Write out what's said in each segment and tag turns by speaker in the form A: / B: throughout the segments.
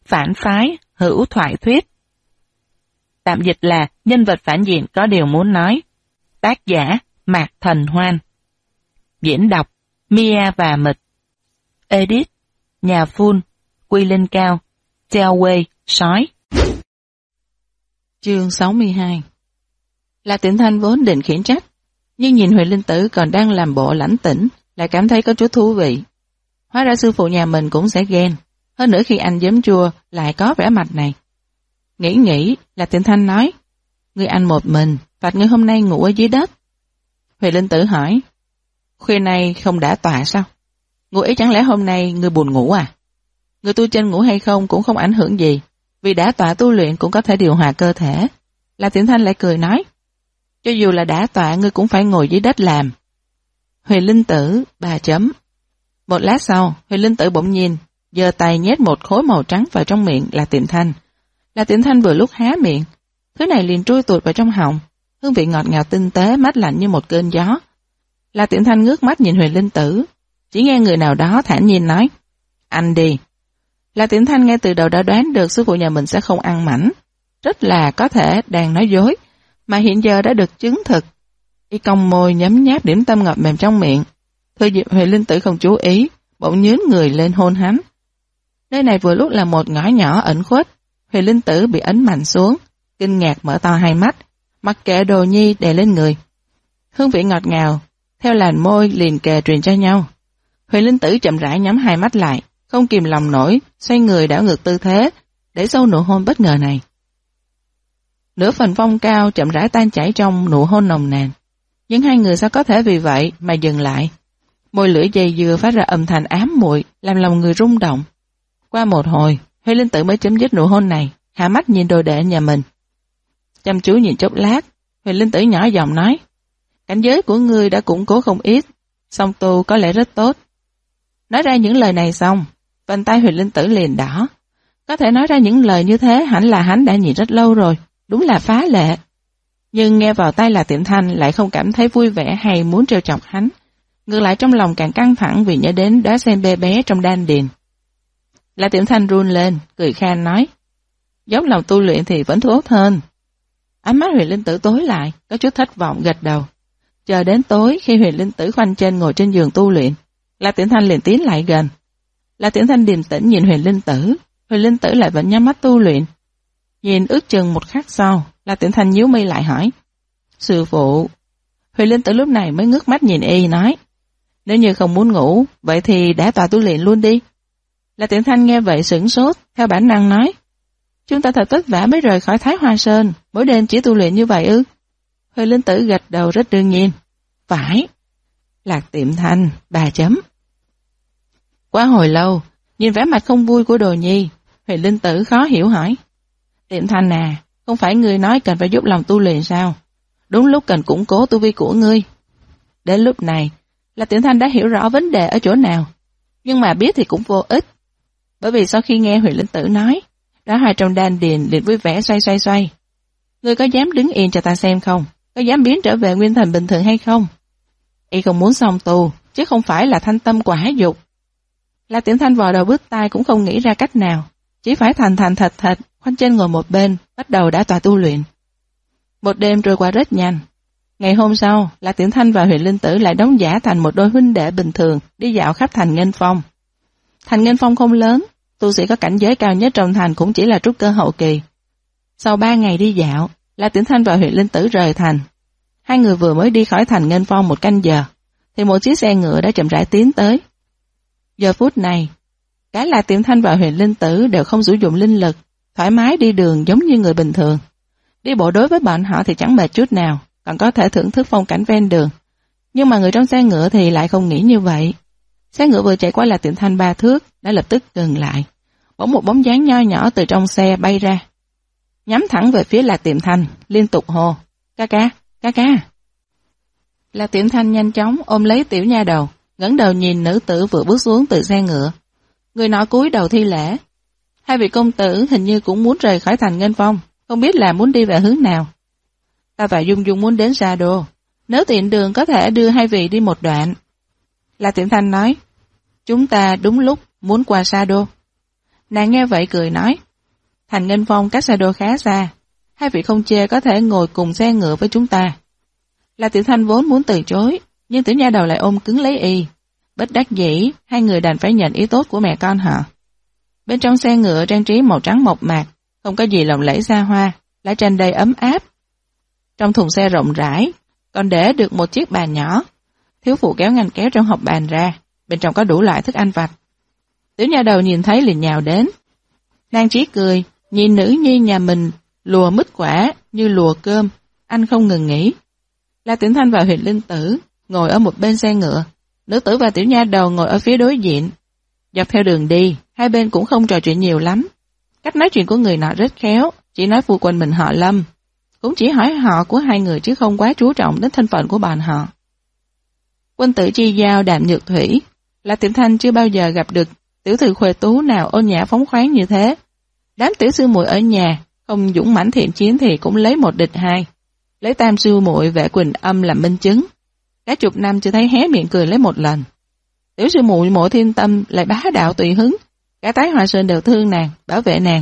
A: phản phái, hữu thoại thuyết. Tạm dịch là nhân vật phản diện có điều muốn nói. Tác giả Mạc Thần Hoan. Diễn đọc Mia và Mịch. Edit Nhà Phun, Quy Linh Cao, Telway, Sói. Chương 62. Lạc Tiệm Thanh vốn định khiển trách, nhưng nhìn Huệ Linh Tử còn đang làm bộ lãnh tĩnh, lại cảm thấy có chút thú vị. Hóa ra sư phụ nhà mình cũng sẽ ghen, hơn nữa khi anh giấm chua lại có vẻ mặt này. Nghĩ, Lạc Tiệm Thanh nói, ngươi anh một mình, phạt ngươi hôm nay ngủ ở dưới đất. Huệ Linh Tử hỏi, khuya nay không đã tọa sao? Ngụ ý chẳng lẽ hôm nay ngươi buồn ngủ à? Người tu chân ngủ hay không cũng không ảnh hưởng gì, vì đã tọa tu luyện cũng có thể điều hòa cơ thể. Lạc Tiệm Thanh lại cười nói, cho dù là đã tọa ngươi cũng phải ngồi dưới đất làm. Huệ Linh Tử, 3 chấm. Một lát sau, Huệ Linh Tử bỗng nhiên giơ tay nhét một khối màu trắng vào trong miệng Lạc Tiệm Thanh. Lạc Tiệm Thanh vừa lúc há miệng, thứ này liền trôi tuột vào trong họng, hương vị ngọt ngào tinh tế, mát lạnh như một cơn gió. Lạc Tiệm Thanh ngước mắt nhìn Huệ Linh Tử, chỉ nghe người nào đó thản nhiên nói, ăn đi. Lạc Tiệm Thanh ngay từ đầu đã đoán được sư phụ nhà mình sẽ không ăn mảnh, rất là có thể đang nói dối, mà hiện giờ đã được chứng thực. Y cong môi nhấm nháp điểm tâm ngọt mềm trong miệng. Thời dịp Huệ Linh Tử không chú ý, bỗng nhướng người lên hôn hắn. Nơi này vừa lúc là một ngõ nhỏ ẩn khuất. Huệ Linh Tử bị ấn mạnh xuống, kinh ngạc mở to hai mắt, mặc kệ đồ nhi đè lên người. Hương vị ngọt ngào theo làn môi liền kề truyền cho nhau. Huệ Linh Tử chậm rãi nhắm hai mắt lại, không kìm lòng nổi, xoay người đảo ngược tư thế, để sâu nụ hôn bất ngờ này. Nửa phần phong cao chậm rãi tan chảy trong nụ hôn nồng nàn, nhưng hai người sao có thể vì vậy mà dừng lại. Môi lưỡi dây dưa phát ra âm thanh ám muội, làm lòng người rung động. Qua một hồi, Huệ Linh Tử mới chấm dứt nụ hôn này, hạ mắt nhìn đồ đệ nhà mình. Chăm chú nhìn chốc lát, Huệ Linh Tử nhỏ giọng nói, cảnh giới của ngươi đã củng cố không ít, song tu có lẽ rất tốt. Nói ra những lời này xong, vành tay Huệ Linh Tử liền đỏ. Có thể nói ra những lời như thế hẳn là hắn đã nhìn rất lâu rồi, đúng là phá lệ. Nhưng nghe vào tay Lạc Tiệm Thanh lại không cảm thấy vui vẻ hay muốn trêu chọc hắn. Ngược lại trong lòng càng căng thẳng vì nhớ đến đóa sen bé bé trong đan điền. Lạc Tiệm Thanh run lên, cười khan nói, dốc lòng tu luyện thì vẫn tốt hơn. Ánh mắt Huệ Linh Tử tối lại, có chút thất vọng gật đầu. Chờ đến tối khi Huệ Linh Tử khoanh chân ngồi trên giường tu luyện, Lạc Tiệm Thanh liền tiến lại gần. Lạc Tiệm Thanh điềm tĩnh nhìn Huệ Linh Tử lại vẫn nhắm mắt tu luyện. Nhìn ước chừng một khắc sau, Lạc Tiệm Thanh nhíu mi lại hỏi, sư phụ. Huệ Linh Tử lúc này mới ngước mắt nhìn y nói, nếu như không muốn ngủ, vậy thì đã tọa tu luyện luôn đi. Lạc Tiệm Thanh nghe vậy sửng sốt, theo bản năng nói, chúng ta thật vất vả mới rời khỏi Thái Hoa Sơn, mỗi đêm chỉ tu luyện như vậy ư? Huệ Linh Tử gật đầu rất đương nhiên, phải. Lạc Tiệm Thanh, 3 chấm. Qua hồi lâu, nhìn vẻ mặt không vui của đồ nhi, Huệ Linh Tử khó hiểu hỏi, Tiệm Thanh à, không phải ngươi nói cần phải giúp lòng tu luyện sao? Đúng lúc cần củng cố tu vi của ngươi. Đến lúc này, Lạc Tiệm Thanh đã hiểu rõ vấn đề ở chỗ nào, nhưng mà biết thì cũng vô ích. Bởi vì sau khi nghe Huệ Linh Tử nói, đó hai trong đan điền liền vui vẻ xoay. Ngươi có dám đứng yên cho ta xem không? Có dám biến trở về nguyên thần bình thường hay không? Y không muốn song tu, chứ không phải là thanh tâm quả dục. Lạc Tiệm Thanh vò đầu bứt tai cũng không nghĩ ra cách nào, chỉ phải thành thật khoanh chân ngồi một bên, bắt đầu đã tọa tu luyện. Một đêm trôi qua rất nhanh. Ngày hôm sau, Lạc Tiệm Thanh và Huệ Linh Tử lại đóng giả thành một đôi huynh đệ bình thường đi dạo khắp thành Nghênh Phong. Thành Nghênh Phong không lớn, tu sĩ có cảnh giới cao nhất trong thành cũng chỉ là trúc cơ hậu kỳ. Sau 3 ngày đi dạo, Lạc Tiệm Thanh và Huệ Linh Tử rời thành. Hai người vừa mới đi khỏi thành Nghênh Phong 1 canh giờ, thì một chiếc xe ngựa đã chậm rãi tiến tới. Giờ phút này, cả Lạc Tiệm Thanh và Huệ Linh Tử đều không sử dụng linh lực, thoải mái đi đường giống như người bình thường. Đi bộ đối với bọn họ thì chẳng mệt chút nào, còn có thể thưởng thức phong cảnh ven đường. Nhưng mà người trong xe ngựa thì lại không nghĩ như vậy. Xe ngựa vừa chạy qua Lạc Tiệm Thanh 3 thước, đã lập tức dừng lại. Bỗng một bóng dáng nho nhỏ từ trong xe bay ra, nhắm thẳng về phía Lạc Tiệm Thanh, liên tục hô, ca. Lạc Tiệm Thanh nhanh chóng ôm lấy tiểu nha đầu, ngẩng đầu nhìn nữ tử vừa bước xuống từ xe ngựa. Người nọ cúi đầu thi lễ. Hai vị công tử hình như cũng muốn rời khỏi thành Nghênh Phong, không biết là muốn đi về hướng nào. Ta và Dung Dung muốn đến Sa Đô, nếu tiện đường có thể đưa hai vị đi một đoạn. Lạc Tiệm Thanh nói, chúng ta đúng lúc muốn qua Sa Đô. Nàng nghe vậy cười nói, thành Nghênh Phong cách Sa Đô khá xa, hai vị không chê có thể ngồi cùng xe ngựa với chúng ta. La Tiểu Thanh vốn muốn từ chối, nhưng Tiểu Nha Đầu lại ôm cứng lấy y. Bất đắc dĩ, hai người đành phải nhận ý tốt của mẹ con họ. Bên trong xe ngựa trang trí màu trắng mộc mạc, không có gì lộng lẫy xa hoa, lại tràn đầy ấm áp. Trong thùng xe rộng rãi, còn để được một chiếc bàn nhỏ. Thiếu phụ kéo ngăn kéo trong hộp bàn ra, bên trong có đủ loại thức ăn vặt. Tiểu Nha Đầu nhìn thấy liền nhào đến. Nàng chỉ cười, nhìn nữ nhi nhà mình lùa mứt quả như lùa cơm, ăn không ngừng nghỉ. La Tiểu Thanh và Huyền Linh Tử ngồi ở một bên xe ngựa, nữ tử và Tiểu Nha Đầu ngồi ở phía đối diện. Dọc theo đường đi, hai bên cũng không trò chuyện nhiều lắm. Cách nói chuyện của người nọ rất khéo, chỉ nói phu quân mình họ Lâm. Cũng chỉ hỏi họ của hai người chứ không quá chú trọng đến thân phận của bọn họ. Quân tử chi giao đạm nhược thủy, La Tiểu Thanh chưa bao giờ gặp được tiểu thư khuê tú nào ôn nhã phóng khoáng như thế. Đám tiểu sư muội ở nhà, không dũng mãnh thiện chiến thì cũng lấy một địch hai. Lấy tam sư muội Vệ Quỳnh Âm làm minh chứng. Cả chục năm chưa thấy hé miệng cười lấy một lần. Tiểu sư muội Mộ Thiên Tâm lại bá đạo tùy hứng, cả Tái Hòa Sơn đều thương nàng, bảo vệ nàng.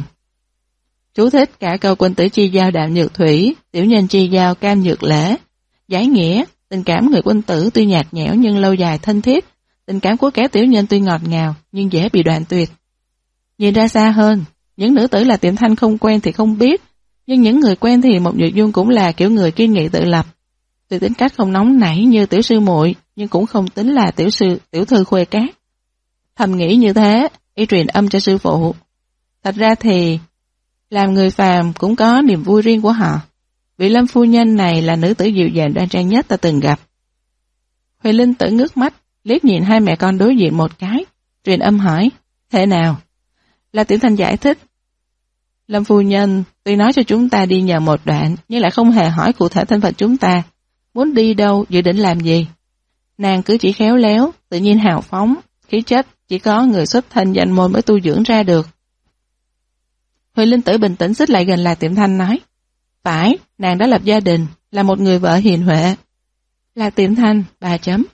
A: Chú thích cả câu quân tử chi giao đạm nhược thủy, tiểu nhân chi giao cam nhược lễ. Giải nghĩa, tình cảm người quân tử tuy nhạt nhẽo nhưng lâu dài thân thiết, tình cảm của kẻ tiểu nhân tuy ngọt ngào nhưng dễ bị đoạn tuyệt. Nhìn ra xa hơn, những nữ tử là Tiểu Thanh không quen thì không biết, nhưng những người quen thì Mộc Nhược Dung cũng là kiểu người kiên nghị tự lập. Tuy tính cách không nóng nảy như tiểu sư muội, nhưng cũng không tính là tiểu thư khuê cát. Thầm nghĩ như thế, y truyền âm cho sư phụ. Thật ra thì làm người phàm cũng có niềm vui riêng của họ. Vị Lâm phu nhân này là nữ tử dịu dàng đoan trang nhất ta từng gặp. Huyền Linh Tử ngước mắt, liếc nhìn hai mẹ con đối diện một cái, truyền âm hỏi, thế nào? La Tiểu Thanh giải thích, Lâm phu nhân tuy nói cho chúng ta đi nhờ một đoạn, nhưng lại không hề hỏi cụ thể thân phận chúng ta, muốn đi đâu, dự định làm gì. Nàng cứ chỉ khéo léo, tự nhiên hào phóng, khí chất chỉ có người xuất thân danh môn mới tu dưỡng ra được. Huyền Linh Tử bình tĩnh xích lại gần La Tiểu Thanh nói, phải, nàng đã lập gia đình, là một người vợ hiền huệ. La Tiểu Thanh, 3 chấm.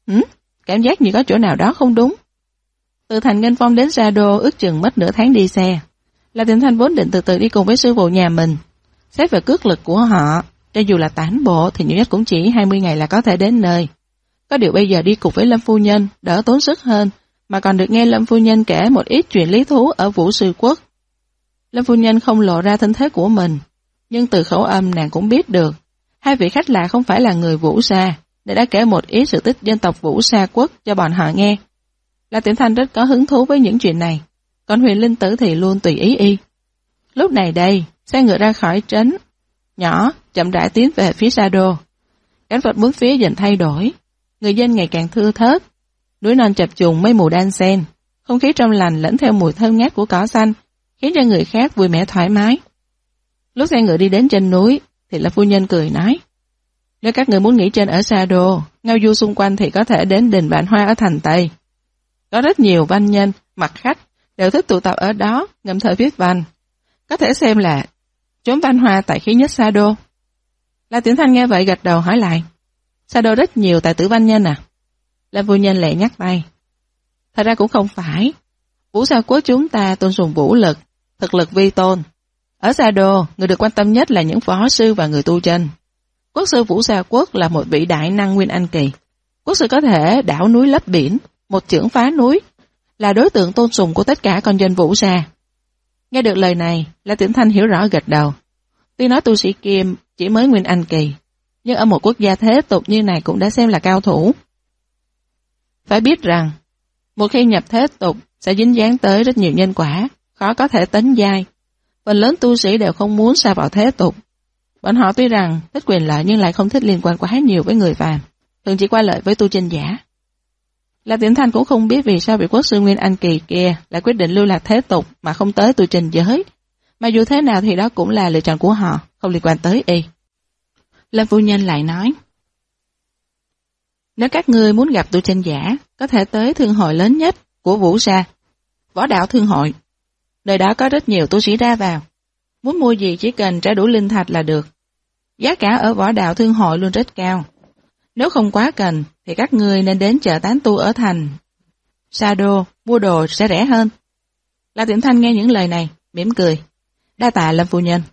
A: Cảm giác như có chỗ nào đó không đúng. Từ thành Nghênh Phong đến Sa Đô ước chừng mất nửa tháng đi xe. La Tiểu Thanh vốn định từ từ đi cùng với sư phụ nhà mình. Xét về cước lực của họ, cho dù là tản bộ thì nhiều nhất cũng chỉ 20 ngày là có thể đến nơi. Có điều bây giờ đi cùng với Lâm phu nhân đỡ tốn sức hơn, mà còn được nghe Lâm phu nhân kể một ít chuyện lý thú ở Vũ Sư Quốc. Lâm phu nhân không lộ ra thân thế của mình, nhưng từ khẩu âm nàng cũng biết được hai vị khách lạ không phải là người Vũ Sa, để đã kể một ít sự tích dân tộc Vũ Sa Quốc cho bọn họ nghe. La Tiểu Thanh rất có hứng thú với những chuyện này, còn Huyền Linh Tử thì luôn tùy ý y. Lúc này đây, xe ngựa ra khỏi trấn nhỏ, chậm rãi tiến về phía Sa Đô. Cảnh vật bốn phía dần thay đổi, người dân ngày càng thưa thớt, núi non chập trùng mây mù đan xen, không khí trong lành lẫn theo mùi thơm ngát của cỏ xanh, khiến cho người khác vui vẻ thoải mái. Lúc xe ngựa đi đến trên núi, thì La phu nhân cười nói, nếu các người muốn nghỉ chân ở Sa Đô, ngao du xung quanh thì có thể đến đình Vạn Hoa ở thành Tây. Có rất nhiều văn nhân, mặc khách, đều thích tụ tập ở đó, ngâm thơ viết văn. Có thể xem là chốn văn hoa tại khí nhất Sa Đô. La Tiểu Thanh nghe vậy gật đầu hỏi lại, Sa Đô rất nhiều tài tử văn nhân à? La phu nhân lẹ nhắc tay, thật ra cũng không phải. Vũ Sa Quốc chúng ta tôn sùng vũ lực, thực lực vi tôn. Ở Sa Đô, người được quan tâm nhất là những võ sư và người tu chân. Quốc sư Vũ Sa Quốc là một vị đại năng nguyên anh kỳ. Quốc sư có thể đảo núi lấp biển, một chưởng phá núi, là đối tượng tôn sùng của tất cả con dân Vũ Sa. Nghe được lời này, La Tiểu Thanh hiểu rõ gật đầu. Tuy nói tu sĩ Kim chỉ mới nguyên anh kỳ, nhưng ở một quốc gia thế tục như này cũng đã xem là cao thủ. Phải biết rằng, một khi nhập thế tục sẽ dính dáng tới rất nhiều nhân quả, khó có thể tấn giai. Phần lớn tu sĩ đều không muốn sa vào thế tục. Bọn họ tuy rằng thích quyền lợi nhưng lại không thích liên quan quá nhiều với người phàm, thường chỉ qua lợi với tu chân giả. La Tiểu Thanh cũng không biết vì sao vị quốc sư Nguyên Anh kỳ kia lại quyết định lưu lạc thế tục mà không tới tu chân giới. Mà dù thế nào thì đó cũng là lựa chọn của họ, không liên quan tới y. Lâm phu nhân lại nói, nếu các ngươi muốn gặp tu chân giả, có thể tới thương hội lớn nhất của Vũ Sa, Võ Đạo Thương Hội. Nơi đó có rất nhiều tu sĩ ra vào. Muốn mua gì chỉ cần trả đủ linh thạch là được. Giá cả ở Võ Đạo Thương Hội luôn rất cao. Nếu không quá cần, thì các ngươi nên đến chợ tán tu ở thành Sa Đô, mua đồ sẽ rẻ hơn. La Tiệm Thanh nghe những lời này, mỉm cười. Đa tạ Lâm phu nhân.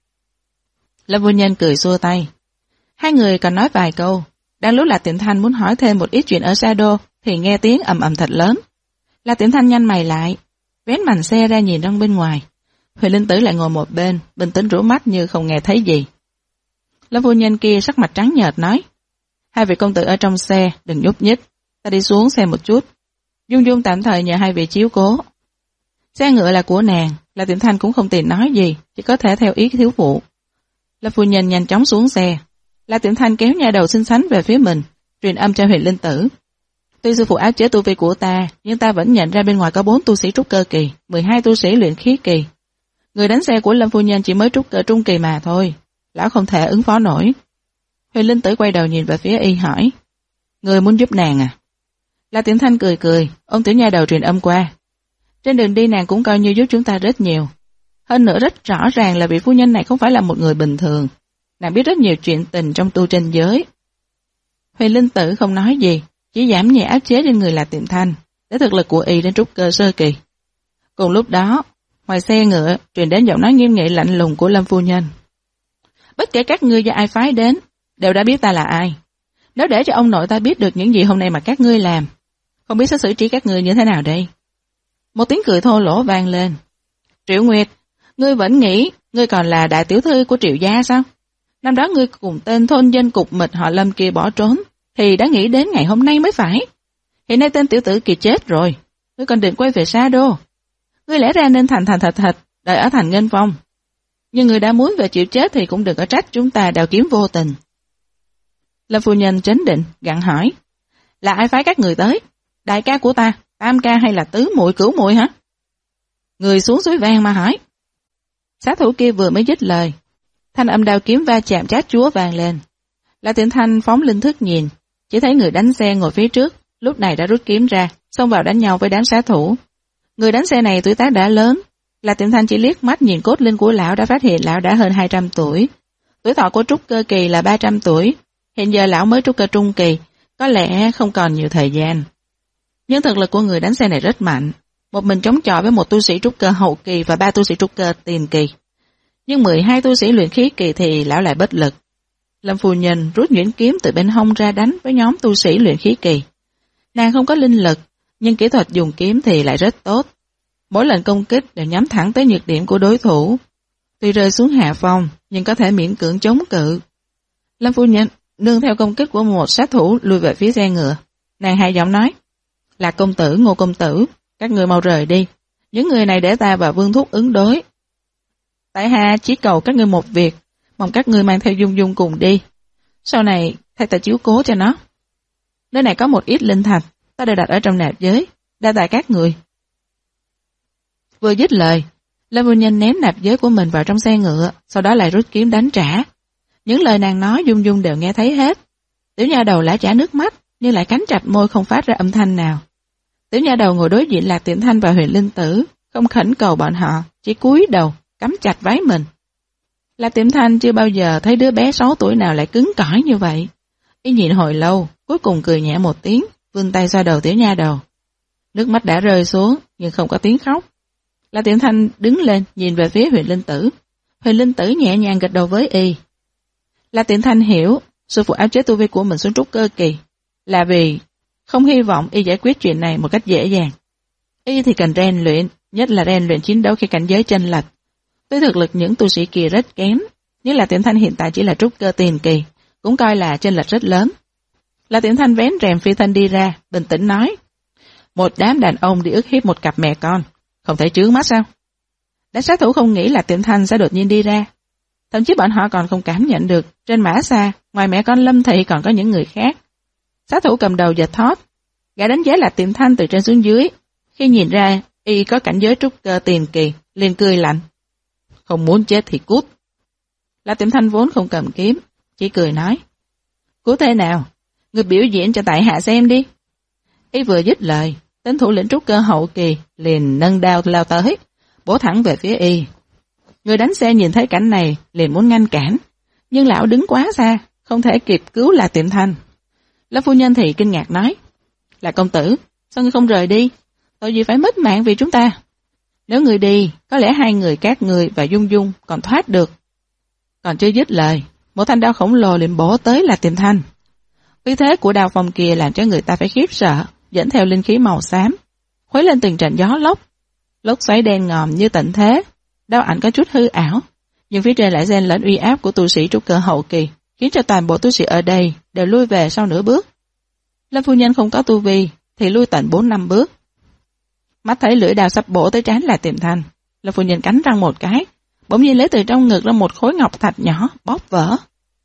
A: Lâm phu nhân cười xua tay. Hai người còn nói vài câu. Đang lúc La Tiệm Thanh muốn hỏi thêm một ít chuyện ở Sa Đô thì nghe tiếng ầm ầm thật lớn. La Tiệm Thanh nhăn mày lại, vén mành xe ra nhìn ra bên ngoài. Huệ Linh Tử lại ngồi một bên, bình tĩnh rũ mắt như không nghe thấy gì. Lâm phu nhân kia sắc mặt trắng nhợt nói, hai vị công tử ở trong xe, đừng nhúc nhích, ta đi xuống xe một chút. Dung Dung tạm thời nhờ hai vị chiếu cố. Xe ngựa là của nàng, La Tiệm Thanh cũng không tiện nói gì, chỉ có thể theo ý thiếu phụ. Lâm phu nhân nhanh chóng xuống xe. La Tiệm Thanh kéo nha đầu xinh xắn về phía mình, truyền âm cho Huệ Linh Tử. Tuy sư phụ áp chế tu vi của ta, nhưng ta vẫn nhận ra bên ngoài có 4 tu sĩ trúc cơ kỳ, 12 tu sĩ luyện khí kỳ. Người đánh xe của Lâm phu nhân chỉ mới trúc cơ trung kỳ mà thôi, lão không thể ứng phó nổi. Huệ Linh Tử quay đầu nhìn về phía y hỏi, người muốn giúp nàng à? La Tiệm Thanh cười cười, ôm tiểu nha đầu truyền âm qua. Trên đường đi nàng cũng coi như giúp chúng ta rất nhiều. Hơn nữa rất rõ ràng là vị phu nhân này không phải là một người bình thường. Nàng biết rất nhiều chuyện tình trong tu chân giới. Huệ Linh Tử không nói gì, chỉ giảm nhẹ áp chế trên người La Tiệm Thanh, để thực lực của y đến trúc cơ sơ kỳ. Cùng lúc đó, ngoài xe ngựa truyền đến giọng nói nghiêm nghị lạnh lùng của Lâm phu nhân. Bất kể các ngươi do ai phái đến, đều đã biết ta là ai. Nếu để cho ông nội ta biết được những gì hôm nay mà các ngươi làm, không biết sẽ xử trí các ngươi như thế nào đây? Một tiếng cười thô lỗ vang lên. Triệu Nguyệt, ngươi vẫn nghĩ ngươi còn là đại tiểu thư của Triệu gia sao? Năm đó ngươi cùng tên thôn dân cục mịch họ Lâm kia bỏ trốn, thì đã nghĩ đến ngày hôm nay mới phải. Hiện nay tên tiểu tử kia chết rồi, ngươi còn định quay về Sa Đô. Ngươi lẽ ra nên thành thật, đợi ở thành Nghênh Phong. Nhưng ngươi đã muốn về chịu chết thì cũng đừng có trách chúng ta đào kiếm vô tình. Lâm phu nhân trấn định, gặng hỏi. Là ai phái các người tới? Đại ca của ta, tam ca hay là tứ muội cửu muội hả? Người xuống suối vang mà hỏi. Sát thủ kia vừa mới dứt lời, thanh âm đao kiếm va chạm chát chúa vang lên. La Tiệm Thanh phóng linh thức nhìn, chỉ thấy người đánh xe ngồi phía trước, lúc này đã rút kiếm ra, xông vào đánh nhau với đám sát thủ. Người đánh xe này tuổi tác đã lớn, La Tiệm Thanh chỉ liếc mắt nhìn cốt linh của lão đã phát hiện lão đã hơn 200 tuổi. Tuổi thọ của trúc cơ kỳ là 300 tuổi, hiện giờ lão mới trúc cơ trung kỳ, có lẽ không còn nhiều thời gian. Nhưng thực lực của người đánh xe này rất mạnh, một mình chống chọi với một tu sĩ trúc cơ hậu kỳ và 3 tu sĩ trúc cơ tiền kỳ. Nhưng 12 tu sĩ luyện khí kỳ thì lão lại bất lực. Lâm phu nhân rút nhuyễn kiếm từ bên hông ra đánh với nhóm tu sĩ luyện khí kỳ. Nàng không có linh lực, nhưng kỹ thuật dùng kiếm thì lại rất tốt. Mỗi lần công kích đều nhắm thẳng tới nhược điểm của đối thủ. Tuy rơi xuống hạ phong, nhưng có thể miễn cưỡng chống cự. Lâm phu nhân nương theo công kích của một sát thủ lùi về phía xe ngựa. Nàng hạ giọng nói, là công tử, Ngô công tử, các người mau rời đi. Những người này để ta và Vương Thúc ứng đối. Tại hạ chỉ cầu các ngươi một việc, mong các ngươi mang theo Dung Dung cùng đi. Sau này thay ta chiếu cố cho nó. Nơi này có một ít linh thạch, ta đều đặt ở trong nạp giới, đa tạ các người. Vừa dứt lời, Lâm phu nhân ném nạp giới của mình vào trong xe ngựa, sau đó lại rút kiếm đánh trả. Những lời nàng nói Dung Dung đều nghe thấy hết. Tiểu nha đầu lã chả nước mắt, nhưng lại cắn chặt môi không phát ra âm thanh nào. Tiểu nha đầu ngồi đối diện La Tiệm Thanh và Huệ Linh Tử, không khẩn cầu bọn họ, chỉ cúi đầu, cắm chặt váy mình. La Tiệm Thanh chưa bao giờ thấy đứa bé 6 tuổi nào lại cứng cỏi như vậy. Y nhìn hồi lâu, cuối cùng cười nhẹ một tiếng, vươn tay xoa đầu tiểu nha đầu. Nước mắt đã rơi xuống, nhưng không có tiếng khóc. La Tiệm Thanh đứng lên, nhìn về phía Huệ Linh Tử. Huệ Linh Tử nhẹ nhàng gật đầu với y. La Tiệm Thanh hiểu, sư phụ áp chế tu vi của mình xuống trúc cơ kỳ, là vì không hy vọng y giải quyết chuyện này một cách dễ dàng. Y thì cần rèn luyện, nhất là rèn luyện chiến đấu khi cảnh giới chênh lệch. Tuy thực lực những tu sĩ kia rất kém, nhưng La Tiệm Thanh hiện tại chỉ là trúc cơ tiền kỳ, cũng coi là chênh lệch rất lớn. La Tiệm Thanh vén rèm phi thân đi ra, bình tĩnh nói, một đám đàn ông đi ức hiếp một cặp mẹ con, không thể chướng mắt sao? Đám sát thủ không nghĩ La Tiệm Thanh sẽ đột nhiên đi ra, thậm chí bọn họ còn không cảm nhận được trên mã xa, ngoài mẹ con Lâm Thị còn có những người khác. Sát thủ cầm đầu giật thót, gã đánh giá La Tiệm Thanh từ trên xuống dưới, khi nhìn ra y có cảnh giới trúc cơ tiền kỳ, liền cười lạnh. Không muốn chết thì cút. La Tiệm Thanh vốn không cầm kiếm, chỉ cười nói. Cút thế nào? Người biểu diễn cho tại hạ xem đi. Y vừa dứt lời, tên thủ lĩnh trúc cơ hậu kỳ liền nâng đao lao tới, bổ thẳng về phía y. Người đánh xe nhìn thấy cảnh này liền muốn ngăn cản, nhưng lão đứng quá xa, không thể kịp cứu La Tiệm Thanh. Lâm phu nhân thì kinh ngạc nói, là công tử, sao ngươi không rời đi? Tội gì phải mất mạng vì chúng ta? Nếu ngươi đi, có lẽ hai người các ngươi và Dung Dung còn thoát được. Còn chưa dứt lời, một thanh đao khổng lồ liền bổ tới là Tiệm Thanh. Uy thế của đao phong kia làm cho người ta phải khiếp sợ, dẫn theo linh khí màu xám, khuấy lên từng trận gió lốc xoáy đen ngòm như tận thế. Đao ảnh có chút hư ảo, nhưng phía trên lại xen lẫn uy áp của tu sĩ trúc cơ hậu kỳ, khiến cho toàn bộ tu sĩ ở đây đều lui về sau nửa bước. Lâm phu nhân không có tu vi thì lui tận 4-5 bước. Mắt thấy lưỡi đao sắp bổ tới trán là Tiệm Thanh, Lâm phu nhân cắn răng một cái, bỗng nhiên lấy từ trong ngực ra một khối ngọc thạch nhỏ bóp vỡ.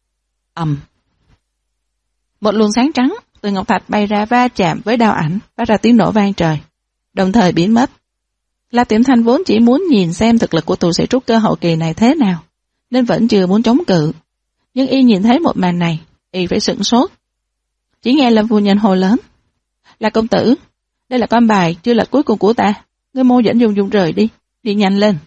A: Một luồng sáng trắng từ ngọc thạch bay ra va chạm với đao ảnh, phát ra tiếng nổ vang trời, đồng thời biến mất. La Tiệm Thanh vốn chỉ muốn nhìn xem thực lực của tu sĩ trúc cơ hậu kỳ này thế nào, nên vẫn chưa muốn chống cự. Nhưng y nhìn thấy một màn này, y phải sửng sốt. Chỉ nghe Lâm phu nhân hô lớn: "Là công tử, đây là con bài chưa lật cuối cùng của ta, ngươi mau dẫn Dung Dung rời đi nhanh lên."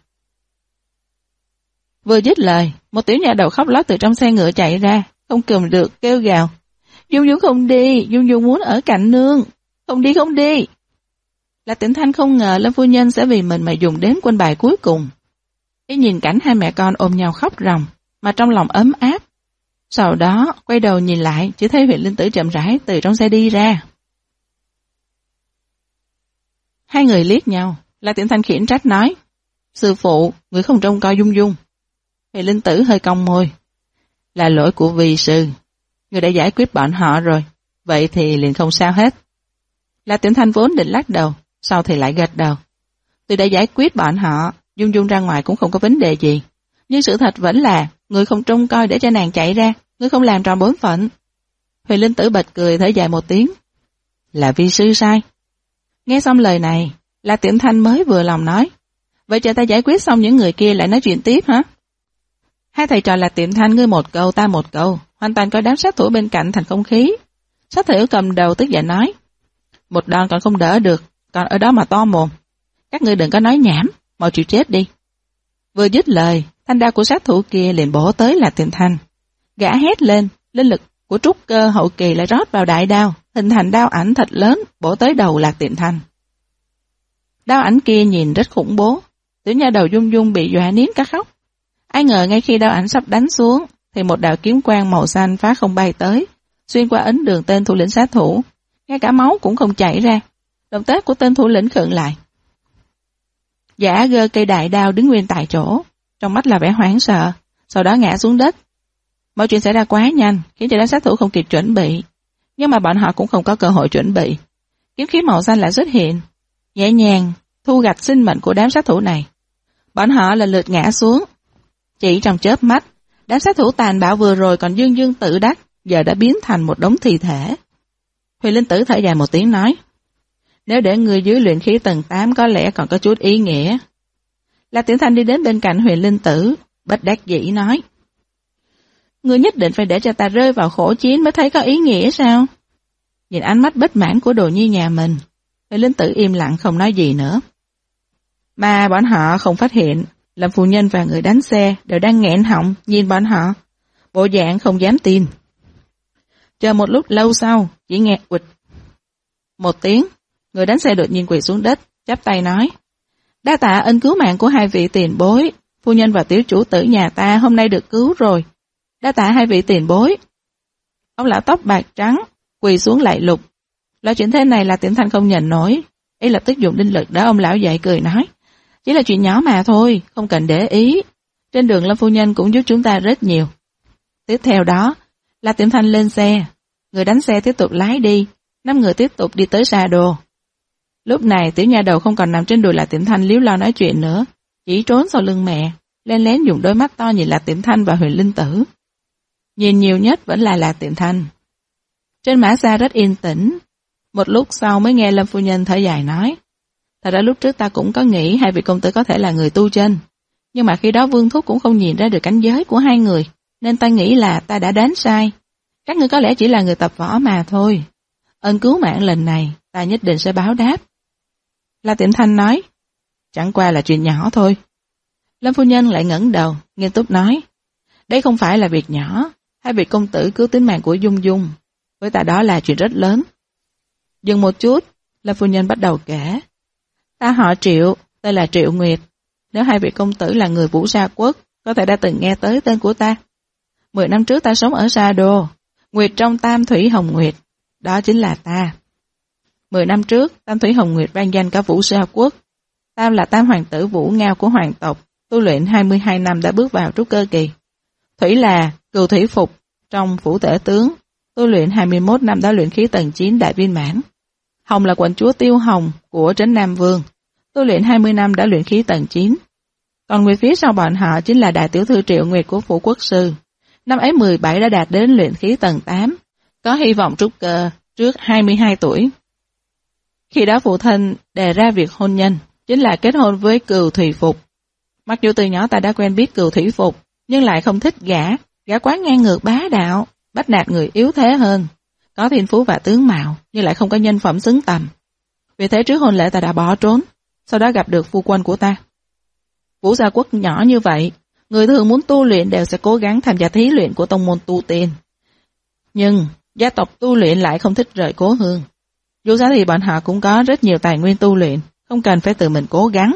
A: Vừa dứt lời, một tiểu nha đầu khóc lóc từ trong xe ngựa chạy ra, không kìm được kêu gào: "Dung Dung không đi, Dung Dung muốn ở cạnh nương, không đi." La Tiệm Thanh không ngờ Lâm phu nhân sẽ vì mình mà dùng đến quân bài cuối cùng. Y nhìn cảnh hai mẹ con ôm nhau khóc ròng, mà trong lòng ấm áp. Sau đó quay đầu nhìn lại, chỉ thấy Huyền Linh Tử chậm rãi từ trong xe đi ra. Hai người liếc nhau, La Tiệm Thanh khiển trách nói: "Sư phụ, người không trông coi Dung Dung." Huyền Linh Tử hơi cong môi: "Là lỗi của vi sư, người đã giải quyết bọn họ rồi, vậy thì liền không sao hết." La Tiệm Thanh vốn định lắc đầu, sau thì lại gật đầu. Tôi đã giải quyết bọn họ, Dung Dung ra ngoài cũng không có vấn đề gì. Nhưng sự thật vẫn là, người không trông coi để cho nàng chạy ra, người không làm tròn bổn phận. Huyền Linh Tử bật cười thở dài một tiếng: "Là vi sư sai." Nghe xong lời này, La Tiệm Thanh mới vừa lòng nói: "Vậy chờ ta giải quyết xong những người kia lại nói chuyện tiếp hả?" Hai thầy trò La Tiệm Thanh ngươi một câu ta một câu, hoàn toàn coi đám sát thủ bên cạnh thành không khí. Sát thủ cầm đầu tức giận nói: "Một đòn còn không đỡ được, còn ở đó mà to mồm. Các ngươi đừng có nói nhảm, mau chịu chết đi." Vừa dứt lời, thanh đao của sát thủ kia liền bổ tới La Tiệm Thanh. Gã hét lên, linh lực của trúc cơ hậu kỳ lại rót vào đại đao, hình thành đao ảnh thật lớn bổ tới đầu La Tiệm Thanh. Đao ảnh kia nhìn rất khủng bố, tiểu nha đầu Dung Dung bị dọa nín cả khóc. Ai ngờ ngay khi đao ảnh sắp đánh xuống, thì một đạo kiếm quang màu xanh phá không bay tới, xuyên qua ấn đường tên thủ lĩnh sát thủ, ngay cả máu cũng không chảy ra. Động tác của tên thủ lĩnh khựng lại. Gã gơ cây đại đao đứng nguyên tại chỗ, trong mắt là vẻ hoảng sợ, sau đó ngã xuống đất. Mọi chuyện xảy ra quá nhanh, khiến cho đám sát thủ không kịp chuẩn bị, nhưng mà bọn họ cũng không có cơ hội chuẩn bị. Kiếm khí màu xanh lại xuất hiện, nhẹ nhàng thu gặt sinh mệnh của đám sát thủ này. Bọn họ lần lượt ngã xuống. Chỉ trong chớp mắt, đám sát thủ tàn bạo vừa rồi còn dương dương tự đắc, giờ đã biến thành một đống thi thể. Huyền Linh Tử thở dài một tiếng nói: "Nếu để người dưới luyện khí tầng 8 có lẽ còn có chút ý nghĩa." La Tiệm Thanh đi đến bên cạnh Huyền Linh Tử, bất đắc dĩ nói: "Ngươi nhất định phải để cho ta rơi vào khổ chiến mới thấy có ý nghĩa sao?" Nhìn ánh mắt bất mãn của đồ nhi nhà mình, Huyền Linh Tử im lặng không nói gì nữa. Mà bọn họ không phát hiện, Lâm phu nhân và người đánh xe đều đang nghẹn họng nhìn bọn họ, bộ dạng không dám tin. Chờ một lúc lâu sau, chỉ nghe quịch một tiếng, người đánh xe đột nhiên quỳ xuống đất, chắp tay nói: "Đa tạ ân cứu mạng của hai vị tiền bối, phu nhân và tiểu chủ tử nhà ta hôm nay được cứu rồi. Đa tạ hai vị tiền bối." Ông lão tóc bạc trắng quỳ xuống lạy lục. Loại chuyện thế này là Tiệm Thanh không nhận nổi, y lập tức dùng linh lực đỡ ông lão dậy cười nói: "Chỉ là chuyện nhỏ mà thôi, không cần để ý. Trên đường Lâm phu nhân cũng giúp chúng ta rất nhiều." Tiếp theo đó là Tiệm Thanh lên xe, người đánh xe tiếp tục lái đi, 5 người tiếp tục đi tới Sa Đô. Lúc này tiểu nha đầu không còn nằm trên đùi là Tiệm Thanh líu lo nói chuyện nữa, chỉ trốn sau lưng mẹ, lén lén dùng đôi mắt to nhìn là Tiệm Thanh và Huyền Linh Tử. Nhìn nhiều nhất vẫn là Tiệm Thanh. Trên mã xa rất yên tĩnh, một lúc sau mới nghe Lâm phu nhân thở dài nói: "Thật ra lúc trước ta cũng có nghĩ hai vị công tử có thể là người tu chân, nhưng mà khi đó Vương Thúc cũng không nhìn ra được cảnh giới của hai người, nên ta nghĩ là ta đã đoán sai. Các ngươi có lẽ chỉ là người tập võ mà thôi. Ân cứu mạng lần này ta nhất định sẽ báo đáp." La Tiệm Thanh nói: "Chẳng qua là chuyện nhỏ thôi." Lâm phu nhân lại ngẩng đầu, nghiêm túc nói: "Đây không phải là việc nhỏ, hai vị công tử cứu tính mạng của Dung Dung, với ta đó là chuyện rất lớn." Dừng một chút, Lâm phu nhân bắt đầu kể: "Ta họ Triệu, tên là Triệu Nguyệt. Nếu hai vị công tử là người Vũ Sa Quốc, có thể đã từng nghe tới tên của ta. 10 năm trước ta sống ở Sa Đô, Nguyệt trong Tam Thủy Hồng Nguyệt, đó chính là ta. 10 năm trước, Tam Thủy Hồng Nguyệt vang danh cả Vũ Sa Quốc. Tam là tam hoàng tử Vũ Ngao của hoàng tộc, tu luyện 22 năm đã bước vào trúc cơ kỳ. Thủy là Cừu Thủy Phục trong phủ tể tướng, tu luyện 21 năm đã luyện khí tầng 9 đại viên mãn. Hồng là quận chúa Tiêu Hồng của Trấn Nam Vương, tu luyện 20 năm đã luyện khí tầng 9. Còn người phía sau bọn họ chính là đại tiểu thư Triệu Nguyệt của phủ quốc sư. Năm ấy 17 đã đạt đến luyện khí tầng 8, có hy vọng trúc cơ trước 22 tuổi. Khi đó phụ thân đề ra việc hôn nhân, chính là kết hôn với Cừu Thủy Phục. Mặc dù từ nhỏ ta đã quen biết Cừu Thủy Phục, nhưng lại không thích gã quá ngang ngược bá đạo, bắt nạt người yếu thế hơn. Có thiên phú và tướng mạo, nhưng lại không có nhân phẩm xứng tầm. Vì thế trước hôn lễ ta đã bỏ trốn, sau đó gặp được phu quân của ta. Vũ Sa Quốc nhỏ như vậy, người thường muốn tu luyện đều sẽ cố gắng tham gia thí luyện của tông môn tu tiên. Nhưng gia tộc tu luyện lại không thích rời cố hương. Dù sao thì bọn họ cũng có rất nhiều tài nguyên tu luyện, không cần phải tự mình cố gắng.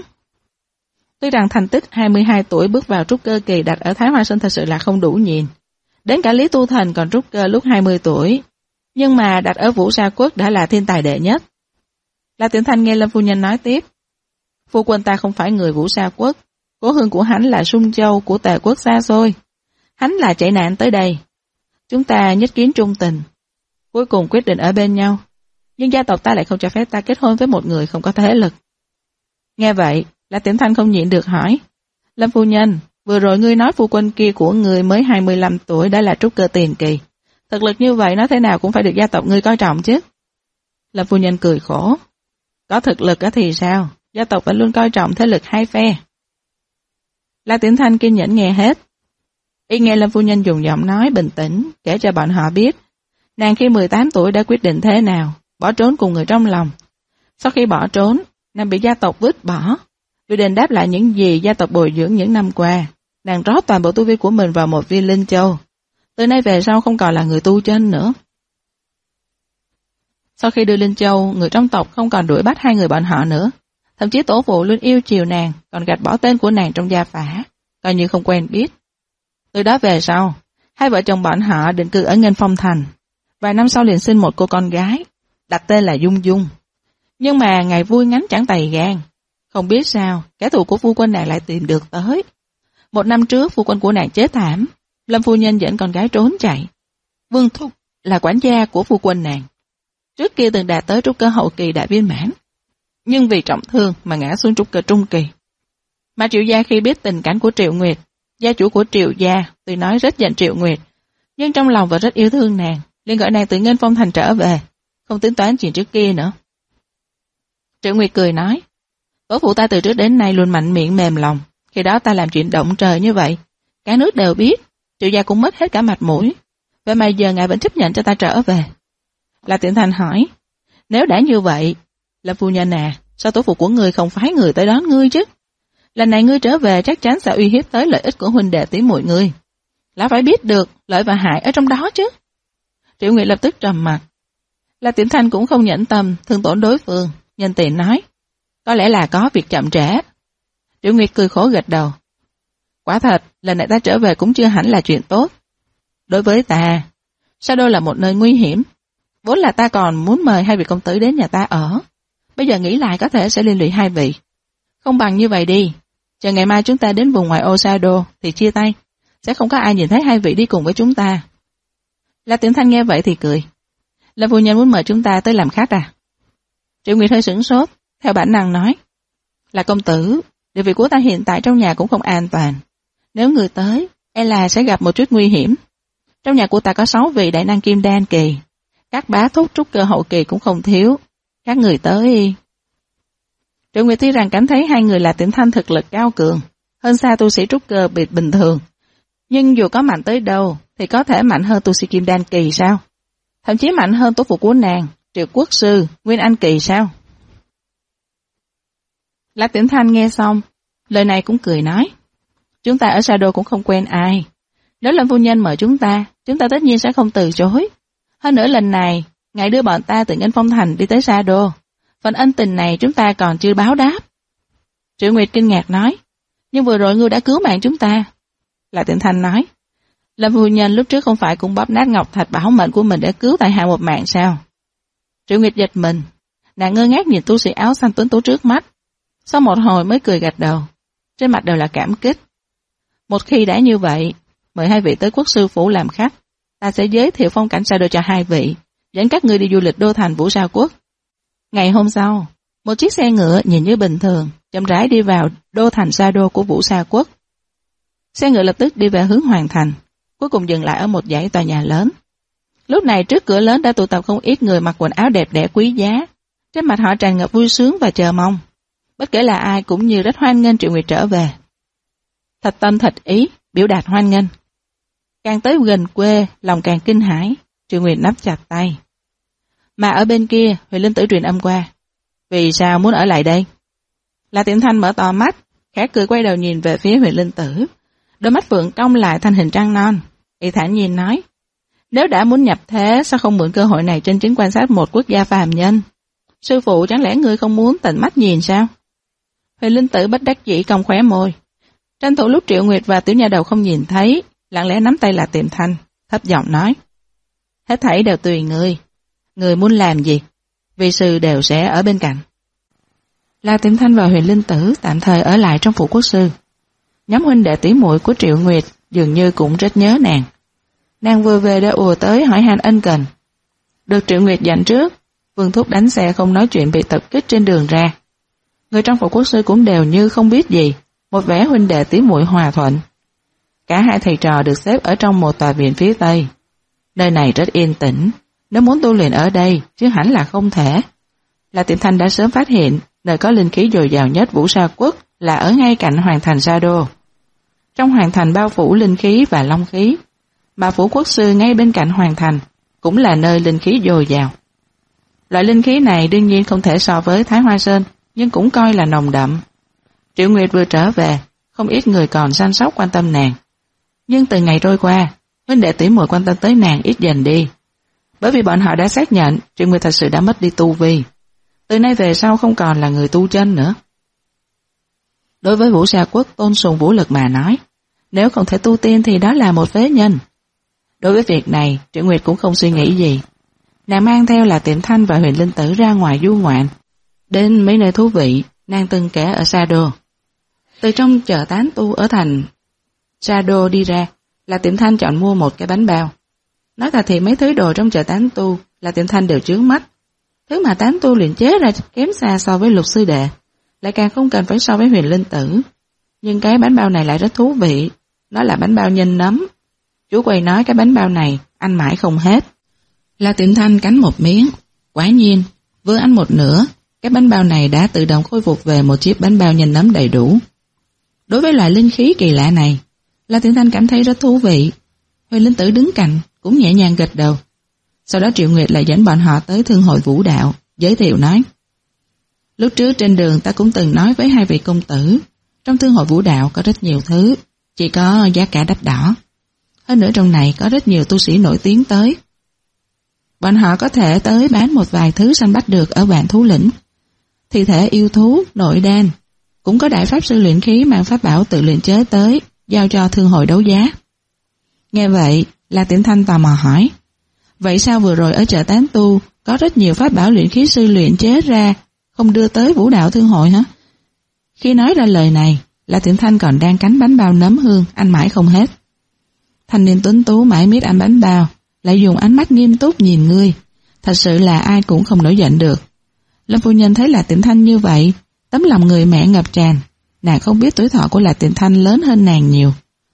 A: Tuy rằng thành tích 22 tuổi bước vào trúc cơ kỳ đặt ở Thái Hoa Sơn thật sự là không đủ nhìn. Đến cả Lý Tu Thành còn trúc cơ lúc 20 tuổi, nhưng mà đặt ở Vũ Sa Quốc đã là thiên tài đệ nhất. La Tiểu Thanh nghe Lâm phu nhân nói tiếp. Phu quân ta không phải người Vũ Sa Quốc, cố hương của hắn là Sung Châu của Tề Quốc xa xôi. Hắn là chạy nạn tới đây. Chúng ta nhất kiến trung tình, cuối cùng quyết định ở bên nhau. Nhưng gia tộc ta lại không cho phép ta kết hôn với một người không có thế lực. Nghe vậy, La Tiểu Thanh không nhịn được hỏi. Lâm phu nhân, vừa rồi ngươi nói phu quân kia của ngươi mới 25 tuổi đã là trúc cơ tiền kỳ. Thực lực như vậy nói thế nào cũng phải được gia tộc ngươi coi trọng chứ. Lâm phu nhân cười khổ. Có thực lực á thì sao, gia tộc vẫn luôn coi trọng thế lực hai phe. La Tiểu Thanh kiên nhẫn nghe hết. Y nghe Lâm phu nhân dùng giọng nói bình tĩnh kể cho bọn họ biết, nàng khi 18 tuổi đã quyết định thế nào, bỏ trốn cùng người trong lòng. Sau khi bỏ trốn, nàng bị gia tộc vứt bỏ. Vì đền đáp lại những gì gia tộc bồi dưỡng những năm qua, nàng rót toàn bộ tu vi của mình vào một viên linh châu. Từ nay về sau không còn là người tu chân nữa. Sau khi đưa linh châu, người trong tộc không còn đuổi bắt hai người bọn họ nữa. Thậm chí tổ phụ luôn yêu chiều nàng, còn gạch bỏ tên của nàng trong gia phả, coi như không quen biết. Từ đó về sau, hai vợ chồng bọn họ định cư ở Nghênh Phong Thành. Vài năm sau liền sinh một cô con gái, đặt tên là Dung Dung. Nhưng mà ngày vui ngắn chẳng tày gan. Không biết sao, kẻ thù của phu quân nàng lại tìm được tới. Một năm trước phu quân của nàng chết thảm, Lâm phu nhân dẫn con gái trốn chạy. Vương Thúc là quản gia của phu quân nàng. Trước kia từng đạt tới trúc cơ hậu kỳ đại viên mãn, nhưng vì trọng thương mà ngã xuống trúc cơ trung kỳ. Mà Triệu gia khi biết tình cảnh của Triệu Nguyệt, gia chủ của Triệu gia tuy nói rất giận Triệu Nguyệt, nhưng trong lòng vẫn rất yêu thương nàng, liền gọi nàng từ Nghênh Phong Thành trở về, không tính toán chuyện trước kia nữa. Triệu Nguyệt cười nói, tổ phụ ta từ trước đến nay luôn mạnh miệng mềm lòng, khi đó ta làm chuyện động trời như vậy, cả nước đều biết, Triệu gia cũng mất hết cả mặt mũi, vậy mà giờ ngài vẫn chấp nhận cho ta trở về. La Tiểu Thanh hỏi, nếu đã như vậy, Lâm phu nhân à, sao tổ phụ của ngươi không phái người tới đón ngươi chứ? Lần này ngươi trở về chắc chắn sẽ uy hiếp tới lợi ích của huynh đệ tỷ muội ngươi. Lão phải biết được lợi và hại ở trong đó chứ. Triệu Nguyệt lập tức trầm mặt. La Tiểu Thanh cũng không nhẫn tâm thương tổn đối phương, nhân tiện nói, có lẽ là có việc chậm trễ. Triệu Nguyệt cười khổ gật đầu. Quả thật, lần này ta trở về cũng chưa hẳn là chuyện tốt. Đối với ta, Sa Đô là một nơi nguy hiểm. Vốn là ta còn muốn mời hai vị công tử đến nhà ta ở. Bây giờ nghĩ lại có thể sẽ liên lụy hai vị. Không bằng như vậy đi. Chờ ngày mai chúng ta đến vùng ngoại ô Sa Đô thì chia tay. Sẽ không có ai nhìn thấy hai vị đi cùng với chúng ta. La Tiểu Thanh nghe vậy thì cười. Lâm phu nhân muốn mời chúng ta tới làm khách à? Triệu Nguyệt hơi sửng sốt, theo bản năng nói. Là công tử, địa vị của ta hiện tại trong nhà cũng không an toàn. Nếu người tới, e là sẽ gặp một chút nguy hiểm. Trong nhà của ta có 6 vị đại năng kim đan kỳ. Các bá thúc trúc cơ hậu kỳ cũng không thiếu. Các người tới... Triệu Nguyệt tuy rằng cảm thấy hai người là Tiểu Thanh thực lực cao cường, hơn xa tu sĩ trúc cơ bình thường. Nhưng dù có mạnh tới đâu, thì có thể mạnh hơn tu sĩ kim đan kỳ sao? Thậm chí mạnh hơn tổ phụ của nàng, Triệu Quốc Sư, Nguyên Anh kỳ sao? La Tiểu Thanh nghe xong, lời này cũng cười nói. Chúng ta ở Sa Đô cũng không quen ai. Nếu Lâm phu nhân mời chúng ta tất nhiên sẽ không từ chối. Hơn nữa lần này, ngài đưa bọn ta từ Nghênh Phong Thành đi tới Sa Đô. Phần ân tình này chúng ta còn chưa báo đáp. Triệu Nguyệt kinh ngạc nói, nhưng vừa rồi ngươi đã cứu mạng chúng ta. La Tịnh Thanh nói, Lâm phu nhân lúc trước không phải cũng bóp nát ngọc thạch bảo mệnh của mình để cứu tại hạ một mạng sao? Triệu Nguyệt giật mình, nàng ngơ ngác nhìn tu sĩ áo xanh tuấn tú trước mắt, sau một hồi mới cười gật đầu, trên mặt đều là cảm kích. Một khi đã như vậy, mời hai vị tới Quốc sư phủ làm khách, ta sẽ giới thiệu phong cảnh Sa Đô cho hai vị, dẫn các ngươi đi du lịch đô thành Vũ Sa Quốc. Ngày hôm sau, một chiếc xe ngựa nhìn như bình thường, chậm rãi đi vào đô thành Sa Đô của Vũ Sa Quốc. Xe ngựa lập tức đi về hướng Hoàng thành, cuối cùng dừng lại ở một dãy tòa nhà lớn. Lúc này trước cửa lớn đã tụ tập không ít người mặc quần áo đẹp đẽ quý giá, trên mặt họ tràn ngập vui sướng và chờ mong. Bất kể là ai cũng như rất hoan nghênh Triệu Nguyệt trở về. Thật tâm thật ý, biểu đạt hoan nghênh. Càng tới gần quê, lòng càng kinh hãi, Triệu Nguyệt nắm chặt tay. Mà ở bên kia, Huyền Linh Tử truyền âm qua. Vì sao muốn ở lại đây? La Tiễn Thanh mở to mắt, khẽ cười quay đầu nhìn về phía Huyền Linh Tử. Đôi mắt phượng cong lại thành hình trăng non. Y thản nhiên nói, nếu đã muốn nhập thế, sao không mượn cơ hội này chân chính quan sát một quốc gia phàm nhân? Sư phụ chẳng lẽ ngươi không muốn tận mắt nhìn sao? Huyền Linh Tử bất đắc dĩ cong khóe môi. Tranh thủ lúc Triệu Nguyệt và Tiểu Nha Đầu không nhìn thấy, lặng lẽ nắm tay La Tiễn Thanh, thấp giọng nói, hết thảy đều tùy ngươi. Ngươi muốn làm gì? Vi sư đều sẽ ở bên cạnh. La Tiễn Thanh và Huyền Linh Tử tạm thời ở lại trong phủ quốc sư. Nhóm huynh đệ tỷ muội của Triệu Nguyệt dường như cũng rất nhớ nàng. Nàng vừa về đã ùa tới hỏi han ân cần. Được Triệu Nguyệt dặn trước, Vương Thúc đánh xe không nói chuyện bị tập kích trên đường ra. Người trong phủ quốc sư cũng đều như không biết gì, một vẻ huynh đệ tỷ muội hòa thuận. Cả hai thầy trò được xếp ở trong một tòa viện phía tây. Nơi này rất yên tĩnh, nếu muốn tu luyện ở đây chứ hẳn là không thể. La Tiễn Thanh đã sớm phát hiện nơi có linh khí dồi dào nhất Vũ Sa Quốc là ở ngay cạnh hoàng thành Sa Đô. Trong hoàng thành bao phủ linh khí và long khí, mà phủ quốc sư ngay bên cạnh hoàng thành cũng là nơi linh khí dồi dào. Loại linh khí này đương nhiên không thể so với Thái Hoa Sơn, nhưng cũng coi là nồng đậm. Triệu Nguyệt vừa trở về, không ít người còn săn sóc quan tâm nàng. Nhưng từ ngày trôi qua, huynh đệ tỷ muội quan tâm tới nàng ít dần đi. Bởi vì bọn họ đã xác nhận Triệu Nguyệt thật sự đã mất đi tu vi. Từ nay về sau không còn là người tu chân nữa. Đối với Vũ Sa Quốc tôn sùng vũ lực mà nói, nếu không thể tu tiên thì đó là một phế nhân. Đối với việc này, Triệu Nguyệt cũng không suy nghĩ gì. Nàng mang theo là Tiễn Thanh và Huyền Linh Tử ra ngoài du ngoạn. Đến mấy nơi thú vị, nàng từng kể ở Sa Đô. Từ trong chợ tán tu ở thành Sa Đô đi ra, là Tiễn Thanh chọn mua một cái bánh bao. Nói thật thì mấy thứ đồ trong chợ tán tu là Tiễn Thanh đều chướng mắt. Thứ mà tán tu luyện chế ra kém xa so với Lục sư đệ, lại càng không cần phải so với Huyền Linh Tử. Nhưng cái bánh bao này lại rất thú vị, nó là bánh bao nhân nấm. Chú quầy nói cái bánh bao này ăn mãi không hết. La Tiễn Thanh cắn một miếng, quả nhiên, vừa ăn một nửa, cái bánh bao này đã tự động khôi phục về một chiếc bánh bao nhân nấm đầy đủ. Đối với loại linh khí kỳ lạ này, La Tiễn Thanh cảm thấy rất thú vị. Huyền Linh Tử đứng cạnh cũng nhẹ nhàng gật đầu. Sau đó Triệu Nguyệt lại dẫn bọn họ tới Thương hội Vũ Đạo, giới thiệu nói. Lúc trước trên đường ta cũng từng nói với hai vị công tử, trong Thương hội Vũ Đạo có rất nhiều thứ, chỉ có giá cả đắt đỏ. Hơn nữa trong này có rất nhiều tu sĩ nổi tiếng tới. Bọn họ có thể tới bán một vài thứ săn bắt được ở Vạn Thú Lĩnh. Thi thể yêu thú, nội đan, cũng có đại pháp sư luyện khí mang pháp bảo tự luyện chế tới, giao cho thương hội đấu giá. Nghe vậy, La Tiễn Thanh tò mò hỏi, vậy sao vừa rồi ở chợ tán tu có rất nhiều pháp bảo luyện khí sư luyện chế ra, không đưa tới Vũ Đạo Thương hội hả? Khi nói ra lời này, La Tiễn Thanh còn đang cắn bánh bao nấm hương, ăn mãi không hết. Thanh niên tuấn tú mãi miết ăn bánh bao, lại dùng ánh mắt nghiêm túc nhìn ngươi, thật sự là ai cũng không nổi giận được. Lâm phu nhân thấy La Tiễn Thanh như vậy, tấm lòng người mẹ ngập tràn, nàng không biết tuổi thọ của La Tiễn Thanh lớn hơn nàng nhiều.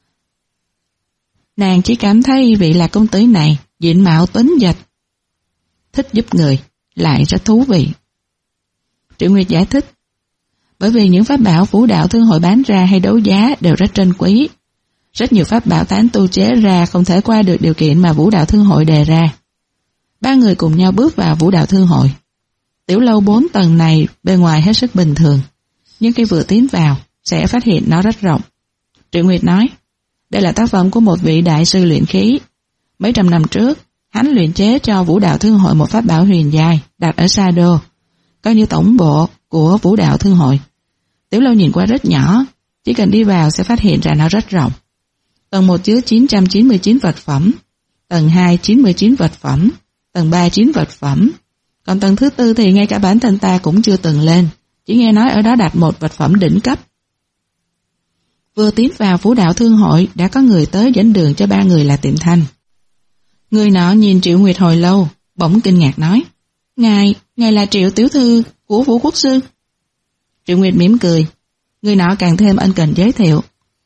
A: Nàng chỉ cảm thấy vị là công tử này diện mạo tuấn giật, thích giúp người, lại rất thú vị. Triệu Nguyệt giải thích, bởi vì những pháp bảo Vũ Đạo Thương hội bán ra hay đấu giá đều rất trân quý. Rất nhiều pháp bảo tán tu chế ra không thể qua được điều kiện mà Vũ Đạo Thương hội đề ra. Ba người cùng nhau bước vào Vũ Đạo Thương hội. Tiểu lâu 4 tầng này bề ngoài hết sức bình thường, nhưng khi vừa tiến vào sẽ phát hiện nó rất rộng. Triệu Nguyệt nói, đây là tác phẩm của một vị đại sư luyện khí. Mấy trăm năm trước, hắn luyện chế cho Vũ Đạo Thương hội một pháp bảo huyền giai đặt ở Sa Đô, coi như tổng bộ của Vũ Đạo Thương hội. Tiểu lâu nhìn qua rất nhỏ, chỉ cần đi vào sẽ phát hiện ra nó rất rộng. Tầng 1 chứa 999 vật phẩm, tầng 2 99 vật phẩm, tầng 3 9 vật phẩm. Còn tầng thứ 4 thì ngay cả bản thân ta cũng chưa từng lên, chỉ nghe nói ở đó đặt một vật phẩm đỉnh cấp. Vừa tiến vào Vũ Đạo Thương Hội đã có người tới dẫn đường cho 3 người là Tiệm Thanh. Người nọ nhìn Triệu Nguyệt hồi lâu, bỗng kinh ngạc nói: Ngài là Triệu tiểu thư của Vũ Quốc sư. Triệu Nguyệt mỉm cười, người nọ càng thêm ân cần giới thiệu: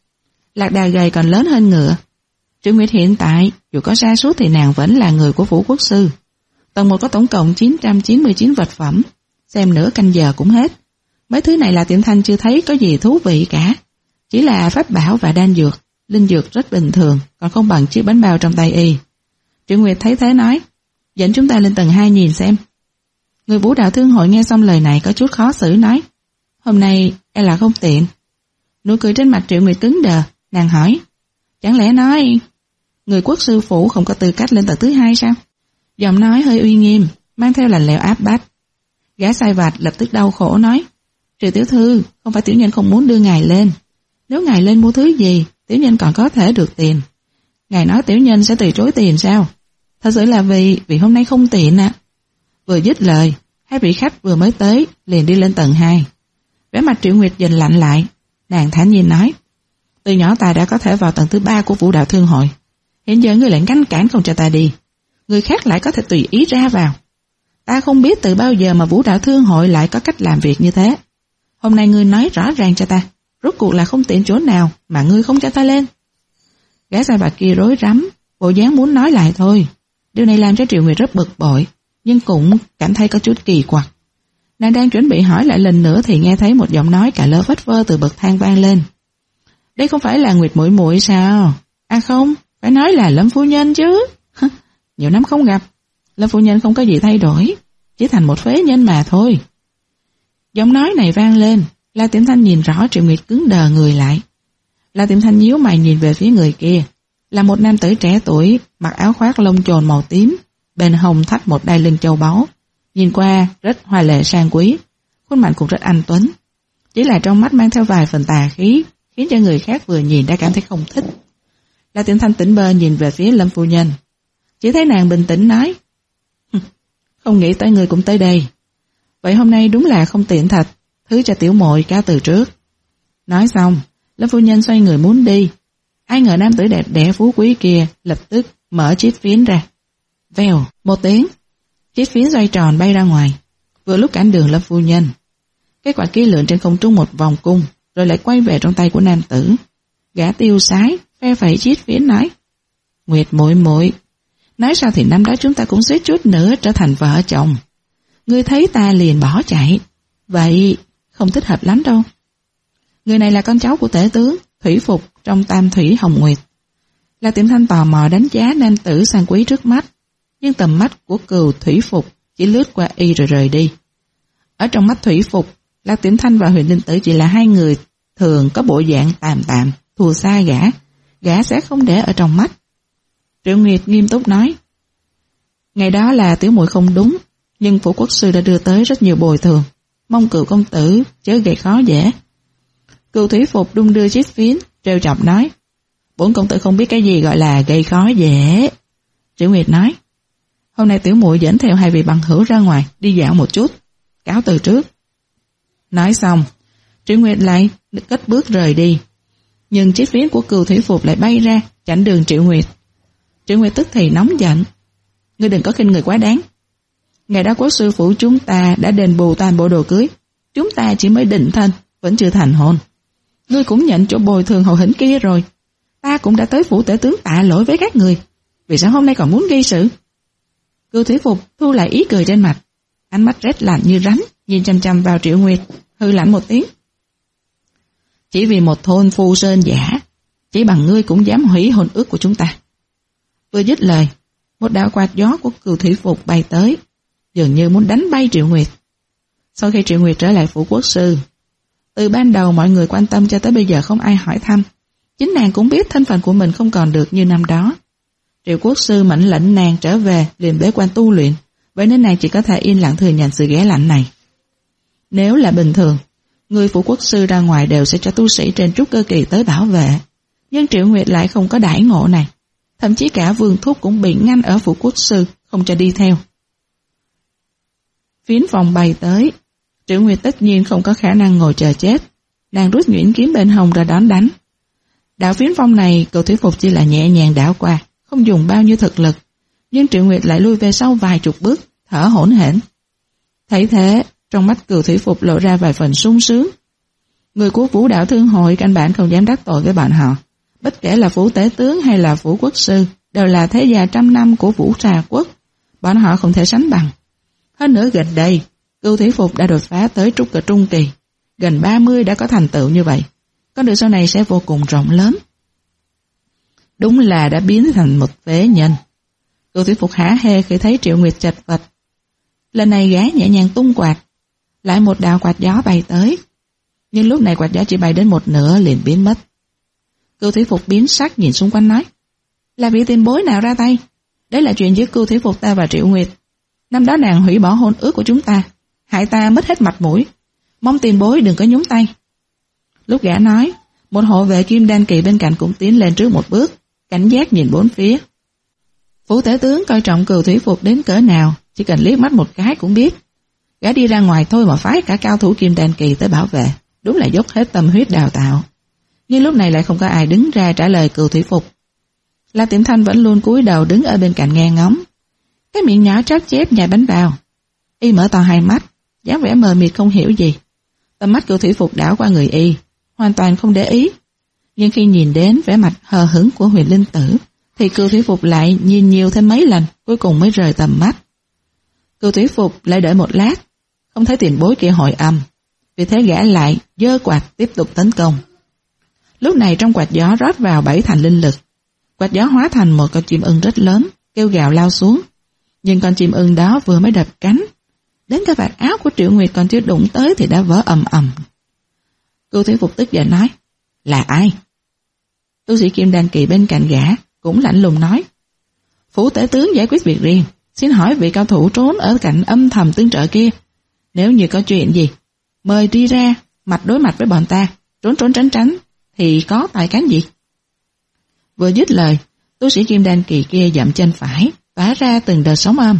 A: Lạc Đà gầy còn lớn hơn ngựa. Triệu Nguyệt hiện tại dù có sa sút thì nàng vẫn là người của Vũ Quốc sư. Tầng 1 có tổng cộng 999 vật phẩm, xem nửa canh giờ cũng hết. Mấy thứ này là Tiệm Thanh chưa thấy có gì thú vị cả, chỉ là pháp bảo và đan dược, linh dược rất bình thường, còn không bằng chiếc bánh bao trong tay y. Triệu Nguyệt thấy thế nói: Dẫn chúng ta lên tầng 2 nhìn xem. Người Vũ Đạo Thương Hội nghe xong lời này có chút khó xử nói: Hôm nay e là không tiện. Nụ cười trên mặt Triệu Nguyệt cứng đờ, nàng hỏi: Chẳng lẽ nói người quốc sư phủ không có tư cách lên tầng thứ 2 sao? Giọng nói hơi uy nghiêm, mang theo lạnh lẽo áp bách. Gã sai vặt lập tức đau khổ nói: Triệu tiểu thư, không phải tiểu nhân không muốn đưa ngài lên. Nếu ngài lên mua thứ gì, tiểu nhân còn có thể được tiền. Ngài nói tiểu nhân sẽ từ chối tiền sao? Thật sự là vì hôm nay không tiện ạ. Vừa dứt lời, hai vị khách vừa mới tới liền đi lên tầng 2. Vẻ mặt Triệu Nguyệt dần lạnh lại, nàng thản nhiên nói: Từ nhỏ ta đã có thể vào tầng thứ 3 của Vũ Đạo Thương Hội, hiện giờ ngươi lại ngăn cản không cho ta đi, người khác lại có thể tùy ý ra vào. Ta không biết từ bao giờ mà Vũ Đạo Thương Hội lại có cách làm việc như thế. Hôm nay ngươi nói rõ ràng cho ta, rốt cuộc là không tiện chỗ nào mà ngươi không cho ta lên. Gã sai vặt kia rối rắm, bộ dáng muốn nói lại thôi. Điều này làm cho Triệu Nguyệt rất bực bội, nhưng cũng cảm thấy có chút kỳ quặc. Nàng đang chuẩn bị hỏi lại lần nữa thì nghe thấy một giọng nói cả lơ phất phơ từ bậc thang vang lên. Đây không phải là Nguyệt muội muội sao? À không, phải nói là Lâm phu nhân chứ. Nhiều năm không gặp, Lâm phu nhân không có gì thay đổi, chỉ thành một phế nhân mà thôi. Giọng nói này vang lên, La Tiệm Thanh nhìn rõ Triệu Nguyệt cứng đờ người lại. La Tiệm Thanh nhíu mày nhìn về phía người kia, là một nam tử trẻ tuổi, mặc áo khoác lông chồn màu tím, bên hông thắt một đai lưng châu báu, nhìn qua rất hoa lệ sang quý, khuôn mặt cũng rất anh tuấn, chỉ là trong mắt mang theo vài phần tà khí, khiến cho người khác vừa nhìn đã cảm thấy không thích. La Tiệm Thanh tỉnh bơ nhìn về phía Lâm phu nhân, chỉ thấy nàng bình tĩnh nói: Không nghĩ tới người cũng tới đây. Vậy hôm nay đúng là không tiện thật, thứ cho tiểu muội cáo từ trước. Nói xong, Lâm phu nhân xoay người muốn đi. Ai ngờ nam tử đẹp đẽ phú quý kia lập tức mở chiếc phiến ra. Vèo, một tiếng, chiếc phiến xoay tròn bay ra ngoài, vừa lúc cản đường Lâm phu nhân. Cái quả kia lượn trên không trung một vòng cung, rồi lại quay về trong tay của nam tử. Gã tiêu sái, phe phẩy chiếc phiến nói: Nguyệt muội muội, nói sao thì năm đó chúng ta cũng suýt chút nữa trở thành vợ chồng. Ngươi thấy ta liền bỏ chạy, vậy không thích hợp lắm đâu. Người này là con cháu của tể tướng Thủy Phục trong Tam Thủy Hồng Nguyệt. La Tiệm Thanh tò mò đánh giá nam tử sang quý trước mắt, nhưng tầm mắt của Cừu Thủy Phục chỉ lướt qua y rồi rời đi. Ở trong mắt Thủy Phục, La Tiệm Thanh và Huyền Linh Tử chỉ là hai người thường có bộ dạng tạm tạm, thua xa gã sẽ không để ở trong mắt. Triệu Nguyệt nghiêm túc nói: Ngày đó là tiểu muội không đúng, nhưng Phủ quốc sư đã đưa tới rất nhiều bồi thường, mong Cừu công tử chớ gây khó dễ. Cừu Thủy Phục đung đưa chiếc phiến, trêu chọc nói: Bổn công tử không biết cái gì gọi là gây khó dễ. Triệu Nguyệt nói: Hôm nay tiểu muội dẫn theo hai vị bằng hữu ra ngoài đi dạo một chút, cáo từ trước. Nói xong, Triệu Nguyệt lại cất bước rời đi, nhưng chiếc phiến của Cừu Thủy Phục lại bay ra chặn đường Triệu Nguyệt. Triệu Nguyệt tức thì nóng giận: Ngươi đừng có khinh người quá đáng. Ngày đó quốc sư phủ chúng ta đã đền bù toàn bộ đồ cưới, chúng ta chỉ mới định thân, vẫn chưa thành hôn. Ngươi cũng nhận chỗ bồi thường hậu hĩnh kia rồi, ta cũng đã tới phủ tể tướng tạ lỗi với các người, vì sao hôm nay còn muốn gây sự? Cừu Thủy Phục thu lại ý cười trên mặt, ánh mắt rét lạnh như rắn nhìn chằm chằm vào Triệu Nguyệt, hư lạnh một tiếng: Chỉ vì một thôn phu sơn giả, chỉ bằng ngươi cũng dám hủy hôn ước của chúng ta. Vừa dứt lời, một đạo quạt gió của Cừu Thủy Phục bay tới, dường như muốn đánh bay Triệu Nguyệt. Sau khi Triệu Nguyệt trở lại phủ quốc sư, từ ban đầu mọi người quan tâm cho tới bây giờ không ai hỏi thăm. Chính nàng cũng biết thân phận của mình không còn được như năm đó. Triệu quốc sư mệnh lệnh nàng trở về liền bế quan tu luyện, vậy nên nàng chỉ có thể yên lặng thừa nhận sự ghẻ lạnh này. Nếu là bình thường, người phủ quốc sư ra ngoài đều sẽ cho tu sĩ trên trúc cơ kỳ tới bảo vệ. Nhưng Triệu Nguyệt lại không có đãi ngộ này. Thậm chí cả Vương Thúc cũng bị ngăn ở phủ quốc sư, không cho đi theo. Phiến Phong bay tới. Triệu Nguyệt tất nhiên không có khả năng ngồi chờ chết. Nàng rút nhuyễn kiếm bên hông ra đón đánh. Đạo Phiến Phong này Cừu Thủy Phục chỉ là nhẹ nhàng đảo qua, không dùng bao nhiêu thực lực. Nhưng Triệu Nguyệt lại lui về sau vài chục bước, thở hổn hển. Thấy thế, trong mắt Cừu Thủy Phục lộ ra vài phần sung sướng. Người của Vũ Đạo Thương Hội căn bản không dám đắc tội với bọn họ. Bất kể là Phủ Tế Tướng hay là Phủ Quốc Sư, đều là thế gia trăm năm của Vũ Trà Quốc. Bọn họ không thể sánh bằng. Hơn nữa gần đây, Cừu Thủy Phục đã đột phá tới trúc cơ trung kỳ. Gần 30 đã có thành tựu như vậy. Con đường sau này sẽ vô cùng rộng lớn. Đúng là đã biến thành một phế nhân. Cừu Thủy Phục hả hê khi thấy Triệu Nguyệt chật vật. Lần này gã nhẹ nhàng tung quạt. Lại một đạo quạt gió bay tới. Nhưng lúc này quạt gió chỉ bay đến một nửa liền biến mất. Cừu Thủy Phục biến sắc nhìn xung quanh nói: là vị tiền bối nào ra tay? Đấy là chuyện giữa Cừu Thủy Phục ta và Triệu Nguyệt. Năm đó nàng hủy bỏ hôn ước của chúng ta, hại ta mất hết mặt mũi. Mong tiền bối đừng có nhúng tay. Lúc gã nói, một hộ vệ kim đan kỳ bên cạnh cũng tiến lên trước một bước, cảnh giác nhìn bốn phía. Phủ Tế Tướng coi trọng Cừu Thủy Phục đến cỡ nào, chỉ cần liếc mắt một cái cũng biết. Gã đi ra ngoài thôi mà phái cả cao thủ kim đan kỳ tới bảo vệ, đúng là dốc hết tâm huyết đào tạo. Nhưng lúc này lại không có ai đứng ra trả lời Cừu Thủy Phục. La Tiệm Thanh vẫn luôn cúi đầu đứng ở bên cạnh nghe ngóng. Cái miệng nhỏ chóp chép nhai bánh bao. Y mở to hai mắt, dáng vẻ mờ mịt không hiểu gì. Tầm mắt Cừu Thủy Phục đảo qua người Y, hoàn toàn không để ý. Nhưng khi nhìn đến vẻ mặt hờ hững của Huyền Linh Tử, thì Cừu Thủy Phục lại nhìn nhiều thêm mấy lần, cuối cùng mới rời tầm mắt. Cừu Thủy Phục lại đợi một lát, không thấy tiền bối kia hội âm, vì thế gã lại giơ quạt tiếp tục tấn công. Lúc này trong quạt gió rót vào 7 thành linh lực. Quạt gió hóa thành một con chim ưng rất lớn, kêu gào lao xuống. Nhưng con chim ưng đó vừa mới đập cánh, đến cái vạt áo của Triệu Nguyệt còn chưa đụng tới thì đã vỡ ầm ầm. Cừu Thủy Phục tức giận nói: là ai? Tu sĩ kim đan kỳ bên cạnh gã cũng lạnh lùng nói: Phủ Tế Tướng giải quyết việc riêng, xin hỏi vị cao thủ trốn ở cạnh âm thầm tương trợ kia, nếu như có chuyện gì, mời đi ra, mặt đối mặt với bọn ta, trốn trốn tránh tránh, thì có tài cán gì? Vừa dứt lời, tu sĩ kim đan kỳ kia dậm chân phải, phá ra từng đợt sóng âm.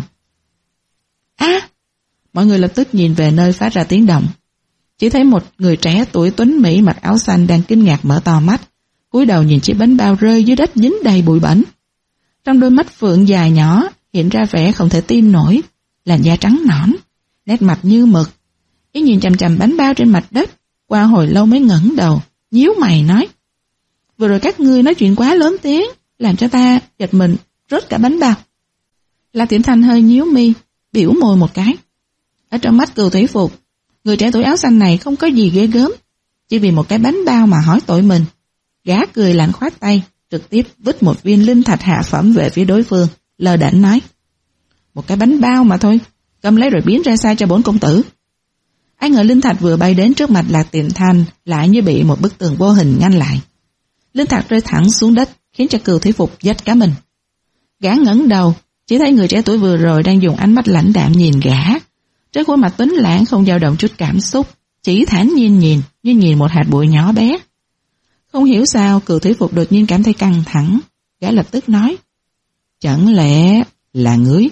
A: Mọi người lập tức nhìn về nơi phát ra tiếng động. Chỉ thấy một người trẻ tuổi tuấn mỹ mặc áo xanh đang kinh ngạc mở to mắt, cúi đầu nhìn chiếc bánh bao rơi dưới đất dính đầy bụi bẩn. Trong đôi mắt phượng dài nhỏ hiện ra vẻ không thể tin nổi, làn da trắng nõn, nét mặt như mực. Y nhìn chằm chằm bánh bao trên mặt đất, qua hồi lâu mới ngẩng đầu, nhíu mày nói: vừa rồi các ngươi nói chuyện quá lớn tiếng, làm cho ta giật mình rớt cả bánh bao. La Tiệm Thanh hơi nhíu mi, biểu môi một cái. Ở trong mắt Cừu Thủy Phục, người trẻ tuổi áo xanh này không có gì ghê gớm, chỉ vì một cái bánh bao mà hỏi tội mình. Gã cười lạnh khoát tay, trực tiếp vứt một viên linh thạch hạ phẩm về phía đối phương, lơ đễnh nói: một cái bánh bao mà thôi, cầm lấy rồi biến ra xa cho bổn công tử. Ai ngờ linh thạch vừa bay đến trước mặt Lạc Tiệm Thanh lại như bị một bức tường vô hình ngăn lại. Linh thạch rơi thẳng xuống đất, khiến cho Cừu Thủy Phục giật cả mình. Gã ngẩng đầu, chỉ thấy người trẻ tuổi vừa rồi đang dùng ánh mắt lãnh đạm nhìn gã. Trên khuôn mặt tuấn lãng không dao động chút cảm xúc, chỉ thản nhiên nhìn như nhìn một hạt bụi nhỏ bé. Không hiểu sao Cừu Thủy Phục đột nhiên cảm thấy căng thẳng, gã lập tức nói: chẳng lẽ là ngươi?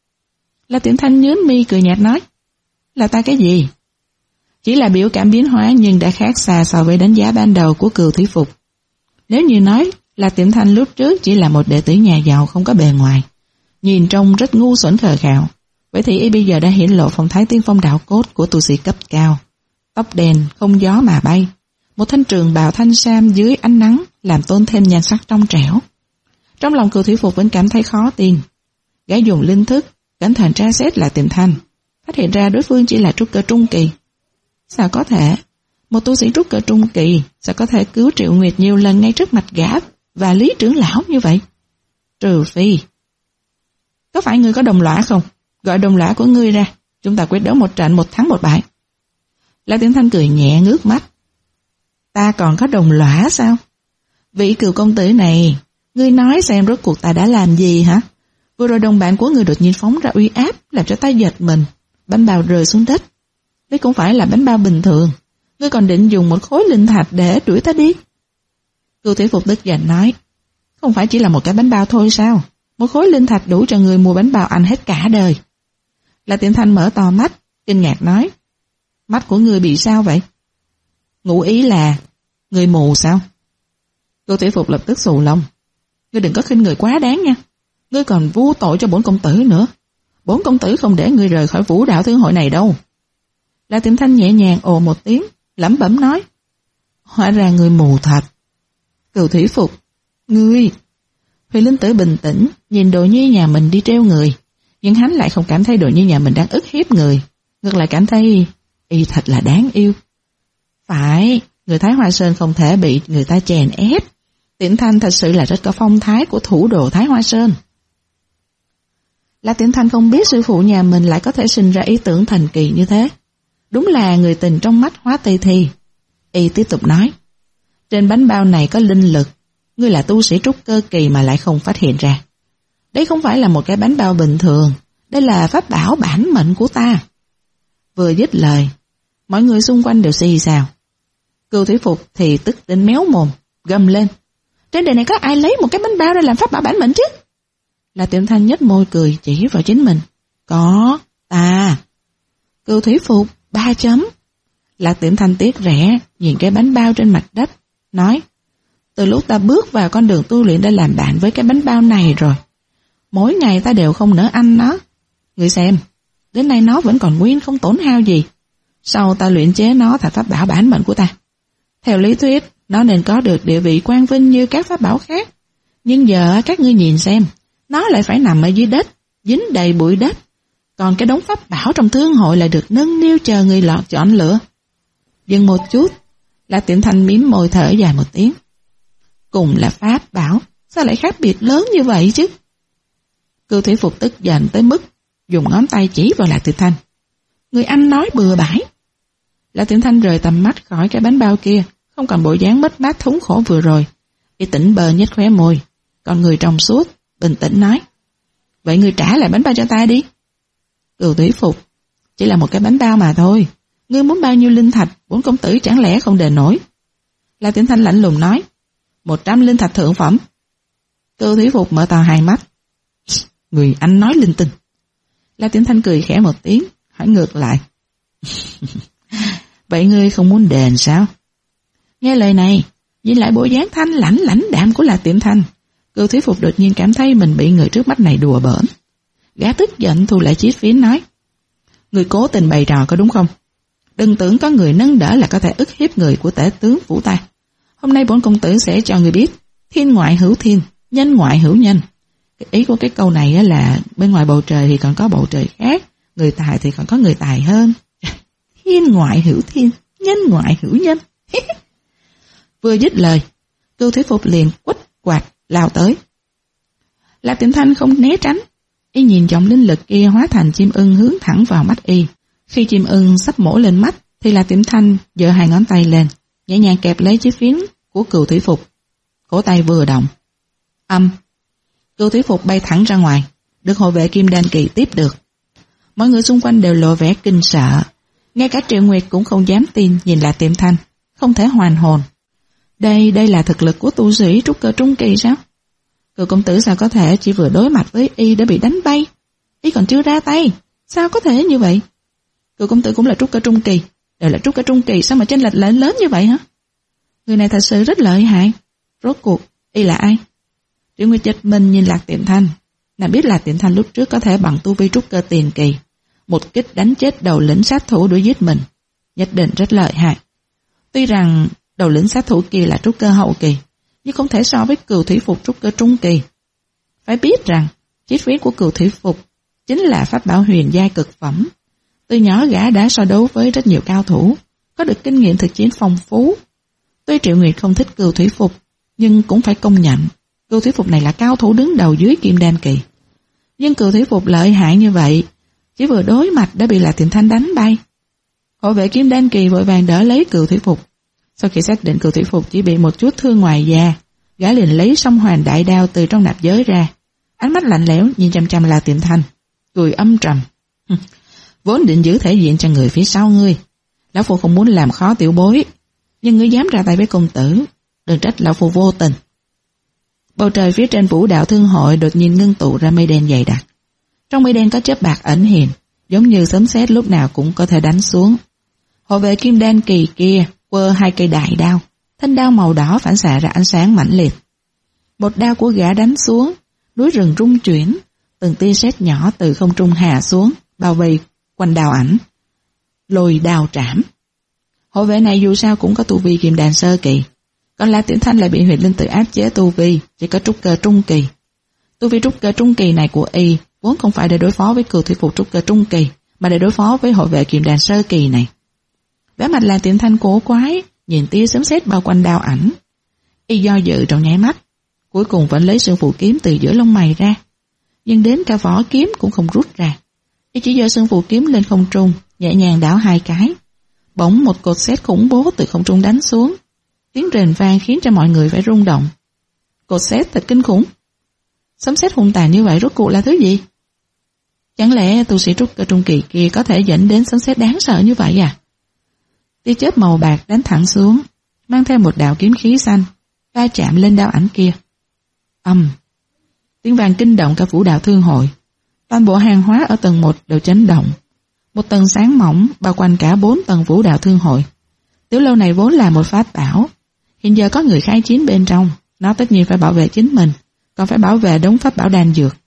A: La Tiệm Thanh nhướng mi cười nhạt nói: là ta cái gì? Chỉ là biểu cảm biến hóa nhưng đã khác xa so với đánh giá ban đầu của Cừu Thủy Phục. Nếu như nói là Tiệm Thanh lúc trước chỉ là một đệ tử nhà giàu không có bề ngoài, nhìn trông rất ngu xuẩn khờ khạo, vậy thì y bây giờ đã hiển lộ phong thái tiên phong đạo cốt của tu sĩ cấp cao. Tóc đen không gió mà bay, một thanh trường bào thanh sam dưới ánh nắng làm tôn thêm nhan sắc trong trẻo. Trong lòng Cừu Thủy Phục vẫn cảm thấy khó tin. Gã dùng linh thức cẩn thận tra xét lại Tiệm Thanh, phát hiện ra đối phương chỉ là trúc cơ trung kỳ. Sao có thể? Một tu sĩ trúc cơ trung kỳ sao có thể cứu Triệu Nguyệt nhiều lần ngay trước mặt gã và Lý trưởng lão như vậy? Trừ phi. Có phải ngươi có đồng lõa không? Gọi đồng lõa của ngươi ra, chúng ta quyết đấu một trận 1 thắng 1 bại. La Tiệm Thanh cười nhẹ ngước mắt. Ta còn có đồng lõa sao? Vị Cừu công tử này, ngươi nói xem rốt cuộc ta đã làm gì hả? Vừa rồi đồng bạn của ngươi đột nhiên phóng ra uy áp làm cho ta giật mình, bánh bao rơi xuống đất. Đây cũng phải là bánh bao bình thường,
B: Ngươi còn định dùng một khối linh thạch để đuổi ta đi? Cừu thủy phục tức giận nói, không phải chỉ là một cái bánh bao thôi sao? Một khối linh thạch đủ cho người mua bánh bao ăn hết cả đời. La Tiệm Thanh mở to mắt, kinh ngạc nói, mắt của ngươi bị sao vậy? Ngụ ý là, ngươi mù sao? Cừu thủy phục lập tức xù lông. Ngươi đừng có khinh người quá đáng nha. Ngươi còn vu tội cho bổn công tử nữa. Bổn công tử không để ngươi rời khỏi vũ đạo thương hội này đâu. La Tiệm Thanh nhẹ nhàng ồ một tiếng, lẩm bẩm nói, hóa ra ngươi mù thật. Cừu thủy phục, ngươi. Huyền Linh Tử bình tĩnh nhìn Đồ Nhi nhà mình đi treo người, nhưng hắn lại không cảm thấy Đồ Nhi nhà mình đang ức hiếp người, ngược lại cảm thấy y thật là đáng yêu. Phải, người Thái Hoa Sơn không thể bị người ta chèn ép. Tiệm Thanh thật sự là rất có phong thái của thủ đồ Thái Hoa Sơn. La Tiệm Thanh không biết sư phụ nhà mình lại có thể sinh ra ý tưởng thần kỳ như thế. Đúng là người tình trong mắt hóa Tây Thi. Y tiếp tục nói, trên bánh bao này có linh lực, ngươi là tu sĩ trúc cơ kỳ mà lại không phát hiện ra. Đây không phải là một cái bánh bao bình thường, đây là pháp bảo bản mệnh của ta. Vừa dứt lời, mọi người xung quanh đều xì xào. Cừu thủy phục thì tức đến méo mồm, gầm lên, trên đời này có ai lấy một cái bánh bao ra làm pháp bảo bản mệnh chứ? La Tiệm Thanh nhếch môi cười chỉ vào chính mình, có, ta. Cừu thủy phục, 3 chấm. La Tiệm Thanh tiếc rẻ nhìn cái bánh bao trên mặt đất, nói, từ lúc ta bước vào con đường tu luyện đã làm bạn với cái bánh bao này rồi. Mỗi ngày ta đều không nỡ ăn nó. Ngươi xem, đến nay nó vẫn còn nguyên không tổn hao gì. Sau ta luyện chế nó thành pháp bảo bản mệnh của ta. Theo lý thuyết, nó nên có được địa vị quang vinh như các pháp bảo khác. Nhưng giờ các ngươi nhìn xem, nó lại phải nằm ở dưới đất, dính đầy bụi đất. Còn cái đống pháp bảo trong thương hội lại được nâng niu chờ người lọt chọn lựa. Dừng một chút, La Tiệm Thanh mím môi thở dài một tiếng. Cùng là pháp bảo, sao lại khác biệt lớn như vậy chứ? Cừu thủy phục tức giận tới mức dùng ngón tay chỉ vào La Tiệm Thanh. Người anh nói bừa bãi. La Tiệm Thanh rời tầm mắt khỏi cái bánh bao kia, không còn bộ dáng mất mát thống khổ vừa rồi. Y tỉnh bờ nhếch khóe môi, còn người trong suốt, bình tĩnh nói, vậy ngươi trả lại bánh bao cho ta đi. Cừu thủy phục, chỉ là một cái bánh bao mà thôi. Ngươi muốn bao nhiêu linh thạch, bổn công tử chẳng lẽ không đền nổi? La Tiệm Thanh lạnh lùng nói, 100 linh thạch thượng phẩm. Cừu thủy phục mở to hai mắt. Người anh nói linh tinh. La Tiệm Thanh cười khẽ một tiếng, hỏi ngược lại. Vậy ngươi không muốn đền sao? Nghe lời này, nhìn lại bộ dáng thanh lãnh đạm của La Tiệm Thanh, Cừu thủy phục đột nhiên cảm thấy mình bị người trước mắt này đùa bỡn. Gã tức giận thu lại chiếc phiến nói, người cố tình bày trò có đúng không? Đừng tưởng có người nâng đỡ là có thể ức hiếp người của tể tướng phủ ta. Hôm nay bổn công tử sẽ cho người biết, thiên ngoại hữu thiên, nhân ngoại hữu nhân. Cái ý của cái câu này là bên ngoài bầu trời thì còn có bầu trời khác, người tài thì còn có người tài hơn. Thiên ngoại hữu thiên, nhân ngoại hữu nhân. Vừa dứt lời, Cừu thủy phục liền quất quạt lao tới. La Tiệm Thanh không né tránh, y nhìn dòng linh lực kia hóa thành chim ưng hướng thẳng vào mắt y. Khi chim ưng sắp mổ lên mắt thì La Tiệm Thanh giơ hai ngón tay lên, nhẹ nhàng kẹp lấy chiếc phiến của Cừu thủy phục. Cổ tay vừa động, Cừu thủy phục bay thẳng ra ngoài, được hộ vệ Kim Đan Kỳ tiếp được. Mọi người xung quanh đều lộ vẻ kinh sợ, ngay cả Triệu Nguyệt cũng không dám tin nhìn La Tiệm Thanh, không thể hoàn hồn. Đây là thực lực của tu sĩ trúc cơ trung kỳ sao? Cừu công tử sao có thể chỉ vừa đối mặt với y đã bị đánh bay? Y còn chưa ra tay, sao có thể như vậy? Cừu công tử cũng là trúc cơ trung kỳ, đều là trúc cơ trung kỳ, sao mà chênh lệch lại lớn như vậy hả? Người này thật sự rất lợi hại. Rốt cuộc y là ai? Triệu Nguyệt giật mình nhìn Lạc Tiệm Thanh. Nàng biết Lạc Tiệm Thanh lúc trước có thể bằng tu vi trúc cơ tiền kỳ, một kích đánh chết đầu lĩnh sát thủ đuổi giết mình, nhất định rất lợi hại. Tuy rằng đầu lĩnh sát thủ kia là trúc cơ hậu kỳ, nhưng không thể so với Cừu thủy phục trúc cơ trung kỳ. Phải biết rằng chiếc phiến của Cừu thủy phục chính là pháp bảo huyền giai cực phẩm. Từ nhỏ gã đã so đấu với rất nhiều cao thủ, có được kinh nghiệm thực chiến phong phú. Tuy Triệu Nguyệt không thích Cừu thủy phục, nhưng cũng phải công nhận Cừu thủy phục này là cao thủ đứng đầu dưới Kim Đan Kỳ. Nhưng Cừu thủy phục lợi hại như vậy, chỉ vừa đối mặt đã bị Lạc Tiệm Thanh đánh bay. Hộ vệ Kim Đan Kỳ vội vàng đỡ lấy Cừu thủy phục. Sau khi xác định Cừu thủy phục chỉ bị một chút thương ngoài da, gã liền lấy song hoàn đại đao từ trong nạp giới ra, ánh mắt lạnh lẽo nhìn chăm chăm Lạc Tiệm Thanh, cười âm trầm. Vốn định giữ thể diện cho người phía sau ngươi, Lão phu không muốn làm khó tiểu bối, nhưng ngươi dám ra tay với công tử, đừng trách lão phu vô tình. Bầu trời phía trên vũ đạo thương hội đột nhiên ngưng tụ ra mây đen dày đặc. Trong mây đen có chớp bạc ẩn hiện, giống như sấm sét lúc nào cũng có thể đánh xuống. Hộ vệ kim đan kỳ kia quơ 2 cây đại đao, thanh đao màu đỏ phản xạ ra ánh sáng mãnh liệt. Một đao của gã đánh xuống, núi rừng rung chuyển, từng tia sét nhỏ từ không trung hạ xuống, bao vây quanh Đao Ảnh. Lôi đao trảm. Hộ vệ này dù sao cũng có tu vi kim đan sơ kỳ, còn La Tiểu Thanh lại bị Huyền Linh Tử áp chế tu vi, chỉ có trúc cơ trung kỳ. Tu vi trúc cơ trung kỳ này của y vốn không phải để đối phó với Cừu Thủy Phục trúc cơ trung kỳ, mà để đối phó với hộ vệ kim đan sơ kỳ này. Vẻ mặt La Tiểu Thanh cổ quái, nhìn tia sấm sét bao quanh Đao Ảnh. Y do dự trong nháy mắt, cuối cùng vẫn lấy Sương Phù Kiếm từ giữa lông mày ra, nhưng đến cả vỏ kiếm cũng không rút ra. Y chỉ giơ Sương Phù Kiếm lên không trung, nhẹ nhàng đảo 2 cái. Bỗng một cột sét khủng bố từ không trung đánh xuống, tiếng rền vang khiến cho mọi người phải rung động. Cột sét thật kinh khủng. Sấm sét hung tàn như vậy rốt cuộc là thứ gì? Chẳng lẽ tu sĩ trúc cơ trung kỳ kia có thể dẫn đến sấm sét đáng sợ như vậy à? Tia chớp màu bạc đánh thẳng xuống, mang theo một đạo kiếm khí xanh, va chạm lên Đao Ảnh kia. Tiếng vang kinh động cả vũ đạo thương hội. Toàn bộ hàng hóa ở tầng 1 đều chấn động. Một tầng sáng mỏng bao quanh cả 4 tầng vũ đạo thương hội. Tiểu lâu này vốn là một pháp bảo, hiện giờ có người khai chiến bên trong, nó tất nhiên phải bảo vệ chính mình, còn phải bảo vệ đống pháp bảo đan dược.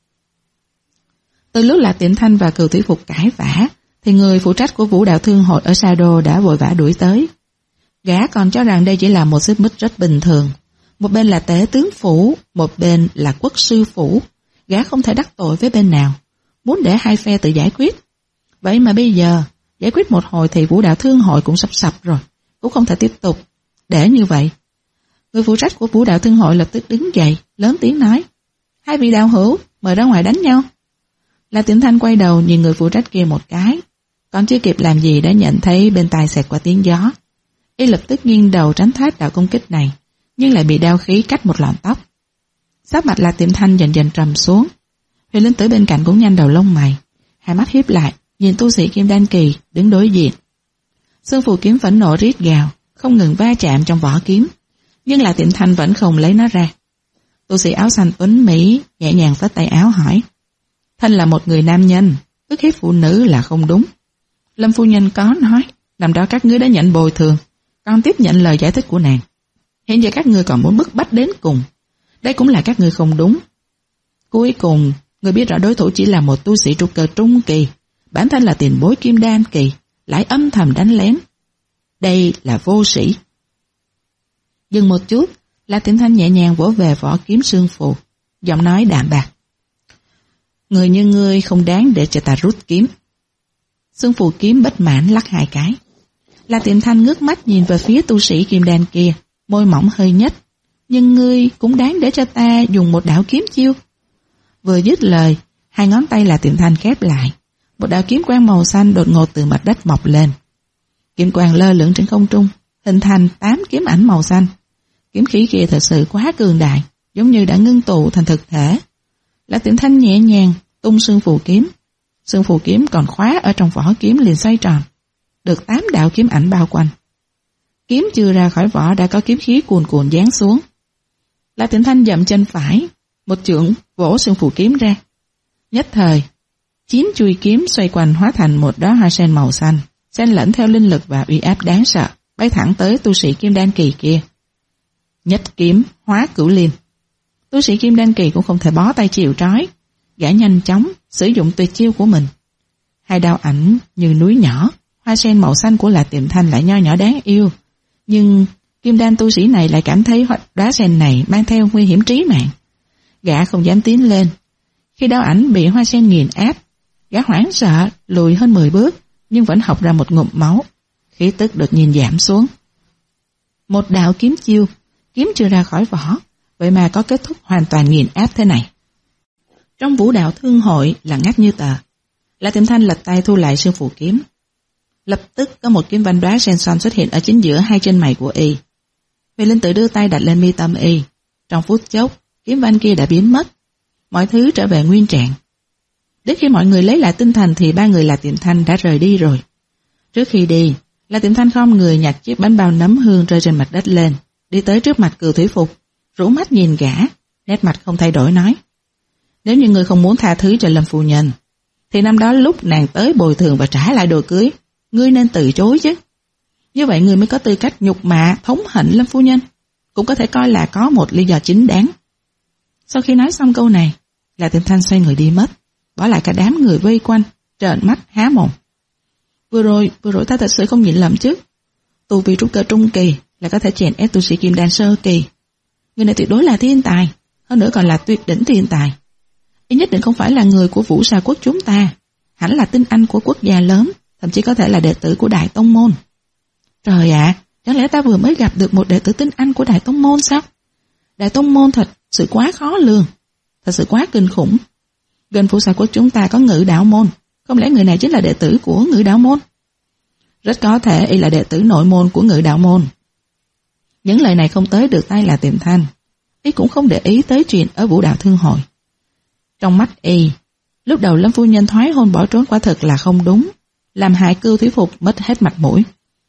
B: Từ lúc là Tiễn Thanh và Cừu Thủy Phục cãi vã, thì người phụ trách của vũ đạo thương hội ở Sa Đô đã vội vã đuổi tới. Gã còn cho rằng đây chỉ là một xích mích rất bình thường. Một bên là tế tướng phủ, một bên là quốc sư phủ. Gã không thể đắc tội với bên nào, muốn để hai phe tự giải quyết. Vậy mà bây giờ, giải quyết một hồi thì vũ đạo thương hội cũng sắp sập rồi, cũng không thể tiếp tục để như vậy. Người phụ trách của vũ đạo thương hội lập tức đứng dậy, lớn tiếng nói: "Hai vị đạo hữu, mời ra ngoài đánh nhau." La Tiễn Thanh quay đầu nhìn người phụ trách kia một cái, còn chưa kịp làm gì đã nhận thấy bên tai xẹt qua tiếng gió. Y lập tức nghiêng đầu tránh thoát đạo công kích này, nhưng lại bị đao khí cắt một lọn tóc. Sắc mặt La Tiễn Thanh dần dần trầm xuống. Huyền Linh Tử bên cạnh cũng nhăn đầu lông mày, hai mắt híp lại nhìn tu sĩ kim đan kỳ đứng đối diện. Sương Phù Kiếm phẫn nộ rít gào, không ngừng va chạm trong vỏ kiếm, nhưng La Tiễn Thanh vẫn không lấy nó ra. Tu sĩ áo xanh tuấn mỹ nhẹ nhàng phất tay áo hỏi: "Thanh là một người nam nhân, ức hiếp phụ nữ là không đúng. Lâm phu nhân có nói, năm đó các ngươi đã nhận bồi thường, còn tiếp nhận lời giải thích của nàng. Hiện giờ các ngươi còn muốn bức bách đến cùng, đây cũng là các ngươi không đúng. Cuối cùng, ngươi biết rõ đối thủ chỉ là một tu sĩ trúc cơ trung kỳ, bản thân là tiền bối kim đan kỳ, lại âm thầm đánh lén. Đây là vô sĩ." Dừng một chút, La Tiễn Thanh nhẹ nhàng vỗ về vỏ kiếm sương phù, giọng nói đạm bạc: "Người như ngươi không đáng để cho ta rút kiếm." Sương Phù Kiếm bất mãn lắc 2 cái. La Tiễn Thanh ngước mắt nhìn về phía tu sĩ kim đan kia, môi mỏng hơi nhếch: "Nhưng ngươi cũng đáng để cho ta dùng một đạo kiếm chiêu." Vừa dứt lời, 2 ngón tay La Tiễn Thanh khép lại, một đạo kiếm quang màu xanh đột ngột từ mặt đất mọc lên. Kiếm quang lơ lửng trên không trung, hình thành 8 kiếm ảnh màu xanh. Kiếm khí kia thật sự quá cường đại, giống như đã ngưng tụ thành thực thể. La Tiễn Thanh nhẹ nhàng tung Sương Phù Kiếm. Sương Phù Kiếm còn khóa ở trong vỏ kiếm liền xoay tròn, được 8 đạo kiếm ảnh bao quanh. Kiếm chưa ra khỏi vỏ đã có kiếm khí cuồn cuộn giáng xuống. La Tiễn Thanh dậm chân phải, một chưởng vỗ Sương Phù Kiếm ra. Nhất thời, 9 chuôi kiếm xoay quanh hóa thành một đóa hoa sen màu xanh, xen lẫn theo linh lực và uy áp đáng sợ, bay thẳng tới tu sĩ kim đan kỳ kia. Nhất kiếm hóa cửu liên. Tu sĩ kim đan kỳ cũng không thể bó tay chịu trói, gã nhanh chóng sử dụng tuyệt chiêu của mình. 2 đao ảnh như núi nhỏ, hoa sen màu xanh của La Tiễn Thanh lại nho nhỏ đáng yêu, nhưng kim đan tu sĩ này lại cảm thấy đóa sen này mang theo nguy hiểm trí mạng. Gã không dám tiến lên. Khi đao ảnh bị hoa sen nghiền áp, gã hoảng sợ lùi hơn 10 bước, nhưng vẫn học ra một ngụm máu, khí tức đột nhiên giảm xuống. Một đạo kiếm chiêu, kiếm chưa ra khỏi vỏ, vậy mà có kết thúc hoàn toàn nghiền áp thế này. Trong vũ đạo thương hội lặng ngắt như tờ. La Tiễn Thanh lật tay thu lại Sương Phù Kiếm. Lập tức có một kiếm văn đóa sen son xuất hiện ở chính giữa 2 chân mày của y. Huyền Linh Tử đưa tay đặt lên mi tâm y. Trong phút chốc, kiếm văn kia đã biến mất, mọi thứ trở về nguyên trạng. Đến khi mọi người lấy lại tinh thần thì 3 người La Tiễn Thanh đã rời đi rồi. Trước khi đi, La Tiệm Thanh khom người nhặt chiếc bánh bao nấm hương rơi trên mặt đất lên, đi tới trước mặt Cừu Thủy Phục, rũ mắt nhìn gã, nét mặt không thay đổi nói: nếu như ngươi không muốn tha thứ cho Lâm phu nhân, thì năm đó lúc nàng tới bồi thường và trả lại đồ cưới, ngươi nên từ chối chứ. Như vậy ngươi mới có tư cách nhục mạ, thống hận Lâm phu nhân, cũng có thể coi là có một lý do chính đáng. Sau khi nói xong câu này, La Tiệm Thanh xoay người đi mất, bỏ lại cả đám người vây quanh, trợn mắt há mồm. Vừa rồi ta thật sự không nhịn lầm chứ. Tu vi trúc cơ trung kỳ là có thể chèn ép tu sĩ kim đan sơ kỳ. Người này tuyệt đối là thiên tài, hơn nữa còn là tuyệt đỉnh thiên tài. Y nhất định không phải là người của Vũ Sa quốc chúng ta, hẳn là tinh anh của quốc gia lớn, thậm chí có thể là đệ tử của Đại Tông môn. Trời ạ, chẳng lẽ ta vừa mới gặp được một đệ tử tinh anh của Đại Tông môn sao? Đại Tông môn thật sự quá khó lường, thật sự quá kinh khủng. Gần Vũ Sa quốc chúng ta có Ngự Đạo môn, không lẽ người này chính là đệ tử của Ngự Đạo môn? Rất có thể y là đệ tử nội môn của Ngự Đạo môn. Những lời này không tới được tai La Tiệm Thanh, y cũng không để ý tới chuyện ở Vũ Đạo Thương hội. Trong mắt y, lúc đầu Lâm phu nhân thoái hôn bỏ trốn quả thực là không đúng, làm hại Cừu Thủy Phục mất hết mặt mũi.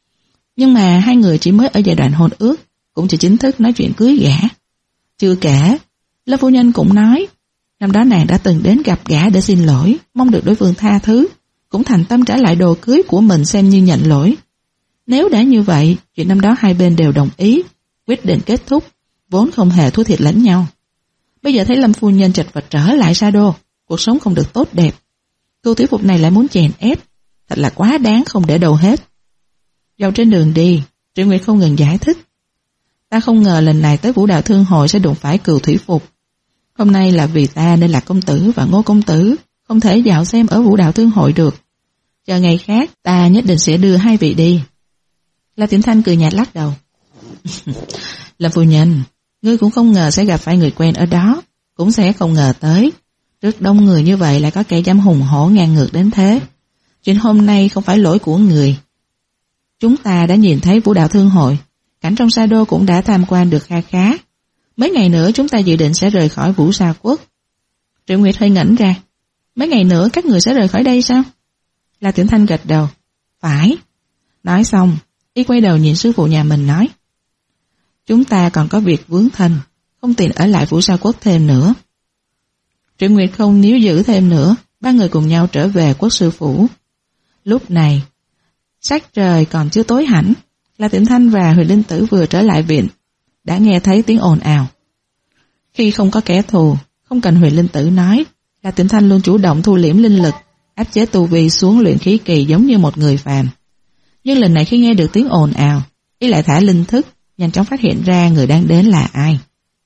B: Nhưng mà hai người chỉ mới ở giai đoạn hôn ước, cũng chỉ chính thức nói chuyện cưới gả. Chưa kể, Lâm phu nhân cũng nói, năm đó nàng đã từng đến gặp gã để xin lỗi, mong được đối phương tha thứ, cũng thành tâm trả lại đồ cưới của mình xem như nhận lỗi. Nếu đã như vậy, chuyện năm đó hai bên đều đồng ý, quyết định kết thúc, vốn không hề thua thiệt lẫn nhau. Bây giờ thấy Lâm phu nhân chật vật trở lại Sa Đô, cuộc sống không được tốt đẹp. Cừu Thủy Phục này lại muốn chèn ép, thật là quá đáng không để đầu hết. Dạo trên đường đi, Triệu Nguyệt không ngừng giải thích. Ta không ngờ lần này tới Vũ Đạo Thương hội sẽ đụng phải Cừu Thủy Phục. Hôm nay là vì ta nên Lạc công tử và Ngô công tử không thể dạo xem ở Vũ Đạo Thương hội được. Chờ ngày khác ta nhất định sẽ đưa hai vị đi. La Tiệm Thanh cười nhạt lắc đầu. Lâm phu nhân, ngươi cũng không ngờ sẽ gặp phải người quen ở đó, cũng sẽ không ngờ tới rất đông người như vậy lại có kẻ dám hùng hổ ngang ngược đến thế. Chuyện hôm nay không phải lỗi của người. Chúng ta đã nhìn thấy Vũ Đạo Thương hội, cảnh trong Sa Đô cũng đã tham quan được kha khá. Mấy ngày nữa chúng ta dự định sẽ rời khỏi Vũ Sa quốc. Triệu Nguyệt hơi ngẩn ra. Mấy ngày nữa các người sẽ rời khỏi đây sao? La Tiệm Thanh gật đầu. Phải. Nói xong, y quay đầu nhìn sư phụ nhà mình nói. Chúng ta còn có việc vướng thân, không tiện ở lại Vũ Sa quốc thêm nữa. Triệu Nguyệt không níu giữ thêm nữa, ba người cùng nhau trở về quốc sư phủ. Lúc này, sắc trời còn chưa tối hẳn, La Tiệm Thanh và Huyền Linh Tử vừa trở lại viện, đã nghe thấy tiếng ồn ào. Khi không có kẻ thù, không cần Huyền Linh Tử nói, La Tiệm Thanh luôn chủ động thu liễm linh lực, áp chế tu vi xuống luyện khí kỳ giống như một người phàm. Nhưng lần này khi nghe được tiếng ồn ào, y lại thả linh thức, nhanh chóng phát hiện ra người đang đến là ai.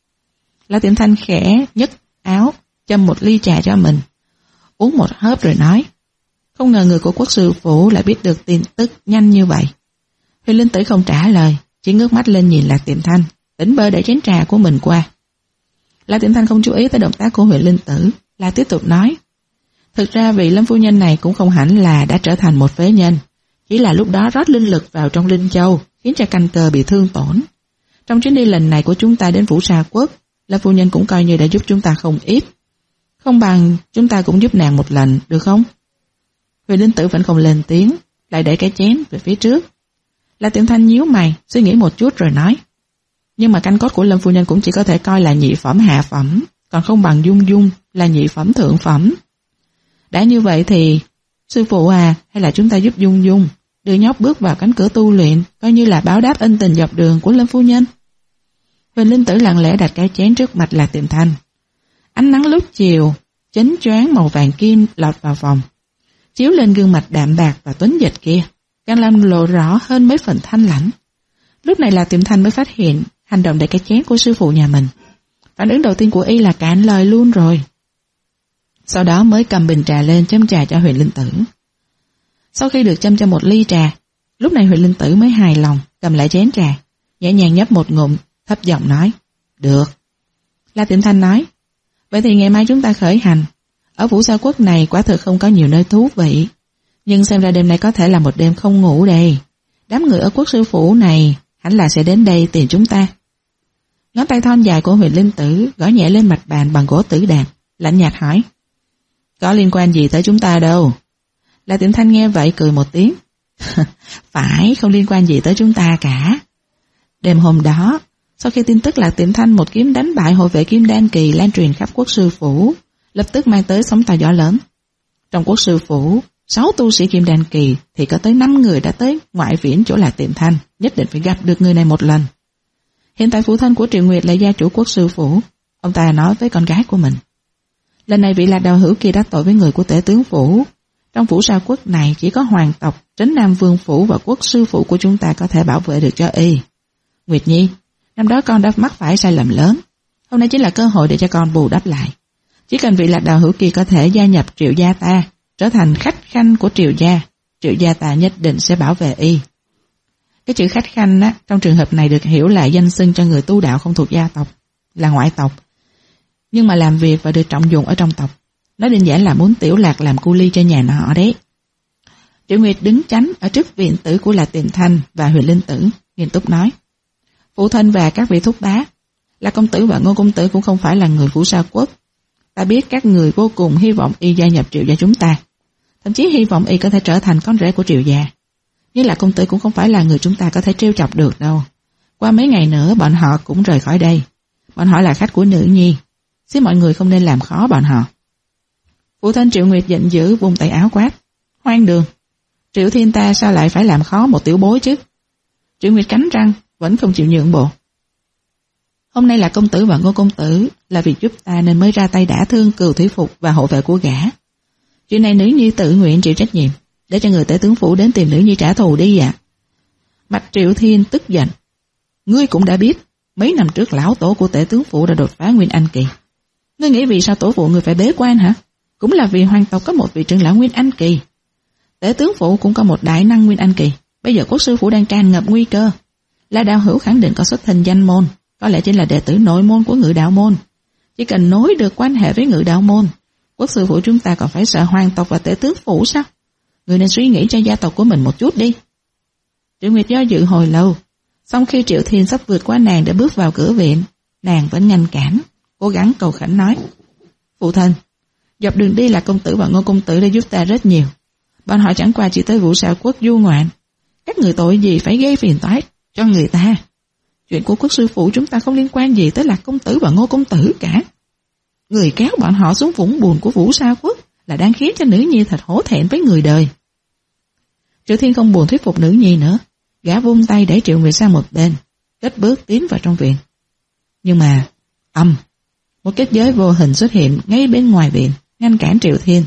B: La Tiệm Thanh khẽ nhấc áo, châm một ly trà cho mình, uống một hớp rồi nói, không ngờ người của quốc sư phủ lại biết được tin tức nhanh như vậy. Huyền Linh Tử không trả lời, chỉ ngước mắt lên nhìn La Tiệm Thanh, tỉnh bơ để chén trà của mình qua. La Tiệm Thanh không chú ý tới động tác của Huyền Linh Tử, là tiếp tục nói, thực ra vị Lâm phu nhân này cũng không hẳn là đã trở thành một phế nhân, chỉ là lúc đó rót linh lực vào trong linh châu, khiến cho căn cơ bị thương tổn. Trong chuyến đi lần này của chúng ta đến Vũ Sa quốc, Lâm phu nhân cũng coi như đã giúp chúng ta không ít. Không bằng chúng ta cũng giúp nàng một lần, được không? Huyền Linh Tử vẫn không lên tiếng, lại đẩy cái chén về phía trước. La Tiệm Thanh nhíu mày, suy nghĩ một chút rồi nói, nhưng mà canh cốt của Lâm phu nhân cũng chỉ có thể coi là nhị phẩm hạ phẩm, còn không bằng Dung Dung là nhị phẩm thượng phẩm. Đã như vậy thì, sư phụ à, hay là chúng ta giúp Dung Dung đưa nhóc bước vào cánh cửa tu luyện, coi như là báo đáp ân tình dọc đường của Lâm phu nhân. Huyền Linh Tử lặng lẽ đặt cái chén trước mặt La Tiệm Thanh. Ánh nắng lúc chiều, chónh choáng màu vàng kim lọt vào phòng, chiếu lên gương mặt đạm bạc và tuấn dịch kia, càng làm lộ rõ hơn mấy phần thanh lãnh. Lúc này La Tiệm Thanh mới phát hiện hành động đẩy cái chén của sư phụ nhà mình. Phản ứng đầu tiên của y là cạn lời luôn rồi. Sau đó mới cầm bình trà lên châm trà cho Huyền Linh Tử. Sau khi được châm cho một ly trà, lúc này Huyền Linh Tử mới hài lòng cầm lại chén trà, nhẹ nhàng nhấp một ngụm, thấp giọng nói, được. La Tiệm Thanh nói, vậy thì ngày mai chúng ta khởi hành. Ở Vũ Sa quốc này quả thực không có nhiều nơi thú vị, nhưng xem ra đêm nay có thể là một đêm không ngủ đây. Đám người ở quốc sư phủ này hẳn là sẽ đến đây tìm chúng ta. Ngón tay thon dài của Huyền Linh Tử gõ nhẹ lên mặt bàn bằng gỗ tử đàn, lạnh nhạt hỏi, có liên quan gì tới chúng ta đâu? La Tiệm Thanh nghe vậy cười một tiếng, Phải, không liên quan gì tới chúng ta cả. Đêm hôm đó, sau khi tin tức Lạc Tiệm Thanh một kiếm đánh bại hộ vệ Kim Đan Kỳ lan truyền khắp quốc sư phủ, lập tức mang tới sóng to gió lớn. Trong quốc sư phủ, 6 tu sĩ Kim Đan Kỳ thì có tới 5 người đã tới ngoại viễn chỗ Lạc Tiệm Thanh, nhất định phải gặp được người này một lần. Hiện tại phụ thân của Triệu Nguyệt là gia chủ quốc sư phủ, ông ta nói với con gái của mình. Lần này vị Lạc đạo hữu kia đắc tội với người của Tể tướng phủ. Trong phủ Sa Quốc này chỉ có hoàng tộc, Trấn Nam Vương phủ và quốc sư phủ của chúng ta có thể bảo vệ được cho y. Nguyệt Nhi, năm đó con đã mắc phải sai lầm lớn. Hôm nay chính là cơ hội để cho con bù đắp lại. Chỉ cần vị Lạc đạo hữu kia có thể gia nhập Triệu gia ta, trở thành khách khanh của Triệu gia ta nhất định sẽ bảo vệ y. Cái chữ khách khanh á, trong trường hợp này được hiểu là danh xưng cho người tu đạo không thuộc gia tộc, là ngoại tộc, nhưng mà làm việc và được trọng dụng ở trong tộc. Nói đơn giản là muốn Tiểu Lạc làm cu ly cho nhà nọ đấy. Triệu Nguyệt đứng chắn ở trước viện tử của Lạc Tiệm Thanh và Huyền Linh Tử, nghiêm túc nói. Phụ thân và các vị thúc bá, Lạc công tử và Ngô công tử cũng không phải là người phủ Sa Quốc. Ta biết các người vô cùng hy vọng y gia nhập Triệu gia chúng ta, thậm chí hy vọng y có thể trở thành con rể của Triệu gia. Nhưng Lạc công tử cũng không phải là người chúng ta có thể trêu chọc được đâu. Qua mấy ngày nữa bọn họ cũng rời khỏi đây. Bọn họ là khách của nữ nhi, xin mọi người không nên làm khó bọn họ. Phụ thân Triệu Nguyệt giận dữ vung tay áo quát. Hoang đường, Triệu Thiên ta sao lại phải làm khó một tiểu bối chứ? Triệu Nguyệt cắn răng, vẫn không chịu nhượng bộ. Hôm nay là công tử và Ngô công tử là việc giúp ta nên mới ra tay đả thương Cừu Thủy Phục và hộ vệ của gã. Chuyện này nữ nhi tự nguyện chịu trách nhiệm, để cho người Tể tướng phủ đến tìm nữ nhi trả thù đi ạ. Mặt Triệu Thiên tức giận. Ngươi cũng đã biết, mấy năm trước lão tổ của Tể tướng phủ đã đột phá Nguyên Anh Kỳ. Ngươi nghĩ vì sao tổ phụ ngươi phải bế quan hả? Cũng là vì hoàng tộc có một vị trưởng lão Nguyên Anh Kỳ. Tể tướng phủ cũng có một đại năng Nguyên Anh Kỳ. Bây giờ quốc sư phủ đang tràn ngập nguy cơ. La đạo hữu khẳng định có xuất thân danh môn, có lẽ chính là đệ tử nội môn của Ngự đạo môn. Chỉ cần nối được quan hệ với Ngự đạo môn, quốc sư phủ chúng ta còn phải sợ hoàng tộc và Tể tướng phủ sao? Người nên suy nghĩ cho gia tộc của mình một chút đi. Triệu Nguyệt do dự hồi lâu, xong khi Triệu Thiên sắp vượt qua nàng để bước vào cửa viện, nàng vẫn ngăn cản, cố gắng cầu khẩn nói. Phụ thân, dọc đường đi là công tử và Ngô công tử đã giúp ta rất nhiều. Bọn họ chẳng qua chỉ tới Vũ Sa Quốc du ngoạn. Các người tội gì phải gây phiền toái cho người ta? Chuyện của quốc sư phủ chúng ta không liên quan gì tới Lạc công tử và Ngô công tử cả. Người kéo bọn họ xuống vũng bùn của Vũ Sa Quốc là đang khiến cho nữ nhi thật hổ thẹn với người đời. Triệu Thiên không buồn thuyết phục nữ nhi nữa, gã vung tay đẩy Triệu Nguyệt sang một bên, cất bước tiến vào trong viện. Nhưng mà, một kết giới vô hình xuất hiện ngay bên ngoài viện, ngăn cản Triệu Thiên.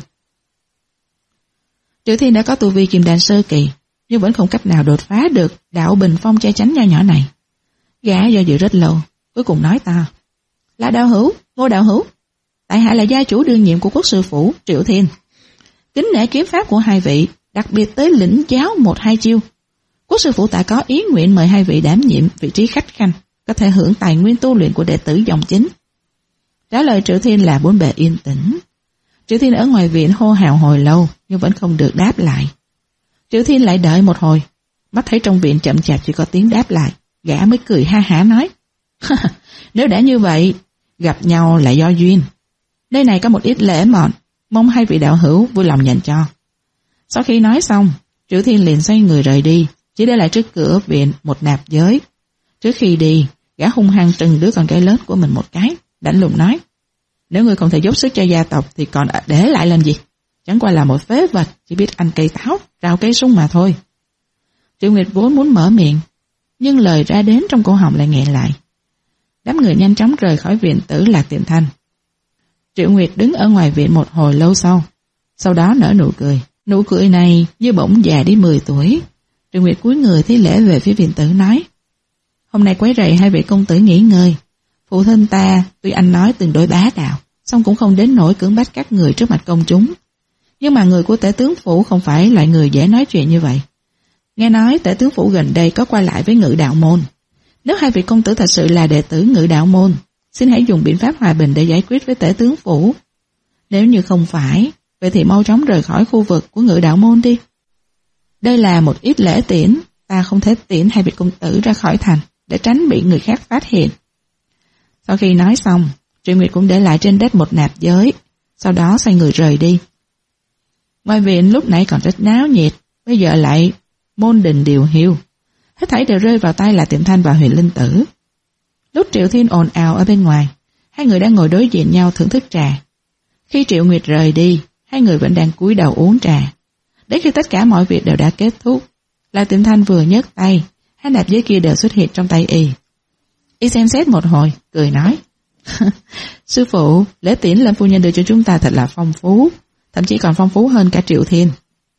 B: Triệu Thiên đã có tu vi Kim Đan sơ kỳ, nhưng vẫn không cách nào đột phá được đạo bình phong che chắn nho nhỏ này. Gã do dự rất lâu, cuối cùng nói to. Là đạo hữu, Ngô đạo hữu, tại hạ là gia chủ đương nhiệm của quốc sư phủ, Triệu Thiên. Kính nể kiếm pháp của hai vị, đặc biệt tới lĩnh giáo 1-2 chiêu. Quốc sư phủ tại có ý nguyện mời hai vị đảm nhiệm vị trí khách khanh, có thể hưởng tài nguyên tu luyện của đệ tử dòng chính. Trả lời Triệu Thiên là bốn bề yên tĩnh. Triệu Thiên ở ngoài viện hô hào hồi lâu, nhưng vẫn không được đáp lại. Triệu Thiên lại đợi một hồi, mắt thấy trong viện chậm chạp chỉ có tiếng đáp lại, gã mới cười ha hả nói. Nếu đã như vậy, gặp nhau là do duyên. Nơi này có một ít lễ mọn, mong hai vị đạo hữu vui lòng nhận cho. Sau khi nói xong, Triệu Thiên liền xoay người rời đi, chỉ để lại trước cửa viện một nạp giới. Trước khi đi, gã hung hăng trừng đứa con gái lớn của mình một cái, lạnh lùng nói. Nếu ngươi không thể dốc sức cho gia tộc thì còn để lại làm gì? Chẳng qua là một phế vật, chỉ biết ăn cây táo, rào cây sung mà thôi. Triệu Nguyệt vốn muốn mở miệng, nhưng lời ra đến trong cổ họng lại nghẹn lại. Đám người nhanh chóng rời khỏi viện tử Lạc Tiệm Thanh. Triệu Nguyệt đứng ở ngoài viện một hồi lâu sau đó nở nụ cười. Nụ cười này như bỗng già đi 10 tuổi. Triệu Nguyệt cúi người thi lễ về phía viện tử nói. Hôm nay quấy rầy hai vị công tử nghỉ ngơi. Phụ thân ta, tuy anh nói tương đối bá đạo, song cũng không đến nỗi cưỡng bách các người trước mặt công chúng. Nhưng mà người của Tể tướng phủ không phải loại người dễ nói chuyện như vậy. Nghe nói Tể tướng phủ gần đây có qua lại với Ngự đạo môn. Nếu hai vị công tử thật sự là đệ tử Ngự đạo môn, xin hãy dùng biện pháp hòa bình để giải quyết với Tể tướng phủ. Nếu như không phải, vậy thì mau chóng rời khỏi khu vực của Ngự đạo môn đi. Đây là một ít lễ tiễn, ta không thể tiễn hai vị công tử ra khỏi thành để tránh bị người khác phát hiện. Sau khi nói xong, Triệu Nguyệt cũng để lại trên đất một nạp giới, sau đó xoay người rời đi. Ngoài viện lúc nãy còn rất náo nhiệt, bây giờ lại môn đình điều hiu. Hết thảy đều rơi vào tay là Tiệm Thanh và Huyền Linh Tử. Lúc Triệu Thiên ồn ào ở bên ngoài, hai người đang ngồi đối diện nhau thưởng thức trà. Khi Triệu Nguyệt rời đi, hai người vẫn đang cúi đầu uống trà. Đến khi tất cả mọi việc đều đã kết thúc, là Tiệm Thanh vừa nhấc tay, hai nạp giấy kia đều xuất hiện trong tay y. Y xem xét một hồi, cười nói: Sư phụ, lễ tiễn Lâm phu nhân đưa cho chúng ta thật là phong phú, thậm chí còn phong phú hơn cả Triệu Thiên.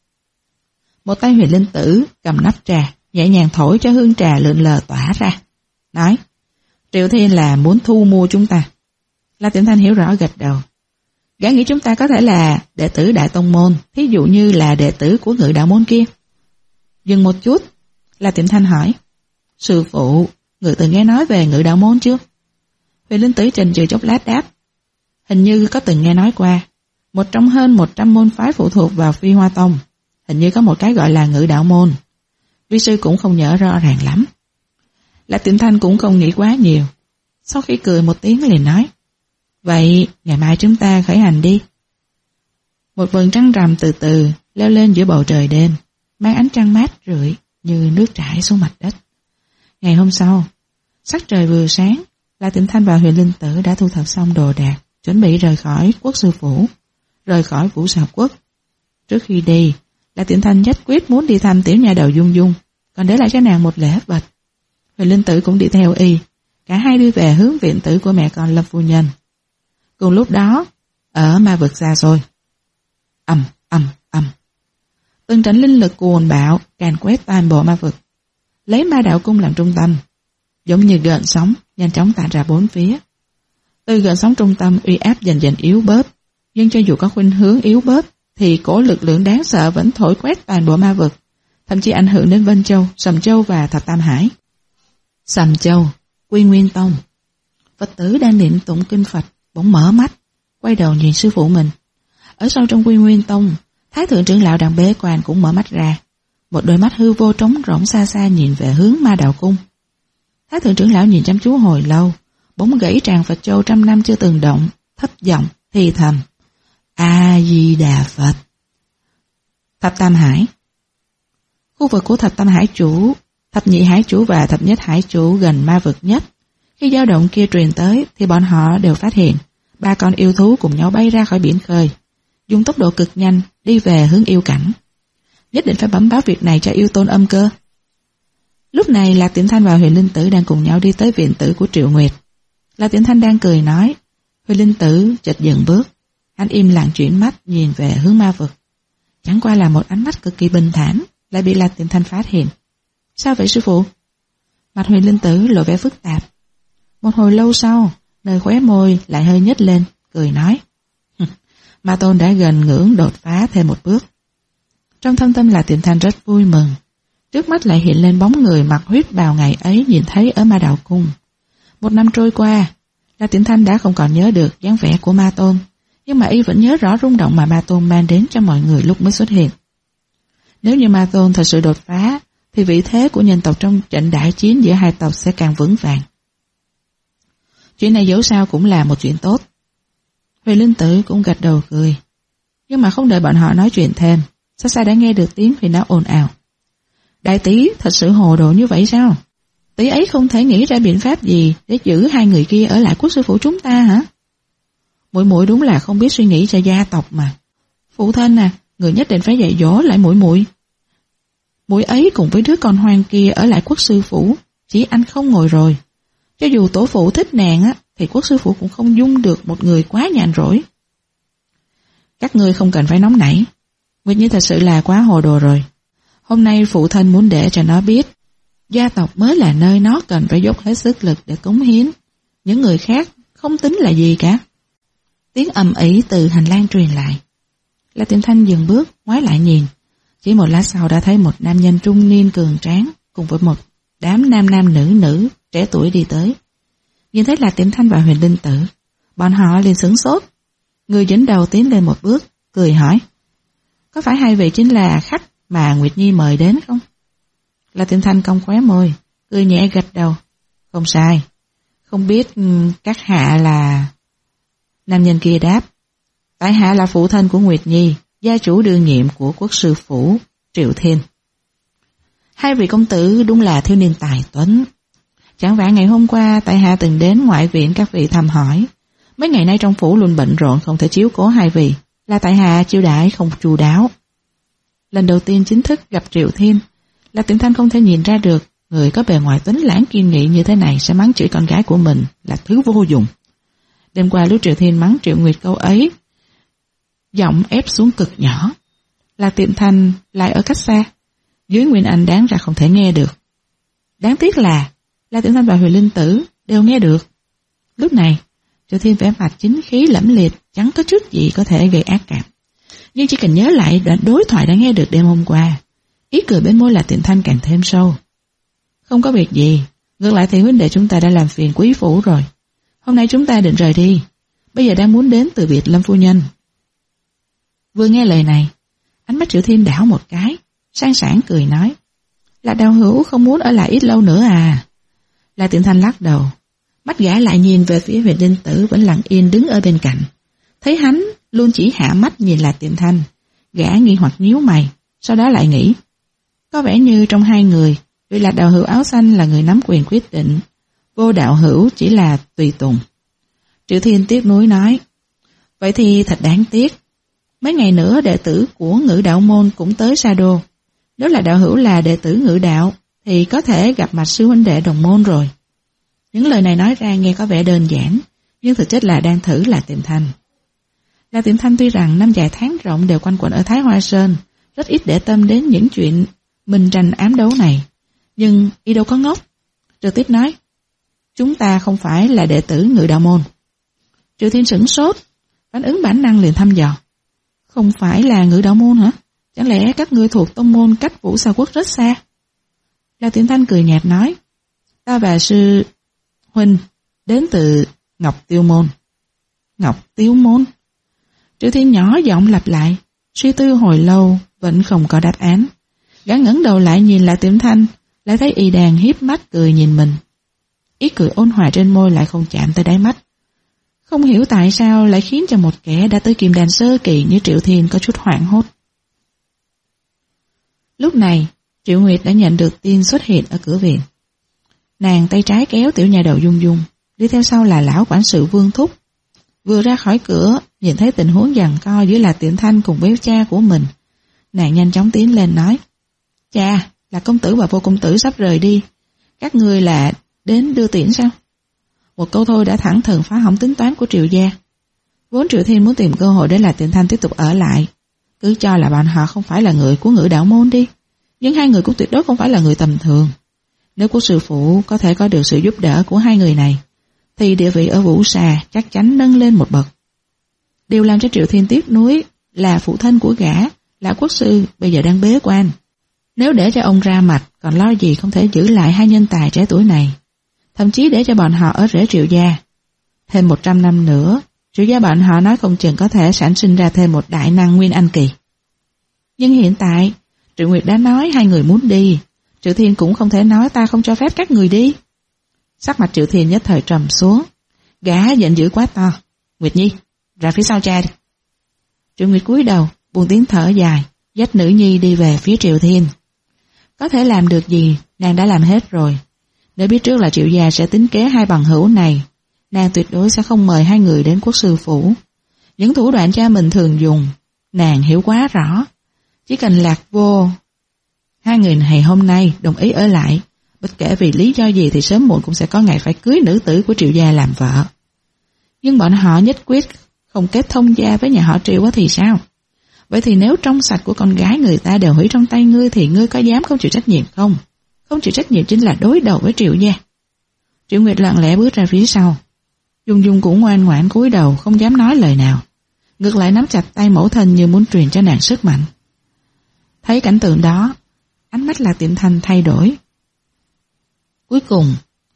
B: Một tay Huyền Linh Tử cầm nắp trà, nhẹ nhàng thổi cho hương trà lượn lờ tỏa ra, nói: Triệu Thiên là muốn thu mua chúng ta. La Tiệm Thanh hiểu rõ gật đầu. Gã nghĩ chúng ta có thể là đệ tử Đại Tông Môn, thí dụ như là đệ tử của Ngự Đạo Môn kia. Dừng một chút, La Tiệm Thanh hỏi: Sư phụ, người từng nghe nói về Ngự Đạo Môn chưa? Huyền Linh Tử chần chừ chốc lát đáp: Hình như có từng nghe nói qua. Một trong hơn 100 môn phái phụ thuộc vào Phi Hoa Tông, hình như có một cái gọi là Ngự Đạo Môn. Vi sư cũng không nhớ rõ ràng lắm. La Tiệm Thanh cũng không nghĩ quá nhiều. Sau khi cười một tiếng liền nói: Vậy ngày mai chúng ta khởi hành đi. Một vầng trăng rằm từ từ leo lên giữa bầu trời đêm, mang ánh trăng mát rượi như nước chảy xuống mặt đất. Ngày hôm sau, sắc trời vừa sáng, La Tiệm Thanh và Huyền Linh Tử đã thu thập xong đồ đạc, chuẩn bị rời khỏi Quốc sư phủ, rời khỏi Vũ Xà Quốc. Trước khi đi, La Tiệm Thanh nhất quyết muốn đi thăm tiểu nha đầu Dung Dung, còn để lại cho nàng một lễ vật. Huyền Linh Tử cũng đi theo y, cả hai đi về hướng viện tử của mẹ con Lâm phu nhân. Cùng lúc đó, ở ma vực xa xôi, ầm ầm ầm, từng trận linh lực cuồn bạo càn quét toàn bộ ma vực, lấy Ma Đạo Cung làm trung tâm, giống như gợn sóng nhanh chóng tản ra bốn phía. Từ gợn sóng trung tâm uy áp dần dần yếu bớt, nhưng cho dù có khuynh hướng yếu bớt, thì cổ lực lượng đáng sợ vẫn thổi quét toàn bộ ma vực, thậm chí ảnh hưởng đến Vân Châu, Sầm Châu và Thập Tam Hải. Sầm Châu, Quy Nguyên Tông. Phật tử đang niệm tụng kinh Phật bỗng mở mắt, quay đầu nhìn sư phụ mình. Ở sâu trong Quy Nguyên Tông, Thái thượng trưởng lão đang bế quan cũng mở mắt ra, một đôi mắt hư vô trống rỗng xa xa nhìn về hướng Ma Đạo Cung. Thái thượng trưởng lão nhìn chăm chú hồi lâu, bỗng gãy tràng Phật Châu trăm năm chưa từng động, thấp giọng thì thầm: A Di Đà Phật. Thập Tam Hải. Khu vực của Thập Tam Hải chủ, Thập Nhị Hải chủ và Thập Nhất Hải chủ gần ma vực nhất. Khi dao động kia truyền tới thì bọn họ đều phát hiện ba con yêu thú cùng nhau bay ra khỏi biển khơi, dùng tốc độ cực nhanh đi về hướng yêu cảnh. Nhất định phải bẩm báo việc này cho yêu tôn Âm Cơ. Lúc này Lạc Tiệm Thanh và Huyền Linh Tử đang cùng nhau đi tới viện tử của Triệu Nguyệt. Lạc Tiệm Thanh đang cười nói, Huyền Linh Tử chợt dừng bước. Anh im lặng chuyển mắt nhìn về hướng ma vực. Chẳng qua là một ánh mắt cực kỳ bình thản, lại bị Lạc Tiệm Thanh phát hiện. Sao vậy sư phụ? Mặt Huyền Linh Tử lộ vẻ phức tạp. Một hồi lâu sau, nơi khóe môi lại hơi nhếch lên, cười nói, Ma Tôn đã gần ngưỡng đột phá thêm một bước. Trong thâm tâm Lạc Tiệm Thanh rất vui mừng. Trước mắt lại hiện lên bóng người mặc huyết bào ngày ấy nhìn thấy ở Ma Đạo Cung. Một năm trôi qua, Lạc Tiệm Thanh đã không còn nhớ được dáng vẻ của Ma Tôn, nhưng mà y vẫn nhớ rõ rung động mà Ma Tôn mang đến cho mọi người lúc mới xuất hiện. Nếu như Ma Tôn thật sự đột phá, thì vị thế của nhân tộc trong trận đại chiến giữa hai tộc sẽ càng vững vàng. Chuyện này dẫu sao cũng là một chuyện tốt. Huyền Linh Tử cũng gật đầu cười. Nhưng mà không đợi bọn họ nói chuyện thêm, xa xa đã nghe được tiếng Huyền Não ồn ào. Đại tỷ thật sự hồ đồ như vậy sao? Tỷ ấy không thể nghĩ ra biện pháp gì để giữ hai người kia ở lại quốc sư phủ chúng ta hả? Muội muội đúng là không biết suy nghĩ cho gia tộc mà. Phụ thân à, người nhất định phải dạy dỗ lại muội muội. Muội ấy cùng với đứa con hoang kia ở lại quốc sư phủ, chỉ anh không ngồi rồi. Cho dù tổ phụ thích nàng á, thì quốc sư phủ cũng không dung được một người quá nhàn rỗi. Các ngươi không cần phải nóng nảy. Nguyệt Nhi thật sự là quá hồ đồ rồi. Hôm nay phụ thân muốn để cho nó biết, gia tộc mới là nơi nó cần phải dốc hết sức lực để cống hiến. Những người khác không tính là gì cả. Tiếng ầm ĩ từ hành lang truyền lại. Lạc Tiệm Thanh dừng bước, ngoái lại nhìn. Chỉ một lát sau đã thấy một nam nhân trung niên cường tráng cùng với một đám nam nam nữ nữ trẻ tuổi đi tới. Nhìn thấy Lạc Tiệm Thanh và Huyền Linh Tử, bọn họ liền sửng sốt. Người dẫn đầu tiến lên một bước, cười hỏi, có phải hai vị chính là khách mà Nguyệt Nhi mời đến không? Lạc Tiệm Thanh cong khóe môi, cười nhẹ gật đầu. Không sai, không biết các hạ là... Nam nhân kia đáp, tại hạ là phụ thân của Nguyệt Nhi, gia chủ đương nhiệm của quốc sư phủ Triệu Thiên. Hai vị công tử đúng là thiếu niên tài tuấn. Chẳng vả ngày hôm qua tại hạ từng đến ngoại viện các vị thăm hỏi. Mấy ngày nay trong phủ luôn bận rộn không thể chiếu cố hai vị, là tại hạ chiêu đãi không chu đáo. Lần đầu tiên chính thức gặp Triệu Thiên, Lạc Tiệm Thanh không thể nhìn ra được người có bề ngoài tuấn lãng kiên nghị như thế này sẽ mắng chửi con gái của mình là thứ vô dụng. Đêm qua lúc Triệu Thiên mắng Triệu Nguyệt câu ấy, giọng ép xuống cực nhỏ. Lạc Tiệm Thanh lại ở cách xa, dưới Nguyên Anh đáng ra không thể nghe được. Đáng tiếc là Lạc Tiệm Thanh và Huyền Linh Tử đều nghe được. Lúc này, Triệu Thiên vẻ mặt chính khí lẫm liệt, chẳng có chút gì có thể gây ác cảm. Nhưng chỉ cần nhớ lại đoạn đối thoại đã nghe được đêm hôm qua, ý cười bên môi Lạc Tiệm Thanh càng thêm sâu. Không có việc gì, ngược lại thì huynh đệ chúng ta đã làm phiền quý phủ rồi. Hôm nay chúng ta định rời đi, bây giờ đang muốn đến từ biệt Lâm phu nhân. Vừa nghe lời này, ánh mắt Triệu Thiên đảo một cái, sang sảng cười nói, là Đào Hữu không muốn ở lại ít lâu nữa à? Lạc Tiệm Thanh lắc đầu, mắt gã lại nhìn về phía Huyền Linh Tử vẫn lặng yên đứng ở bên cạnh. Thấy hắn luôn chỉ hạ mắt nhìn Lạc Tiệm Thanh, gã nghi hoặc nhíu mày, sau đó lại nghĩ, có vẻ như trong hai người, vị Lạc Đạo Hữu áo xanh là người nắm quyền quyết định, Vô Đạo Hữu chỉ là tùy tùng. Triệu Thiên tiếc nuối nói, vậy thì thật đáng tiếc. Mấy ngày nữa đệ tử của Ngự Đạo môn cũng tới Sa Đô. Nếu là Đạo Hữu là đệ tử Ngự Đạo thì có thể gặp mặt sư huynh đệ đồng môn rồi. Những lời này nói ra nghe có vẻ đơn giản, nhưng thực chất là đang thử Lạc Tiệm Thanh. Lạc Tiệm Thanh tuy rằng năm dài tháng rộng đều quanh quẩn ở Thái Hoa Sơn, rất ít để tâm đến những chuyện minh tranh ám đấu này, nhưng y đâu có ngốc, trực tiếp nói, chúng ta không phải là đệ tử Ngự Đạo môn. Triệu Thiên sửng sốt, phản ứng bản năng liền thăm dò, không phải là Ngự Đạo môn hả? Chẳng lẽ các ngươi thuộc tông môn cách Vũ Sa Quốc rất xa? Lạc Tiệm Thanh cười nhạt nói, ta và sư huynh đến từ Ngọc Tiêu môn. Ngọc Tiêu môn? Triệu Thiên nhỏ giọng lặp lại, suy tư hồi lâu vẫn không có đáp án. Gã ngẩng đầu lại nhìn Lạc Tiệm Thanh, lại thấy y đang hiếp mắt cười nhìn mình. Ý cười ôn hòa trên môi lại không chạm tới đáy mắt. Không hiểu tại sao lại khiến cho một kẻ đã tới Kim Đan sơ kỳ như Triệu Thiên có chút hoảng hốt. Lúc này, Triệu Nguyệt đã nhận được tin xuất hiện ở cửa viện. Nàng tay trái kéo tiểu nha đầu Dung Dung, đi theo sau là lão quản sự Vương Thúc. Vừa ra khỏi cửa, nhìn thấy tình huống giằng co giữa Lạc Tiệm Thanh cùng với cha của mình. Nàng nhanh chóng tiến lên nói, cha, là công tử và Vô công tử sắp rời đi. Các ngươi là đến đưa tiễn sao? Một câu thôi đã thẳng thừng phá hỏng tính toán của Triệu gia. Vốn Triệu Thiên muốn tìm cơ hội để Lạc Tiệm Thanh tiếp tục ở lại. Cứ cho là bọn họ không phải là người của Ngự Đạo môn đi. Nhưng hai người cũng tuyệt đối không phải là người tầm thường. Nếu của sư phụ có thể có được sự giúp đỡ của hai người này, thì địa vị ở Vũ Sa chắc chắn nâng lên một bậc. Điều làm cho Triệu Thiên tiếc nuối là phụ thân của gã, Lão quốc sư bây giờ đang bế quan. Nếu để cho ông ra mặt, còn lo gì không thể giữ lại hai nhân tài trẻ tuổi này. Thậm chí để cho bọn họ ở rễ Triệu gia. Thêm 100 năm nữa, Triệu gia bọn họ nói không chừng có thể sản sinh ra thêm một đại năng Nguyên Anh kỳ. Nhưng hiện tại, Triệu Nguyệt đã nói hai người muốn đi, Triệu Thiên cũng không thể nói ta không cho phép các người đi. Sắc mặt Triệu Thiên nhất thời trầm xuống, gã giận dữ quá to. Nguyệt Nhi, ra phía sau cha đi. Triệu Nguyệt cúi đầu, buông tiếng thở dài, dắt nữ nhi đi về phía Triệu Thiên. Có thể làm được gì, nàng đã làm hết rồi. Nếu biết trước là Triệu gia sẽ tính kế hai bằng hữu này, nàng tuyệt đối sẽ không mời hai người đến quốc sư phủ. Những thủ đoạn cha mình thường dùng, nàng hiểu quá rõ. Chỉ cần Lạc Vô, hai người này hôm nay đồng ý ở lại, bất kể vì lý do gì thì sớm muộn cũng sẽ có ngày phải cưới nữ tử của Triệu gia làm vợ. Nhưng bọn họ nhất quyết không kết thông gia với nhà họ Triệu thì sao? Vậy thì nếu trong sạch của con gái người ta đều hủy trong tay ngươi thì ngươi có dám không chịu trách nhiệm không? Không chịu trách nhiệm chính là đối đầu với Triệu gia. Triệu Nguyệt lặng lẽ bước ra phía sau. Dung Dung cũng ngoan ngoãn cúi đầu không dám nói lời nào. Ngược lại nắm chặt tay mẫu thân như muốn truyền cho nàng sức mạnh. Thấy cảnh tượng đó, ánh mắt Lạc Tiệm Thanh thay đổi. Cuối cùng,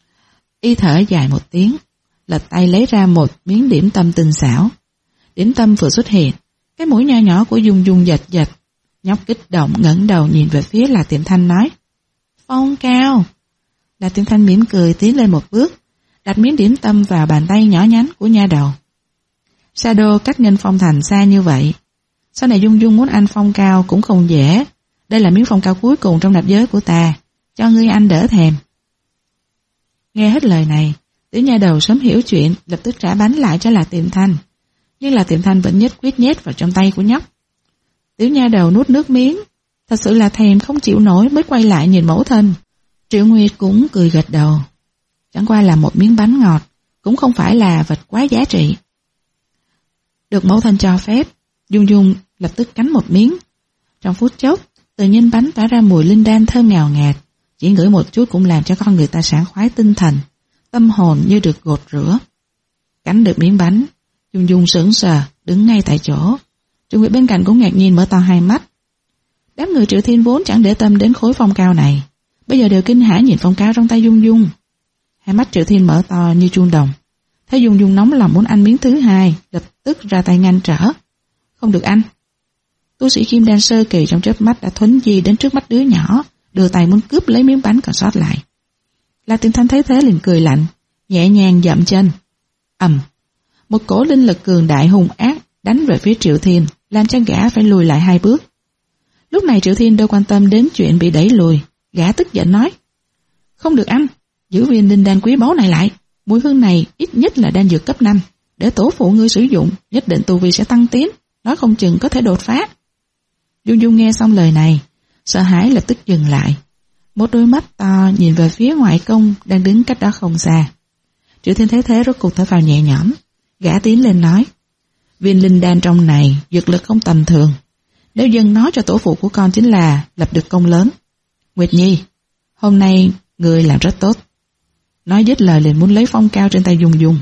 B: y thở dài một tiếng, lật tay lấy ra một miếng điểm tâm tinh xảo. Điểm tâm vừa xuất hiện, cái mũi nho nhỏ của Dung Dung giật giật, nhóc kích động ngẩng đầu nhìn về phía Lạc Tiệm Thanh nói, Phong Cao. Lạc Tiệm Thanh mỉm cười tiến lên một bước, đặt miếng điểm tâm vào bàn tay nhỏ nhắn của nha đầu. Sa Đô cách Nghênh Phong thành xa như vậy, sau này Dung Dung muốn ăn Phong Cao cũng không dễ, Đây là miếng phong cao cuối cùng trong nạp giới của ta, cho ngươi ăn đỡ thèm. Nghe hết lời này, Tiểu nha đầu sớm hiểu chuyện, lập tức trả bánh lại cho Lạc Tiệm Thanh. Nhưng Lạc Tiệm Thanh vẫn nhất quyết nhét vào trong tay của nhóc. Tiểu nha đầu nuốt nước miếng, thật sự là thèm không chịu nổi mới quay lại nhìn mẫu thân. Triệu Nguyệt cũng cười gật đầu. Chẳng qua là một miếng bánh ngọt, cũng không phải là vật quá giá trị. Được mẫu thân cho phép, Dung Dung lập tức cắn một miếng. Trong phút chốc, từ nhân bánh tỏa ra mùi linh đan thơm ngào ngạt, chỉ ngửi một chút cũng làm cho con người ta sảng khoái tinh thần, tâm hồn như được gột rửa. Cắn được miếng bánh, Dung Dung sững sờ, đứng ngay tại chỗ. Triệu Nguyệt bên cạnh cũng ngạc nhiên mở to hai mắt. Đám người Triệu Thiên vốn chẳng để tâm đến khối phong cao này, bây giờ đều kinh hãi nhìn phong cao trong tay Dung Dung. Hai mắt Triệu Thiên mở to như chuông đồng. Thấy Dung Dung nóng lòng muốn ăn miếng thứ hai, lập tức ra tay ngăn trở. Không được ăn. Tu sĩ kim đan sơ kỳ trong chớp mắt đã thuấn di đến trước mắt đứa nhỏ, đưa tay muốn cướp lấy miếng bánh còn sót lại. Lạc Tiệm Thanh thấy thế liền cười lạnh, nhẹ nhàng dậm chân. Ầm, một cổ linh lực cường đại hung ác đánh về phía Triệu Thiên, làm cho gã phải lùi lại 2 bước. Lúc này Triệu Thiên đâu quan tâm đến chuyện bị đẩy lùi, gã tức giận nói: không được ăn, giữ viên linh đan quý báu này lại, mùi hương này ít nhất là đan dược cấp 5, để tổ phụ ngươi sử dụng, nhất định tu vi sẽ tăng tiến, nói không chừng có thể đột phá. Dung Dung nghe xong lời này, sợ hãi lập tức dừng lại, một đôi mắt to nhìn về phía ngoại công đang đứng cách đó không xa. Triệu Thiên thấy thế rốt cuộc thở phào nhẹ nhõm, gã tiến lên nói: viên linh đan trong này dược lực không tầm thường, nếu dâng nó cho tổ phụ của con chính là lập được công lớn. Nguyệt Nhi, hôm nay người làm rất tốt. Nói dứt lời liền muốn lấy phong cao trên tay Dung Dung.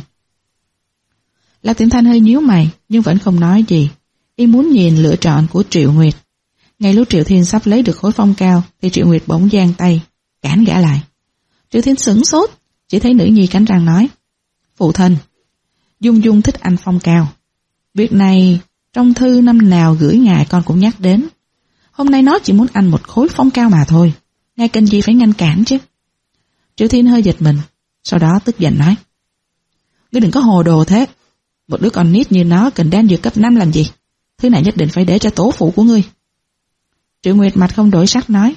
B: Lạc Tiệm Thanh hơi nhíu mày nhưng vẫn không nói gì, y muốn nhìn lựa chọn của Triệu Nguyệt. Ngay lúc Triệu Thiên sắp lấy được khối phong cao thì Triệu Nguyệt bỗng giang tay cản gã lại. Triệu Thiên sửng sốt, chỉ thấy nữ nhi cắn răng nói: phụ thân, Dung Dung thích ăn phong cao. Việc này trong thư năm nào gửi ngài con cũng nhắc đến. Hôm nay nó chỉ muốn ăn một khối phong cao mà thôi, ngài cần gì phải ngăn cản chứ. Triệu Thiên hơi giật mình, sau đó tức giận nói: ngươi đừng có hồ đồ thế, một đứa con nít như nó cần đan dược cấp 5 làm gì, thứ này nhất định phải để cho tổ phụ của ngươi. Triệu Nguyệt mặt không đổi sắc nói: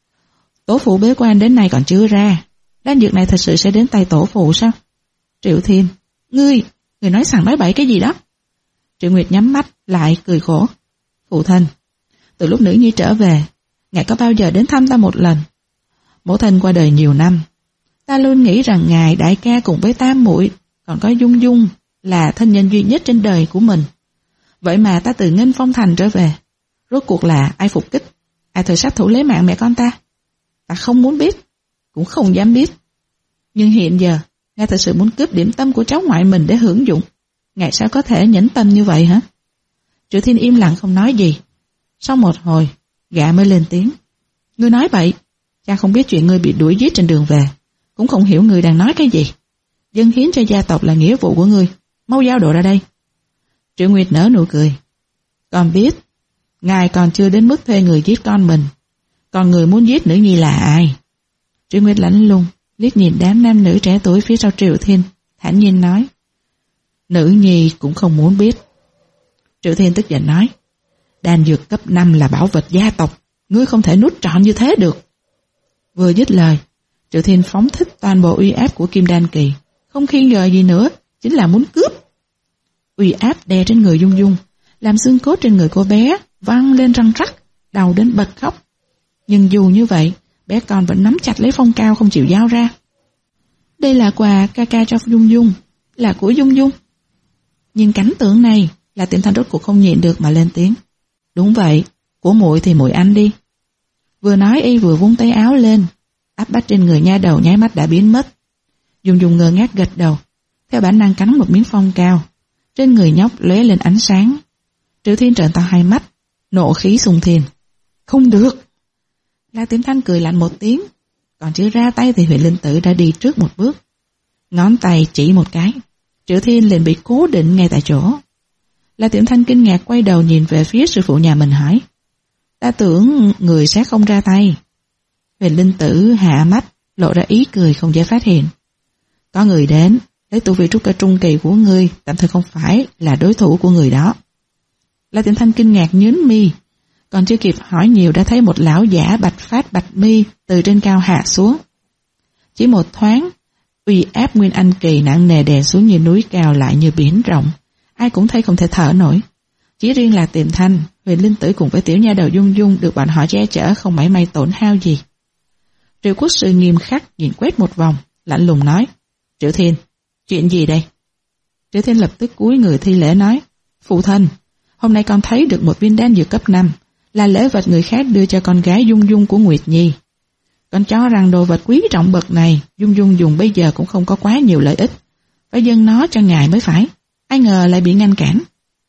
B: tổ phụ bế quan đến nay còn chưa ra, đan dược này thật sự sẽ đến tay tổ phụ sao? Triệu Thiên, ngươi nói sằng nói bậy cái gì đó? Triệu Nguyệt nhắm mắt lại cười khổ: phụ thân, từ lúc nữ nhi trở về, ngài có bao giờ đến thăm ta một lần? Mẫu thân qua đời nhiều năm, ta luôn nghĩ rằng ngài đại ca cùng với tam muội còn có Dung Dung là thân nhân duy nhất trên đời của mình. Vậy mà ta từ Nghênh Phong Thành trở về, rốt cuộc là ai phục kích, ai thời sát thủ lấy mạng mẹ con ta? Ta không muốn biết, cũng không dám biết. Nhưng hiện giờ, ngài thật sự muốn cướp điểm tâm của cháu ngoại mình để hưởng dụng. Ngài sao có thể nhẫn tâm như vậy hả? Triệu Thiên im lặng không nói gì. Sau một hồi, gã mới lên tiếng: ngươi nói bậy, cha không biết chuyện ngươi bị đuổi giết trên đường về, cũng không hiểu ngươi đang nói cái gì. Dâng hiến cho gia tộc là nghĩa vụ của ngươi, mau giao đồ ra đây. Triệu Nguyệt nở nụ cười: con biết, ngài còn chưa đến mức thuê người giết con mình, còn người muốn giết nữ nhi là ai? Triệu Nguyệt lạnh lùng liếc nhìn đám nam nữ trẻ tuổi phía sau Triệu Thiên, thản nhiên nói: nữ nhi cũng không muốn biết. Triệu Thiên tức giận nói: đan dược cấp 5 là bảo vật gia tộc, ngươi không thể nuốt trọn như thế được. Vừa dứt lời, Triệu Thiên phóng thích toàn bộ uy áp của Kim Đan Kỳ, không nghi ngờ gì nữa, chính là muốn cướp. Uy áp đè trên người Dung Dung, làm xương cốt trên người cô bé văng lên răng rắc, đau đến bật khóc. Nhưng dù như vậy, bé con vẫn nắm chặt lấy phong cao không chịu giao ra. Đây là quà ca ca cho Dung Dung, là của Dung Dung. Nhưng cảnh tượng này là Tiệm Thanh rốt cuộc không nhịn được mà lên tiếng: đúng vậy, của muội thì muội ăn đi. Vừa nói y vừa vung tay áo lên, áp bách trên người nha đầu nháy mắt đã biến mất. Dung Dung ngơ ngác gật đầu, theo bản năng cắn một miếng phong cao. Trên người nhóc lóe lên ánh sáng. Triệu Thiên trợn to hai mắt, nộ khí xung thiên: không được. Lạc Tiệm Thanh cười lạnh một tiếng, còn chưa ra tay thì Huyền Linh Tử đã đi trước một bước, ngón tay chỉ một cái, Triệu Thiên liền bị cố định ngay tại chỗ. Lạc Tiệm Thanh kinh ngạc quay đầu nhìn về phía sư phụ nhà mình hỏi: ta tưởng người sẽ không ra tay. Huyền Linh Tử hạ mắt, lộ ra ý cười không dễ phát hiện: có người đến, lấy tu vi trúc cơ trung kỳ của ngươi, tạm thời không phải là đối thủ của người đó. Lạc Tiệm Thanh kinh ngạc nhướng mi, Còn chưa kịp hỏi nhiều đã thấy một lão giả bạch phát bạch mi từ trên cao hạ xuống. Chỉ một thoáng, uy áp Nguyên Anh kỳ nặng nề đè xuống như núi cao lại như biển rộng. Ai cũng thấy không thể thở nổi. Chỉ riêng là Tiềm Thanh, Huyền Linh Tử cùng với tiểu nha đầu Dung Dung được bọn họ che chở không mảy may tổn hao gì. Triệu Quốc Sư nghiêm khắc nhìn quét một vòng, lạnh lùng nói: Triệu Thiên, chuyện gì đây? Triệu Thiên lập tức cúi người thi lễ nói: Phụ thân, hôm nay con thấy được một viên đan dược cấp 5, là lễ vật người khác đưa cho con gái Dung Dung của Nguyệt Nhi. Con cho rằng đồ vật quý trọng bậc này Dung Dung dùng bây giờ cũng không có quá nhiều lợi ích, phải dâng nó cho ngài mới phải. Ai ngờ lại bị ngăn cản.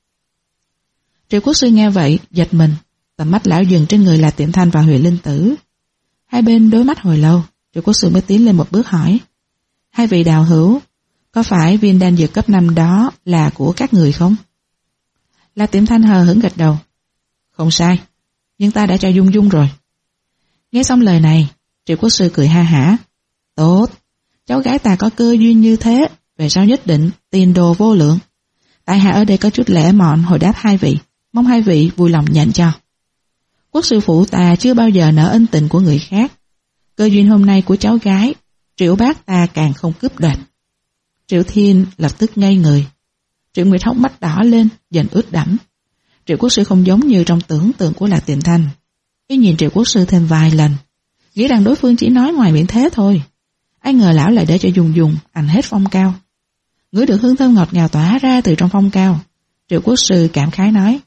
B: Triệu Quốc Sư nghe vậy giật mình, tầm mắt lão dừng trên người là Tiệm Thanh và Huyền Linh Tử. Hai bên đối mắt hồi lâu, Triệu Quốc Sư mới tiến lên một bước hỏi: Hai vị đạo hữu, có phải viên đan dược cấp 5 đó là của các người không? La Tiệm Thanh hờ hững gật đầu: Không sai, nhưng ta đã cho Dung Dung rồi. Nghe xong lời này, Triệu Quốc Sư cười ha hả: Tốt, cháu gái ta có cơ duyên như thế, về sau nhất định tiền đồ vô lượng. Tại hạ ở đây có chút lễ mọn hồi đáp hai vị, mong hai vị vui lòng nhận cho. Quốc sư phụ ta chưa bao giờ nợ ân tình của người khác. Cơ duyên hôm nay của cháu gái, Triệu bác ta càng không cướp đoạt. Triệu Thiên lập tức ngây người. Triệu Nguyệt hốc mắt đỏ lên, dần ướt đẫm. Triệu Quốc sư không giống như trong tưởng tượng của Lạc Tiệm Thanh. Y nhìn Triệu Quốc sư thêm vài lần, nghĩ rằng đối phương chỉ nói ngoài miệng thế thôi. Ai ngờ lão lại để cho Dung Dung ăn hết phong cao. Ngửi được hương thơm ngọt ngào tỏa ra từ trong phong cao, Triệu Quốc sư cảm khái nói: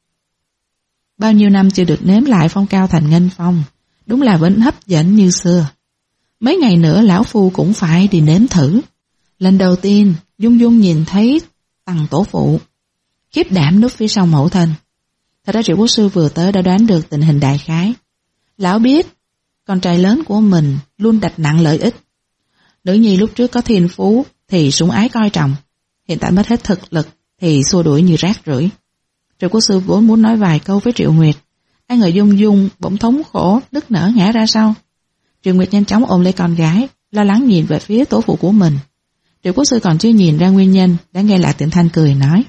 B: Bao nhiêu năm chưa được nếm lại phong cao thành ngân phong, đúng là vẫn hấp dẫn như xưa. Mấy ngày nữa lão phu cũng phải đi nếm thử. Lần đầu tiên Dung Dung nhìn thấy Tằng tổ phụ, khiếp đảm núp phía sau mẫu thân. Thật ra Triệu Quốc sư vừa tới đã đoán được tình hình đại khái. Lão biết con trai lớn của mình luôn đặt nặng lợi ích. Nữ nhi lúc trước có thiên phú thì sủng ái coi trọng, hiện tại mất hết thực lực thì xua đuổi như rác rưởi. Triệu Quốc sư vốn muốn nói vài câu với Triệu Nguyệt, ai ngờ Dung Dung bỗng thống khổ nức nở ngã ra sau. Triệu Nguyệt nhanh chóng ôm lấy con gái, lo lắng nhìn về phía tổ phụ của mình. Triệu Quốc sư còn chưa nhìn ra nguyên nhân, đã nghe Lạc Tiệm Thanh cười nói: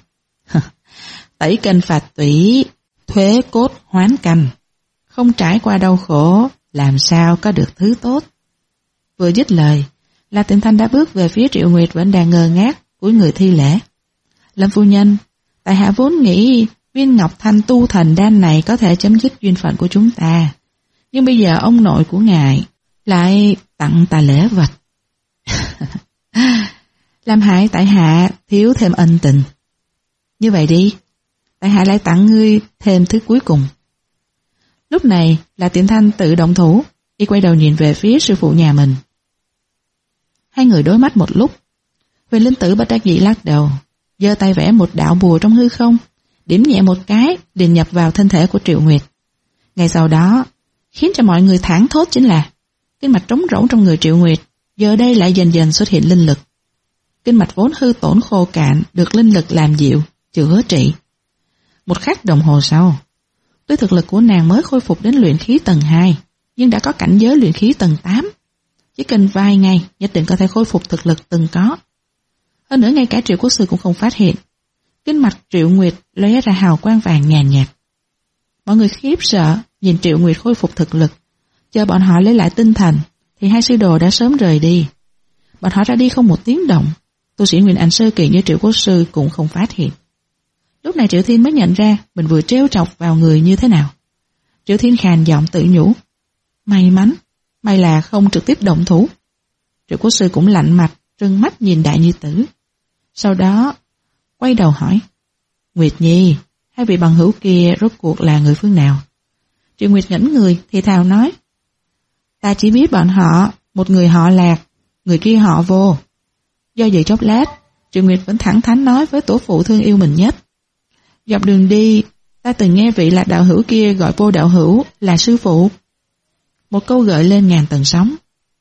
B: Tẩy canh phạt tủy, thuế cốt hoán canh, không trải qua đau khổ làm sao có được thứ tốt. Vừa dứt lời, Lạc Tiệm Thanh đã bước về phía Triệu Nguyệt vẫn đang ngơ ngác, cúi người thi lễ: Lâm phu nhân, tại hạ vốn nghĩ viên ngọc thanh tu thần đan này có thể chấm dứt duyên phận của chúng ta, nhưng bây giờ ông nội của ngài lại tặng ta lễ vật. Làm hại tại hạ thiếu thêm ân tình. Như vậy đi, tại hạ lại tặng ngươi thêm thứ cuối cùng. Lúc này là Tiệm Thanh tự động thủ, y quay đầu nhìn về phía sư phụ nhà mình. Hai người đối mắt một lúc, Huyền Linh Tử bất đắc dĩ lắc đầu, giơ tay vẽ một đạo bùa trong hư không, điểm nhẹ một cái liền nhập vào thân thể của Triệu Nguyệt. Ngay sau đó, khiến cho mọi người thảng thốt chính là kinh mạch trống rỗng trong người Triệu Nguyệt giờ đây lại dần dần xuất hiện linh lực. Kinh mạch vốn hư tổn khô cạn được linh lực làm dịu, chữa trị. Một khắc đồng hồ sau, tuy thực lực của nàng mới khôi phục đến luyện khí tầng 2, nhưng đã có cảnh giới luyện khí tầng 8. Chỉ cần vài ngày nhất định có thể khôi phục thực lực từng có. Hơn nữa ngay cả Triệu Quốc sư cũng không phát hiện. Kinh mạch Triệu Nguyệt lóe ra hào quang vàng nhàn nhạt. Mọi người khiếp sợ nhìn Triệu Nguyệt khôi phục thực lực. Chờ bọn họ lấy lại tinh thần thì hai sư đồ đã sớm rời đi. Bọn họ ra đi không một tiếng động. Tu sĩ Nguyên Anh sơ kỳ như Triệu Quốc sư cũng không phát hiện. Lúc này Triệu Thiên mới nhận ra mình vừa trêu chọc vào người như thế nào. Triệu Thiên khàn giọng tự nhủ: May mắn, may là không trực tiếp động thủ. Triệu Quốc sư cũng lạnh mặt, trừng mắt nhìn Đại Như Tử. Sau đó quay đầu hỏi: Nguyệt Nhi, hai vị bằng hữu kia rốt cuộc là người phương nào? Triệu Nguyệt ngẩng người thì thào nói: Ta chỉ biết bọn họ, một người họ Lạc, người kia họ Vô. Do dự chốc lát, Triệu Nguyệt vẫn thẳng thắn nói với tổ phụ thương yêu mình nhất: Dọc đường đi, ta từng nghe vị Lạc đạo hữu kia gọi Vô đạo hữu là sư phụ. Một câu gợi lên ngàn tầng sóng.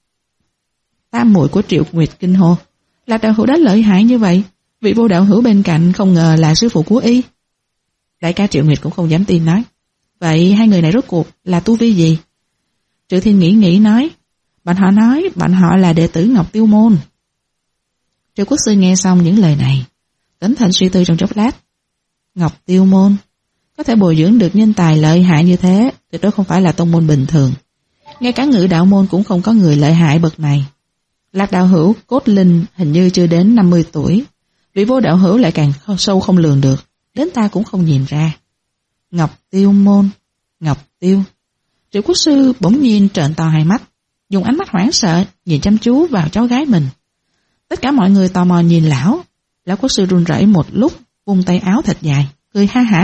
B: Tam muội của Triệu Nguyệt kinh hô: Lạc đạo hữu đã lợi hại như vậy, vị Vô đạo hữu bên cạnh không ngờ là sư phụ của y. Đại ca Triệu Nguyệt cũng không dám tin nói: Vậy hai người này rốt cuộc là tu vi gì? Triệu Thiên nghĩ nói: Bọn họ là đệ tử Ngọc Tiêu Môn. Triệu Quốc sư nghe xong những lời này, cẩn thận suy tư trong chốc lát. Ngọc Tiêu Môn, Có thể bồi dưỡng được nhân tài lợi hại như thế, tuyệt đối không phải là tông môn bình thường. Ngay cả Ngự đạo môn cũng không có người lợi hại bậc này. Lạc đạo hữu Cốt Linh hình như chưa đến 50 tuổi, vị Vô đạo hữu lại càng sâu không lường được, đến ta cũng không nhìn ra. Ngọc Tiêu môn, Ngọc Tiêu. Triệu quốc sư bỗng nhiên trợn to hai mắt, dùng ánh mắt hoảng sợ nhìn chăm chú vào cháu gái mình. Tất cả mọi người tò mò nhìn lão. Lão quốc sư run rẩy một lúc, vung tay áo thật dài, cười ha hả.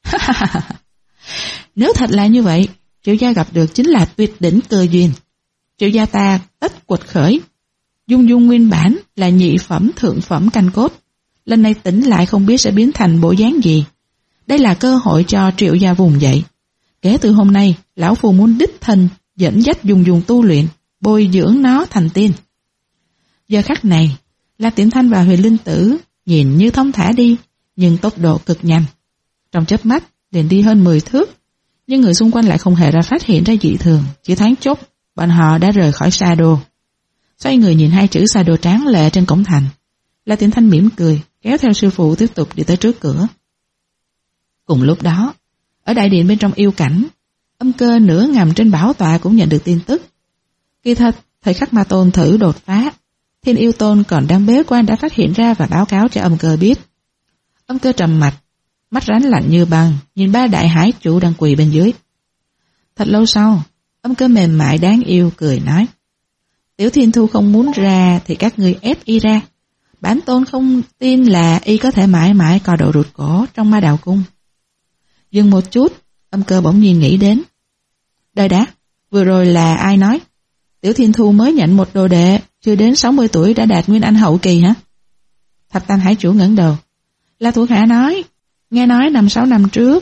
B: Nếu thật là như vậy, Triệu gia gặp được chính là tuyệt đỉnh cơ duyên. Triệu gia ta tất quật khởi. Dung Dung nguyên bản là nhị phẩm thượng phẩm canh cốt, lần này tỉnh lại không biết sẽ biến thành bộ dáng gì. Đây là cơ hội cho Triệu gia vùng dậy. Kể từ hôm nay, lão phu muốn đích thân dẫn dắt Dung Dung tu luyện, bồi dưỡng nó thành tiên. Giờ khắc này, La Tiệm Thanh và Huyền Linh Tử nhìn như thông thả đi, nhưng tốc độ cực nhanh. Trong chớp mắt, liền đi hơn 10 thước, nhưng người xung quanh lại không hề phát hiện ra dị thường, chỉ thoáng chốc, bọn họ đã rời khỏi Sa Đô. Xoay người nhìn hai chữ Sa Đô tráng lệ trên cổng thành, La Tiệm Thanh mỉm cười, kéo theo sư phụ tiếp tục đi tới trước cửa. Cùng lúc đó, ở đại điện bên trong yêu cảnh, Âm Cơ nửa ngầm trên bảo tọa cũng nhận được tin tức. Kỳ thật, thời khắc Ma Tôn thử đột phá, Thiên Yêu Tôn còn đang bế quan đã phát hiện ra và báo cáo cho Âm Cơ biết. Âm Cơ trầm mặt, mắt rắn lạnh như băng, nhìn ba đại hải chủ đang quỳ bên dưới. Thật lâu sau, Âm Cơ mềm mại đáng yêu cười nói: Tiểu Thiên Thu không muốn ra thì các ngươi ép y ra. Bản tôn không tin là y có thể mãi mãi cò đầu rụt cổ trong Ma Đạo Cung. Dừng một chút, Âm Cơ bỗng nhiên nghĩ đến. Đời đã, vừa rồi là ai nói? Tiểu Thiên Thu mới nhận một đồ đệ, chưa đến 60 tuổi đã đạt Nguyên Anh hậu kỳ hả? Thập Tam Hải chủ ngẩng đầu. Là thuộc hạ nói, nghe nói 5-6 năm trước.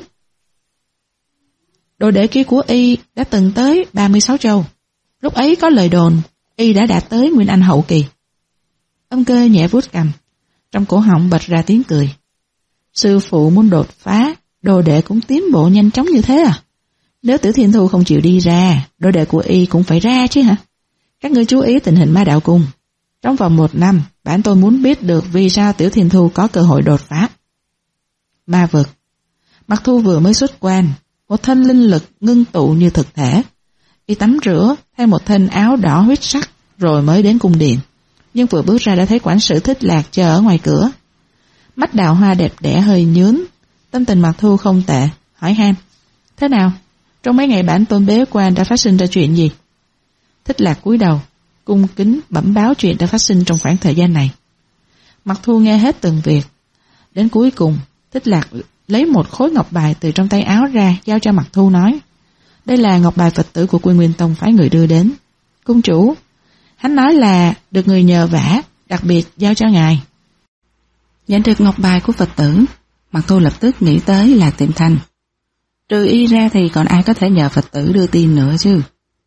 B: Đồ đệ kia của y đã từng tới 36 châu. Lúc ấy có lời đồn, y đã đạt tới Nguyên Anh hậu kỳ. Âm Cơ nhẹ vuốt cằm, trong cổ họng bật ra tiếng cười. Sư phụ muốn đột phá, đồ đệ cũng tiến bộ nhanh chóng như thế à? Nếu Tiểu Thiên Thu không chịu đi ra, đồ đệ của y cũng phải ra chứ hả? Các ngươi chú ý tình hình Ma Đạo Cung. Trong vòng 1 năm, bản tôi muốn biết được vì sao Tiểu Thiên Thu có cơ hội đột phá. Ma vực. Mặc Thu vừa mới xuất quan, một thân linh lực ngưng tụ như thực thể. Y tắm rửa, thay một thân áo đỏ huyết sắc, rồi mới đến cung điện. Nhưng vừa bước ra đã thấy quản sự Thích Lạc chờ ở ngoài cửa. Mắt đào hoa đẹp đẽ hơi nhướng, tâm tình Mặc Thu không tệ, hỏi han. Thế nào? Trong mấy ngày bản tôn bế quan đã phát sinh ra chuyện gì? Thích Lạc cúi đầu, cung kính bẩm báo chuyện đã phát sinh trong khoảng thời gian này. Mặc Thu nghe hết từng việc. Đến cuối cùng, Thích Lạc lấy một khối ngọc bài từ trong tay áo ra giao cho Mặc Thu nói. Đây là ngọc bài Phật tử của Quy Nguyên Tông phái người đưa đến. Cung chủ, hắn nói là được người nhờ vả, đặc biệt giao cho ngài. Nhận được ngọc bài của Phật tử, Mặc Thu lập tức nghĩ tới là Tiệm Thanh. Trừ y ra thì còn ai có thể nhờ Phật tử đưa tin nữa chứ.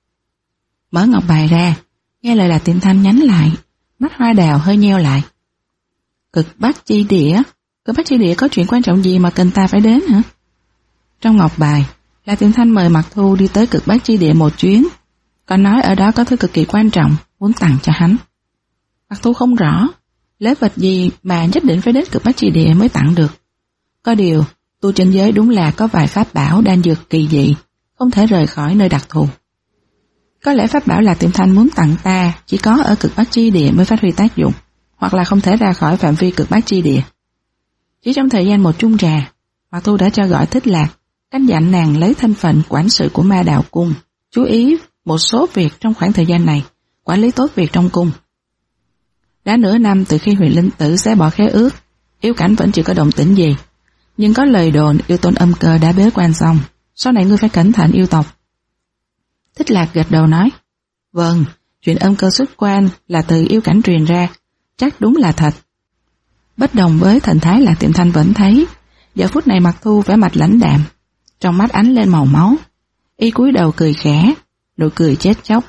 B: Mở ngọc bài ra, nghe lời là Tiệm Thanh nhánh lại, mắt hoa đào hơi nheo lại. Cực Bắc Chi Địa? Cực Bắc Chi Địa có chuyện quan trọng gì mà cần ta phải đến hả? Trong ngọc bài, là Tiệm Thanh mời Mặc Thu đi tới Cực Bắc Chi Địa một chuyến, còn nói ở đó có thứ cực kỳ quan trọng, muốn tặng cho hắn. Mặc Thu không rõ, lễ vật gì mà nhất định phải đến Cực Bắc Chi Địa mới tặng được. Có điều, tu chân giới đúng là có vài pháp bảo đan dược kỳ dị, không thể rời khỏi nơi đặc thù. Có lẽ pháp bảo là Tiệm Thanh muốn tặng ta chỉ có ở Cực Bắc Chi Địa mới phát huy tác dụng, hoặc là không thể ra khỏi phạm vi Cực Bắc Chi Địa. Chỉ trong thời gian một chung trà, Mặc Thu đã cho gọi Thích Lạc, căn dặn nàng lấy thân phận quản sự của Ma Đạo Cung, chú ý một số việc trong khoảng thời gian này, quản lý tốt việc trong cung. Đã nửa năm từ khi Huyền Linh Tử xé bỏ khế ước, yêu cảnh vẫn chưa có động tĩnh gì, nhưng có lời đồn yêu tôn Âm Cơ đã bế quan xong, sau này ngươi phải cẩn thận yêu tộc. Thích Lạc gật đầu nói, vâng, chuyện Âm Cơ xuất quan là từ yêu cảnh truyền ra, chắc đúng là thật. Bất đồng với thần thái là Tiệm Thanh vẫn thấy, giờ phút này Mặc Thu vẻ mặt lãnh đạm, trong mắt ánh lên màu máu, y cúi đầu cười khẽ, nụ cười chết chóc.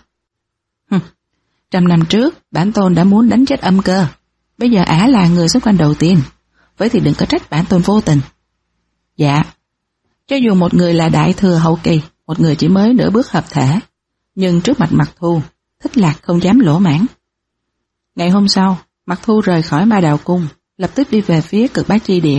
B: 100 năm trước, bản tôn đã muốn đánh chết Âm Cơ, bây giờ ả là người xuất quan đầu tiên, vậy thì đừng có trách bản tôn vô tình. Dạ, cho dù một người là đại thừa hậu kỳ, một người chỉ mới nửa bước hợp thể, nhưng trước mặt Mặc Thu, Thích Lạc không dám lỗ mãn. Ngày hôm sau, Mặc Thu rời khỏi Ma Đạo Cung, lập tức đi về phía Cực Bắc Chi Địa,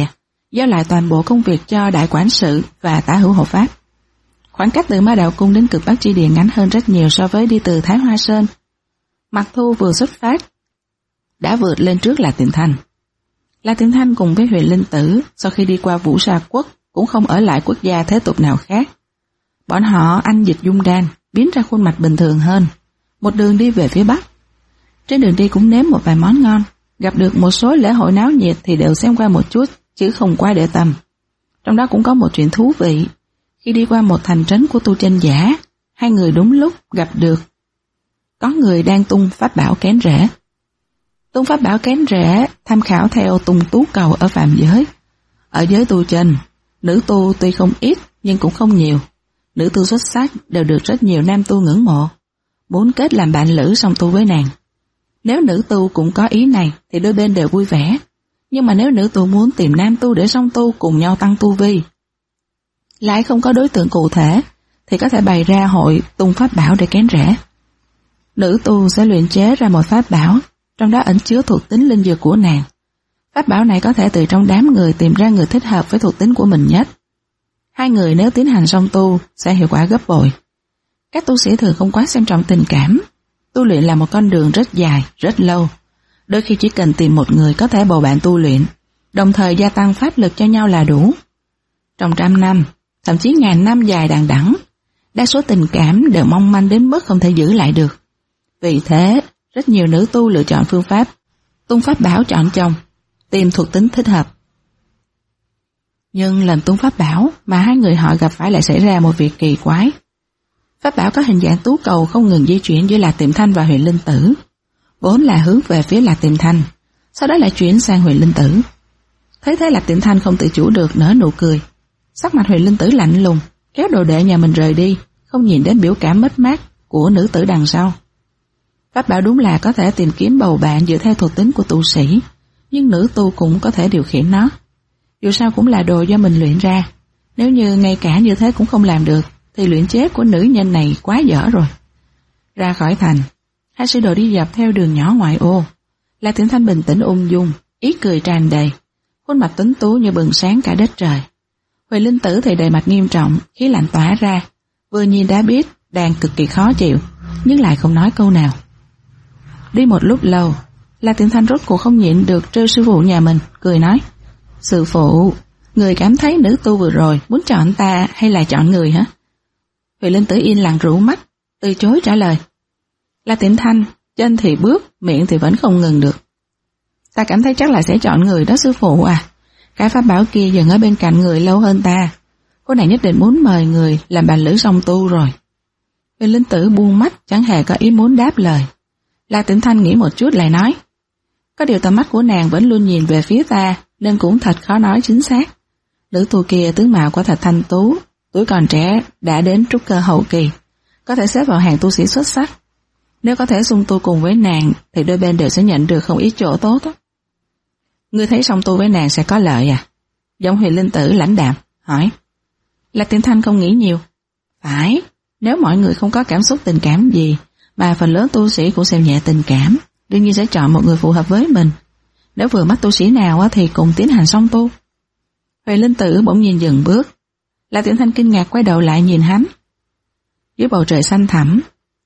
B: giao lại toàn bộ công việc cho đại quản sự và tả hữu hộ pháp. Khoảng cách từ Ma Đạo Cung đến Cực Bắc Chi Địa ngắn hơn rất nhiều so với đi từ Thái Hoa Sơn. Mặc Thu vừa xuất phát đã vượt lên trước La Tịnh Thanh. La Tịnh Thanh cùng với Huyền Linh Tử sau khi đi qua Vũ Sa Quốc cũng không ở lại quốc gia thế tục nào khác. Bọn họ anh dịch dung đan, biến ra khuôn mặt bình thường hơn, một đường đi về phía Bắc. Trên đường đi cũng nếm một vài món ngon, gặp được một số lễ hội náo nhiệt thì đều xem qua một chút, chứ không quá để tâm. Trong đó cũng có một chuyện thú vị. Khi đi qua một thành trấn của tu chân giả, hai người đúng lúc gặp được có người đang tung pháp bảo kén rễ. Tung pháp bảo kén rễ tham khảo theo tung tú cầu ở phàm giới. Ở giới tu chân, nữ tu tuy không ít nhưng cũng không nhiều. Nữ tu xuất sắc đều được rất nhiều nam tu ngưỡng mộ, muốn kết làm bạn lữ song tu với nàng. Nếu nữ tu cũng có ý này thì đôi bên đều vui vẻ. Nhưng mà nếu nữ tu muốn tìm nam tu để song tu cùng nhau tăng tu vi, lại không có đối tượng cụ thể, thì có thể bày ra hội tung pháp bảo để kén rễ. Nữ tu sẽ luyện chế ra một pháp bảo, trong đó ẩn chứa thuộc tính linh dược của nàng. Pháp bảo này có thể từ trong đám người tìm ra người thích hợp với thuộc tính của mình nhất. Hai người nếu tiến hành song tu sẽ hiệu quả gấp bội. Các tu sĩ thường không quá xem trọng tình cảm. Tu luyện là một con đường rất dài, rất lâu. Đôi khi chỉ cần tìm một người có thể bầu bạn tu luyện, đồng thời gia tăng pháp lực cho nhau là đủ. Trong 100 năm, thậm chí ngàn năm dài đằng đẵng, đa số tình cảm đều mong manh đến mức không thể giữ lại được. Vì thế, rất nhiều nữ tu lựa chọn phương pháp tung pháp bảo chọn chồng, tìm thuộc tính thích hợp. Nhưng lần tung pháp bảo mà hai người họ gặp phải lại xảy ra một việc kỳ quái. Pháp bảo có hình dạng tú cầu không ngừng di chuyển giữa La Tịnh Thanh và Huyền Linh Tử, vốn là hướng về phía La Tịnh Thanh, sau đó lại chuyển sang Huyền Linh Tử. Thấy thế La Tịnh Thanh không tự chủ được nở nụ cười. Sắc mặt Huyền Linh Tử lạnh lùng, kéo đồ đệ nhà mình rời đi, không nhìn đến biểu cảm mất mát của nữ tử đằng sau. Pháp bảo đúng là có thể tìm kiếm bầu bạn dựa theo thuộc tính của tu sĩ, nhưng nữ tu cũng có thể điều khiển nó. Dù sao cũng là đồ do mình luyện ra, nếu như ngay cả như thế cũng không làm được, thì luyện chế của nữ nhân này quá dở rồi. Ra khỏi thành, hai sư đồ đi dọc theo đường nhỏ ngoại ô. La Tịnh Thanh bình tĩnh ung dung, ý cười tràn đầy, khuôn mặt tuấn tú như bừng sáng cả đất trời. Huyền Linh Tử thì đầy mặt nghiêm trọng, khí lạnh tỏa ra, vừa nhìn đã biết đang cực kỳ khó chịu, nhưng lại không nói câu nào. Đi một lúc lâu, La Tịnh Thanh rốt cuộc không nhịn được trêu sư phụ nhà mình, cười nói: "Sư phụ, người cảm thấy nữ tu vừa rồi muốn chọn ta hay là chọn người hả?" Huyền Linh Tử yên lặng rũ mắt, từ chối trả lời. La Tịnh Thanh chân thì bước, miệng thì vẫn không ngừng được. "Ta cảm thấy chắc là sẽ chọn người đó sư phụ à. Cái pháp bảo kia dừng ở bên cạnh người lâu hơn ta. Cô này nhất định muốn mời người làm bạn lữ song tu rồi." Huyền Linh Tử buông mắt, chẳng hề có ý muốn đáp lời. La Tịnh Thanh nghĩ một chút lại nói: "Có điều tầm mắt của nàng vẫn luôn nhìn về phía ta, nên cũng thật khó nói chính xác. Nữ tu kia tướng mạo quả thật thanh tú, tuổi còn trẻ đã đến trúc cơ hậu kỳ, có thể xếp vào hàng tu sĩ xuất sắc. Nếu có thể xung tu cùng với nàng thì đôi bên đều sẽ nhận được không ít chỗ tốt đó." "Ngươi thấy song tu với nàng sẽ có lợi à?" Giọng Huyền Linh Tử lãnh đạm hỏi. La Tịnh Thanh không nghĩ nhiều. "Phải, nếu mọi người không có cảm xúc tình cảm gì, mà phần lớn tu sĩ cũng xem nhẹ tình cảm, đương nhiên sẽ chọn một người phù hợp với mình. Nếu vừa mắt tu sĩ nào thì cùng tiến hành song tu." Huyền Linh Tử bỗng nhiên dừng bước. La Tịnh Thanh kinh ngạc quay đầu lại nhìn hắn. Dưới bầu trời xanh thẳm,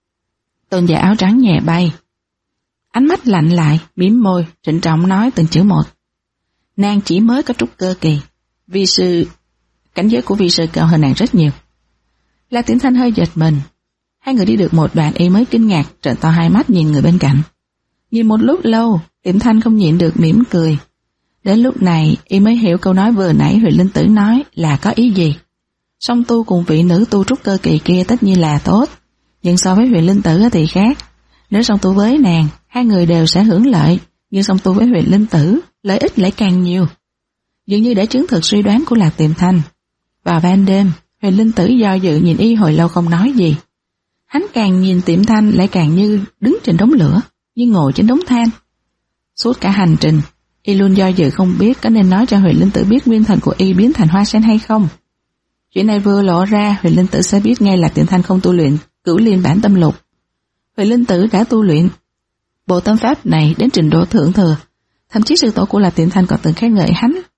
B: tôn giả áo trắng nhẹ bay, ánh mắt lạnh lại, mím môi, trịnh trọng nói từng chữ một: "Nàng chỉ mới có trúc cơ kỳ, vi sư, cảnh giới của vi sư cao hơn nàng rất nhiều." La Tịnh Thanh hơi giật mình. Hai người đi được một đoạn y mới kinh ngạc trợn to hai mắt nhìn người bên cạnh. Nhìn một lúc lâu, Tịnh Thanh không nhịn được mỉm cười. Đến lúc này y mới hiểu câu nói vừa nãy Huyền Linh Tử nói là có ý gì. Song tu cùng vị nữ tu trúc cơ kỳ kia tất nhiên là tốt, nhưng so với Huyền Linh Tử thì khác. Nếu song tu với nàng, hai người đều sẽ hưởng lợi, nhưng song tu với Huyền Linh Tử, lợi ích lại càng nhiều. Dường như để chứng thực suy đoán của Lạc Tịnh Thanh. Vào ban đêm, Huyền Linh Tử do dự nhìn y hồi lâu không nói gì. Hắn càng nhìn Tịnh Thanh lại càng như đứng trên đống lửa, như ngồi trên đống than. Suốt cả hành trình, y luôn do dự không biết có nên nói cho Huyền Linh Tử biết nguyên thần của y biến thành hoa sen hay không. Chuyện này vừa lộ ra, Huyền Linh Tử sẽ biết ngay là Tịnh Thanh không tu luyện Cửu Liên Bản Tâm Lục. Huyền Linh Tử đã tu luyện bộ tâm pháp này đến trình độ thượng thừa, thậm chí sư tổ của Lạc Tịnh Thanh còn từng khen ngợi hắn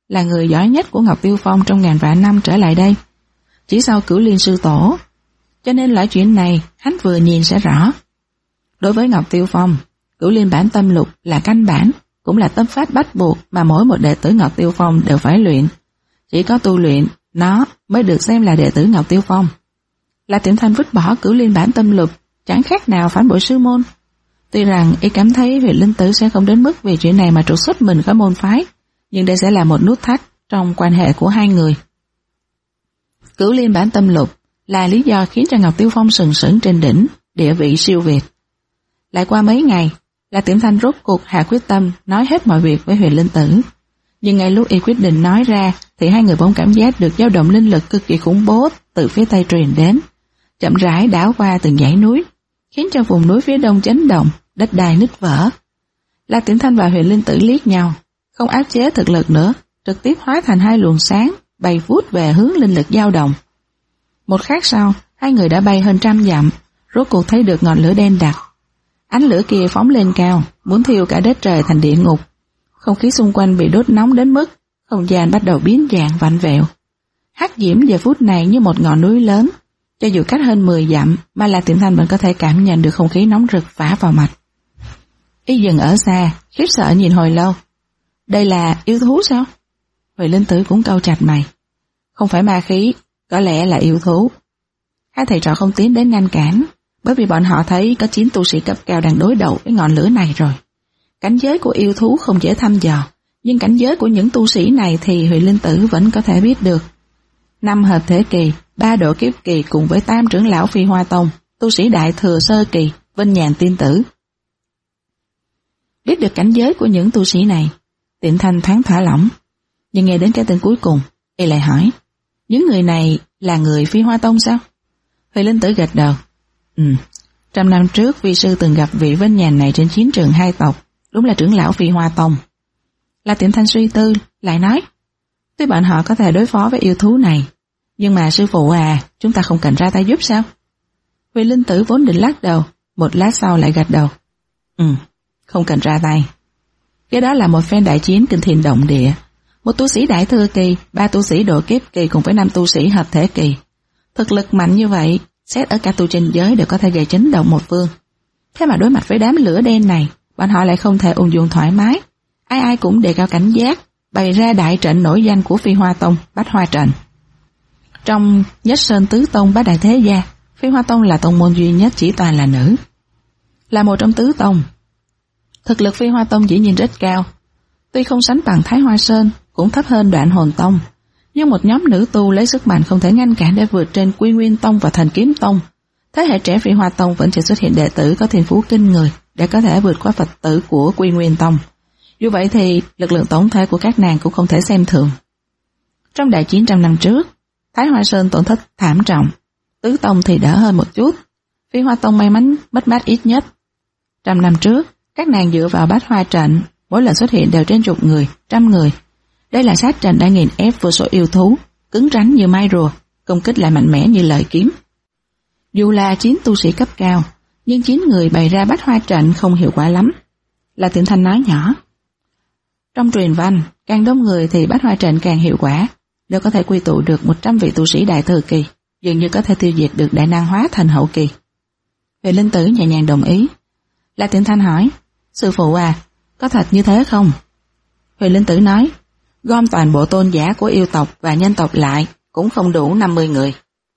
B: là người giỏi nhất của Ngọc Tiêu Phong trong ngàn vạn năm trở lại đây, chỉ sau Cửu Liên sư tổ, cho nên loại chuyện này hắn vừa nhìn sẽ rõ. Đối với Ngọc Tiêu Phong, Cửu Liên bản tâm lục là căn bản, cũng là tâm pháp bắt buộc mà mỗi một đệ tử Ngọc Tiêu Phong đều phải luyện. Chỉ có tu luyện nó mới được xem là đệ tử Ngọc Tiêu Phong. La Tiễn Thanh vứt bỏ Cửu Liên bản tâm lục chẳng khác nào phản bội sư môn. Tuy rằng y cảm thấy Huyền Linh Tử sẽ không đến mức vì chuyện này mà trục xuất mình khỏi môn phái, nhưng đây sẽ là một nút thắt trong quan hệ của hai người. Cửu Liên bản tâm lục là lý do khiến cho Ngọc Tiêu Phong sừng sững trên đỉnh, địa vị siêu việt. Lại qua mấy ngày, La Tiễn Thanh rốt cuộc hạ quyết tâm nói hết mọi việc với Huyền Linh Tử. Nhưng ngay lúc y quyết định nói ra, thì hai người bỗng cảm giác được dao động linh lực cực kỳ khủng bố từ phía tây truyền đến, chậm rãi đảo qua từng dãy núi, khiến cho vùng núi phía đông chấn động, đất đai nứt vỡ. La Tiễn Thanh và Huyền Linh Tử liếc nhau, không áp chế thực lực nữa, trực tiếp hóa thành hai luồng sáng, bay vút về hướng linh lực dao động. Một khắc sau, hai người đã bay hơn 100 dặm, rốt cuộc thấy được ngọn lửa đen đặc. Ánh lửa kia phóng lên cao, muốn thiêu cả đất trời thành địa ngục. Không khí xung quanh bị đốt nóng đến mức không gian bắt đầu biến dạng vặn vẹo. Hắc diễm giờ phút này như một ngọn núi lớn, cho dù cách hơn 10 dặm mà La Tiễn Thanh vẫn có thể cảm nhận được không khí nóng rực phả vào mặt. Y dừng ở xa, khiếp sợ nhìn hồi lâu. Đây là yêu thú sao? Huyền Linh Tử cũng cau chặt mày. Không phải ma khí, có lẽ là yêu thú. Hai thầy trò không tiến đến ngăn cản, bởi vì bọn họ thấy có 9 tu sĩ cấp cao đang đối đầu với ngọn lửa này rồi. Cảnh giới của yêu thú không dễ thăm dò, nhưng cảnh giới của những tu sĩ này thì Huyền Linh Tử vẫn có thể biết được. 5 hợp thể kỳ, 3 độ kiếp kỳ cùng với 8 trưởng lão Phi Hoa Tông, tu sĩ đại thừa sơ kỳ, Vinh Nhàn tiên tử. Biết được cảnh giới của những tu sĩ này, Tiễn Thanh thoáng thả lỏng, nhưng nghe đến cái tên cuối cùng, y lại hỏi, những người này là người Phi Hoa Tông sao? Huyền Linh Tử gật đầu. 100 năm trước vi sư từng gặp vị Vinh Nhàn này trên chiến trường hai tộc, đúng là trưởng lão Phi Hoa Tông. La Tiễn Thanh suy tư, lại nói, tuy bọn họ có thể đối phó với yêu thú này, nhưng mà sư phụ chúng ta không cần ra tay giúp sao? Huyền Linh Tử vốn định lắc đầu, một lát sau lại gật đầu. Không cần ra tay. Cái đó là một phen đại chiến kinh thiên động địa. Một tu sĩ đại thừa kỳ, 3 tu sĩ độ kiếp kỳ cùng với 5 tu sĩ hợp thể kỳ. Thực lực mạnh như vậy, xét ở cả tu chân giới đều có thể gây chấn động một phương. Thế mà đối mặt với đám lửa đen này, bọn họ lại không thể ung dung thoải mái. Ai ai cũng đề cao cảnh giác, bày ra đại trận nổi danh của Phi Hoa Tông, Bách Hoa Trận. Trong Nhất Sơn Tứ Tông Bát Đại Thế Gia, Phi Hoa Tông là tông môn duy nhất chỉ toàn là nữ. Là một trong tứ tông, thực lực Phi Hoa Tông dĩ nhiên rất cao. Tuy không sánh bằng Thái Hoa Sơn, cũng thấp hơn Đoạn Hồn Tông, nhưng một nhóm nữ tu lấy sức mạnh không thể ngăn cản để vượt trên Quy Nguyên Tông và Thần Kiếm Tông. Thế hệ trẻ Phi Hoa Tông vẫn chỉ xuất hiện đệ tử có thiên phú kinh người để có thể vượt qua Phật tử của Quy Nguyên Tông. Dù vậy thì lực lượng tổng thể của các nàng cũng không thể xem thường. Trong đại chiến 100 năm trước, Thái Hoa Sơn tổn thất thảm trọng, Tứ Tông thì đỡ hơn một chút, Phi Hoa Tông may mắn mất mát ít nhất. 100 năm trước, các nàng dựa vào Bát Hoa Trận, mỗi lần xuất hiện đều trên chục người, 100 người. Đây là sát trận đã nghiền ép vô số yêu thú, cứng rắn như mai rùa, công kích lại mạnh mẽ như lợi kiếm. Dù là 9 tu sĩ cấp cao, nhưng 9 người bày ra Bát Hoa Trận không hiệu quả lắm. La Tiễn Thanh nói nhỏ. Trong truyền văn, càng đông người thì Bát Hoa Trận càng hiệu quả, đều có thể quy tụ được 100 vị tu sĩ đại thừa kỳ, dường như có thể tiêu diệt được đại năng hóa thành hậu kỳ. Huyền Linh Tử nhẹ nhàng đồng ý. La Tiễn Thanh hỏi, sư phụ có thật như thế không? Huyền Linh Tử nói, gom toàn bộ tôn giả của yêu tộc và nhân tộc lại cũng không đủ 50 người.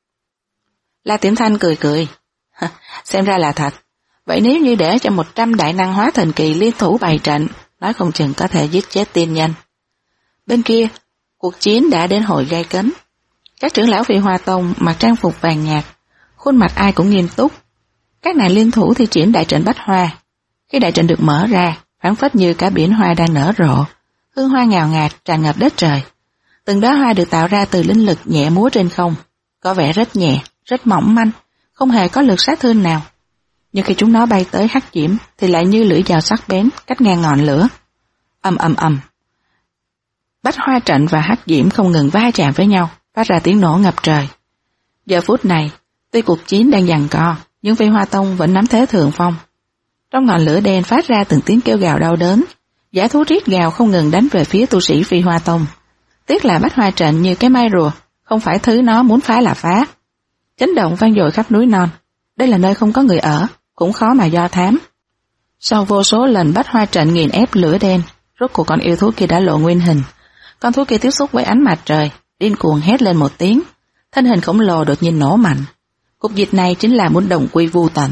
B: La Tiễn Thanh cười cười, xem ra là thật. Vậy nếu như để cho 100 đại năng hóa thần kỳ liên thủ bày trận, nói không chừng có thể giết chết tiên nhân. Bên kia, cuộc chiến đã đến hồi gay cấn. Các trưởng lão Phi Hoa Tông mặc trang phục vàng nhạt, khuôn mặt ai cũng nghiêm túc. Các nàng liên thủ thi triển đại trận Bách Hoa. Khi đại trận được mở ra, phảng phất như cả biển hoa đang nở rộ, hương hoa ngào ngạt tràn ngập đất trời. Từng đóa hoa được tạo ra từ linh lực nhẹ múa trên không, có vẻ rất nhẹ, rất mỏng manh, không hề có lực sát thương nào. Nhưng khi chúng nó bay tới hắc diễm thì lại như lưỡi dao sắc bén cắt ngang ngọn lửa. Ầm ầm ầm. Bách Hoa Trận và hắc diễm không ngừng va chạm với nhau, phát ra tiếng nổ ngập trời. Giờ phút này, tuy cuộc chiến đang giằng co, nhưng Phi Hoa Tông vẫn nắm thế thượng phong. Trong ngọn lửa đen phát ra từng tiếng kêu gào đau đớn, dã thú rít gào không ngừng đánh về phía tu sĩ Phi Hoa Tông.
A: Tiếc là bách hoa trận như cái mai rùa, không phải thứ nó muốn phá là phá. Chấn động vang dội khắp núi non. Đây là nơi không có người ở, cũng khó mà do thám. Sau vô số lần bách hoa trận nghiền ép lửa đen, rốt cuộc con yêu thú kia đã lộ nguyên hình. Con thú kia tiếp xúc với ánh mặt trời, điên cuồng hét lên một tiếng, thân hình khổng lồ đột nhiên nổ mạnh. Cục dịch này chính là muốn đồng quy vu tận.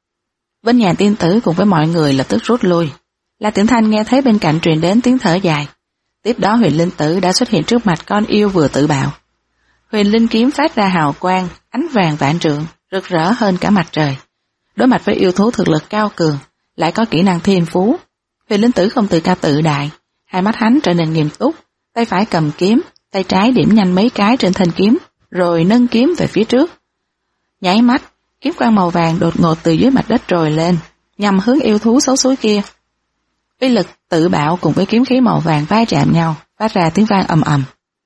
A: Vân Nhàn tiên tử cùng với mọi người lập tức rút lui. La Tiểu Thanh nghe thấy bên cạnh truyền đến tiếng thở dài. Tiếp đó Huyền Linh Tử đã xuất hiện trước mặt con yêu vừa tự bạo. Huyền Linh kiếm phát ra hào quang, ánh vàng vạn trượng, rực rỡ hơn cả mặt trời. Đối mặt với yêu thú thực lực cao cường, lại có kỹ năng thiên phú, Huyền Linh Tử không tự cao tự đại, hai mắt hắn trở nên nghiêm túc, tay phải cầm kiếm, tay trái điểm nhanh mấy cái trên thân kiếm, rồi nâng kiếm về phía trước. Nháy mắt, kiếm quang màu vàng đột ngột từ dưới mặt đất trồi lên, nhằm hướng yêu thú xấu xúi kia. Uy lực tự bạo cùng với kiếm khí màu vàng va chạm nhau, phát ra tiếng vang ầm ầm.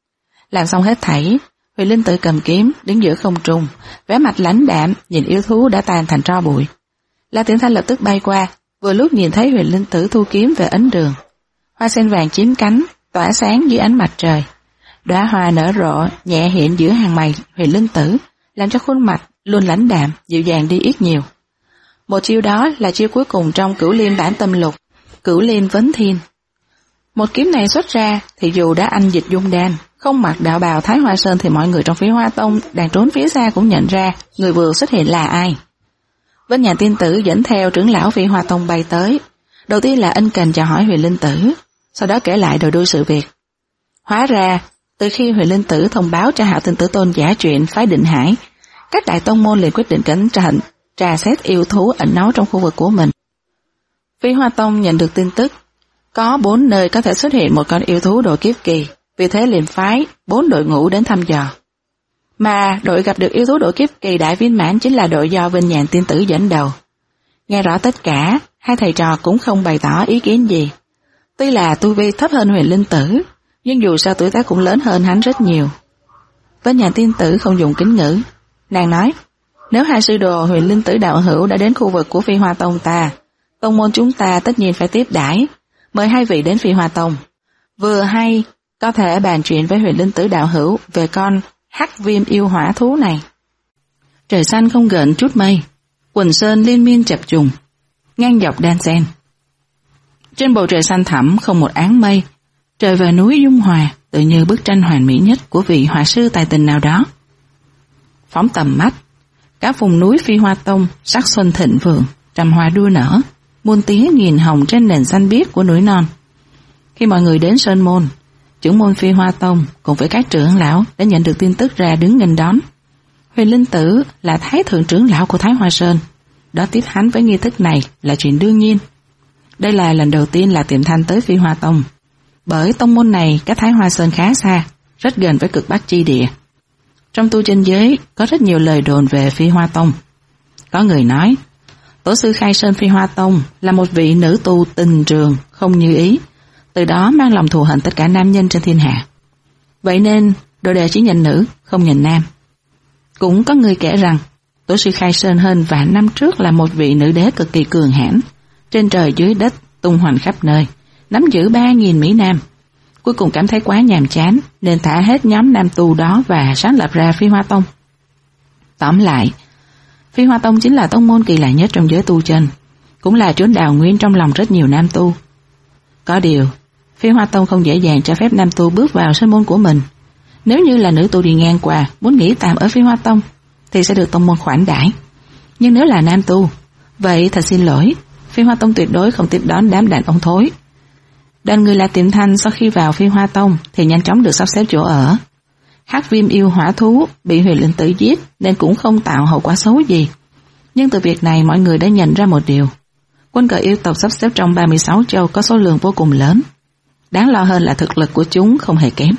A: Làm xong hết thảy, Huyền Linh Tử cầm kiếm, đứng giữa không trung, vẻ mặt lãnh đạm nhìn yêu thú đã tan thành tro bụi. La Tiểu Thanh lập tức bay qua, vừa lúc nhìn thấy Huyền Linh Tử thu kiếm về ấn đường. Hoa sen vàng chín cánh, tỏa sáng dưới ánh mặt trời. Đóa hoa nở rộ, nhẹ hiện giữa hàng mày Huyền Linh Tử, làm cho khuôn mặt luôn lãnh đạm, dịu dàng đi ít nhiều. Một chiêu đó là chiêu cuối cùng trong Cửu Liên bản tâm lục, Cửu Liên vấn thiên. Một kiếm này xuất ra thì dù đã anh dịch dung đan, không mặc đạo bào Thái Hoa Sơn thì mọi người trong Phi Hoa Tông đang trốn phía xa cũng nhận ra người vừa xuất hiện là ai. Vân Nhàn tiên tử dẫn theo trưởng lão Phi Hoa Tông bay tới. Đầu tiên là ân cần chào hỏi Huyền Linh Tử, sau đó kể lại đầu đuôi sự việc. Hóa ra, từ khi Huyền Linh Tử thông báo cho Hạo Tinh Tử Tôn giả chuyện phái Định Hải, các đại tông môn liền quyết định cẩn thận trà xét yêu thú ẩn náu trong khu vực của mình. Phi Hoa Tông nhận được tin tức, có 4 nơi có thể xuất hiện một con yêu thú độ kiếp kỳ, vì thế liền phái 4 đội ngũ đến thăm dò. Mà đội gặp được yêu thú độ kiếp kỳ đại viên mãn chính là đội do Vân Nhàn tiên tử dẫn đầu. Nghe rõ tất cả, hai thầy trò cũng không bày tỏ ý kiến gì. Tuy là tu vi thấp hơn Huyền Linh Tử, nhưng dù sao tuổi tác cũng lớn hơn hắn rất nhiều. Vân Nhàn tiên tử không dùng kính ngữ. Nàng nói, nếu hai sư đồ Huyền Linh Tử đạo hữu đã đến khu vực của Phi Hoa Tông ta, tông môn chúng ta tất nhiên phải tiếp đãi, mời hai vị đến Phi Hoa Tông. Vừa hay, có thể bàn chuyện với Huyền Linh Tử đạo hữu về con hắc viêm yêu hỏa thú này. Trời xanh không gợn chút mây, quần sơn liên miên chập trùng, ngang dọc đan xen. Trên bầu trời xanh thẳm không một áng mây, trời và núi dung hòa, tự như bức tranh hoàn mỹ nhất của vị họa sư tài tình nào đó. Phóng tầm mắt, các vùng núi Phi Hoa Tông sắc xuân thịnh vượng, trầm hoa đua nở, muôn tía nghìn hồng trên nền xanh biếc của núi non. Khi mọi người đến Sơn Môn, trưởng môn Phi Hoa Tông cùng với các trưởng lão đã nhận được tin tức ra đứng nghênh đón. Huyền Linh Tử là Thái thượng trưởng lão của Thái Hoa Sơn, đó tiếp hắn với nghi thức này là chuyện đương nhiên. Đây là lần đầu tiên là Tiệm Thanh tới Phi Hoa Tông, bởi tông môn này cách Thái Hoa Sơn khá xa, rất gần với cực Bắc chi địa. Trong tu chân giới có rất nhiều lời đồn về Phi Hoa Tông. Có người nói, tổ sư khai sơn Phi Hoa Tông là một vị nữ tu tình trường, không như ý, từ đó mang lòng thù hận tất cả nam nhân trên thiên hạ. Vậy nên, đồ đệ chỉ nhận nữ, không nhận nam. Cũng có người kể rằng, tổ sư khai sơn hơn vạn năm trước là một vị nữ đế cực kỳ cường hãn, trên trời dưới đất, tung hoành khắp nơi, nắm giữ 3.000 mỹ nam. Cuối cùng cảm thấy quá nhàm chán, nên thả hết nhóm nam tu đó và sáng lập ra Phi Hoa Tông. Tóm lại, Phi Hoa Tông chính là tông môn kỳ lạ nhất trong giới tu chân, cũng là chốn đào nguyên trong lòng rất nhiều nam tu. Có điều, Phi Hoa Tông không dễ dàng cho phép nam tu bước vào sơn môn của mình. Nếu như là nữ tu đi ngang qua, muốn nghỉ tạm ở Phi Hoa Tông, thì sẽ được tông môn khoản đãi. Nhưng nếu là nam tu, vậy thật xin lỗi, Phi Hoa Tông tuyệt đối không tiếp đón đám đàn ông thối. Đoàn người là Tiệm Thanh sau khi vào Phi Hoa Tông thì nhanh chóng được sắp xếp chỗ ở. Hắc viêm yêu hỏa thú bị Huyền Linh Tử giết nên cũng không tạo hậu quả xấu gì. Nhưng từ việc này mọi người đã nhận ra một điều. Quân cờ yêu tộc sắp xếp trong 36 châu có số lượng vô cùng lớn. Đáng lo hơn là thực lực của chúng không hề kém.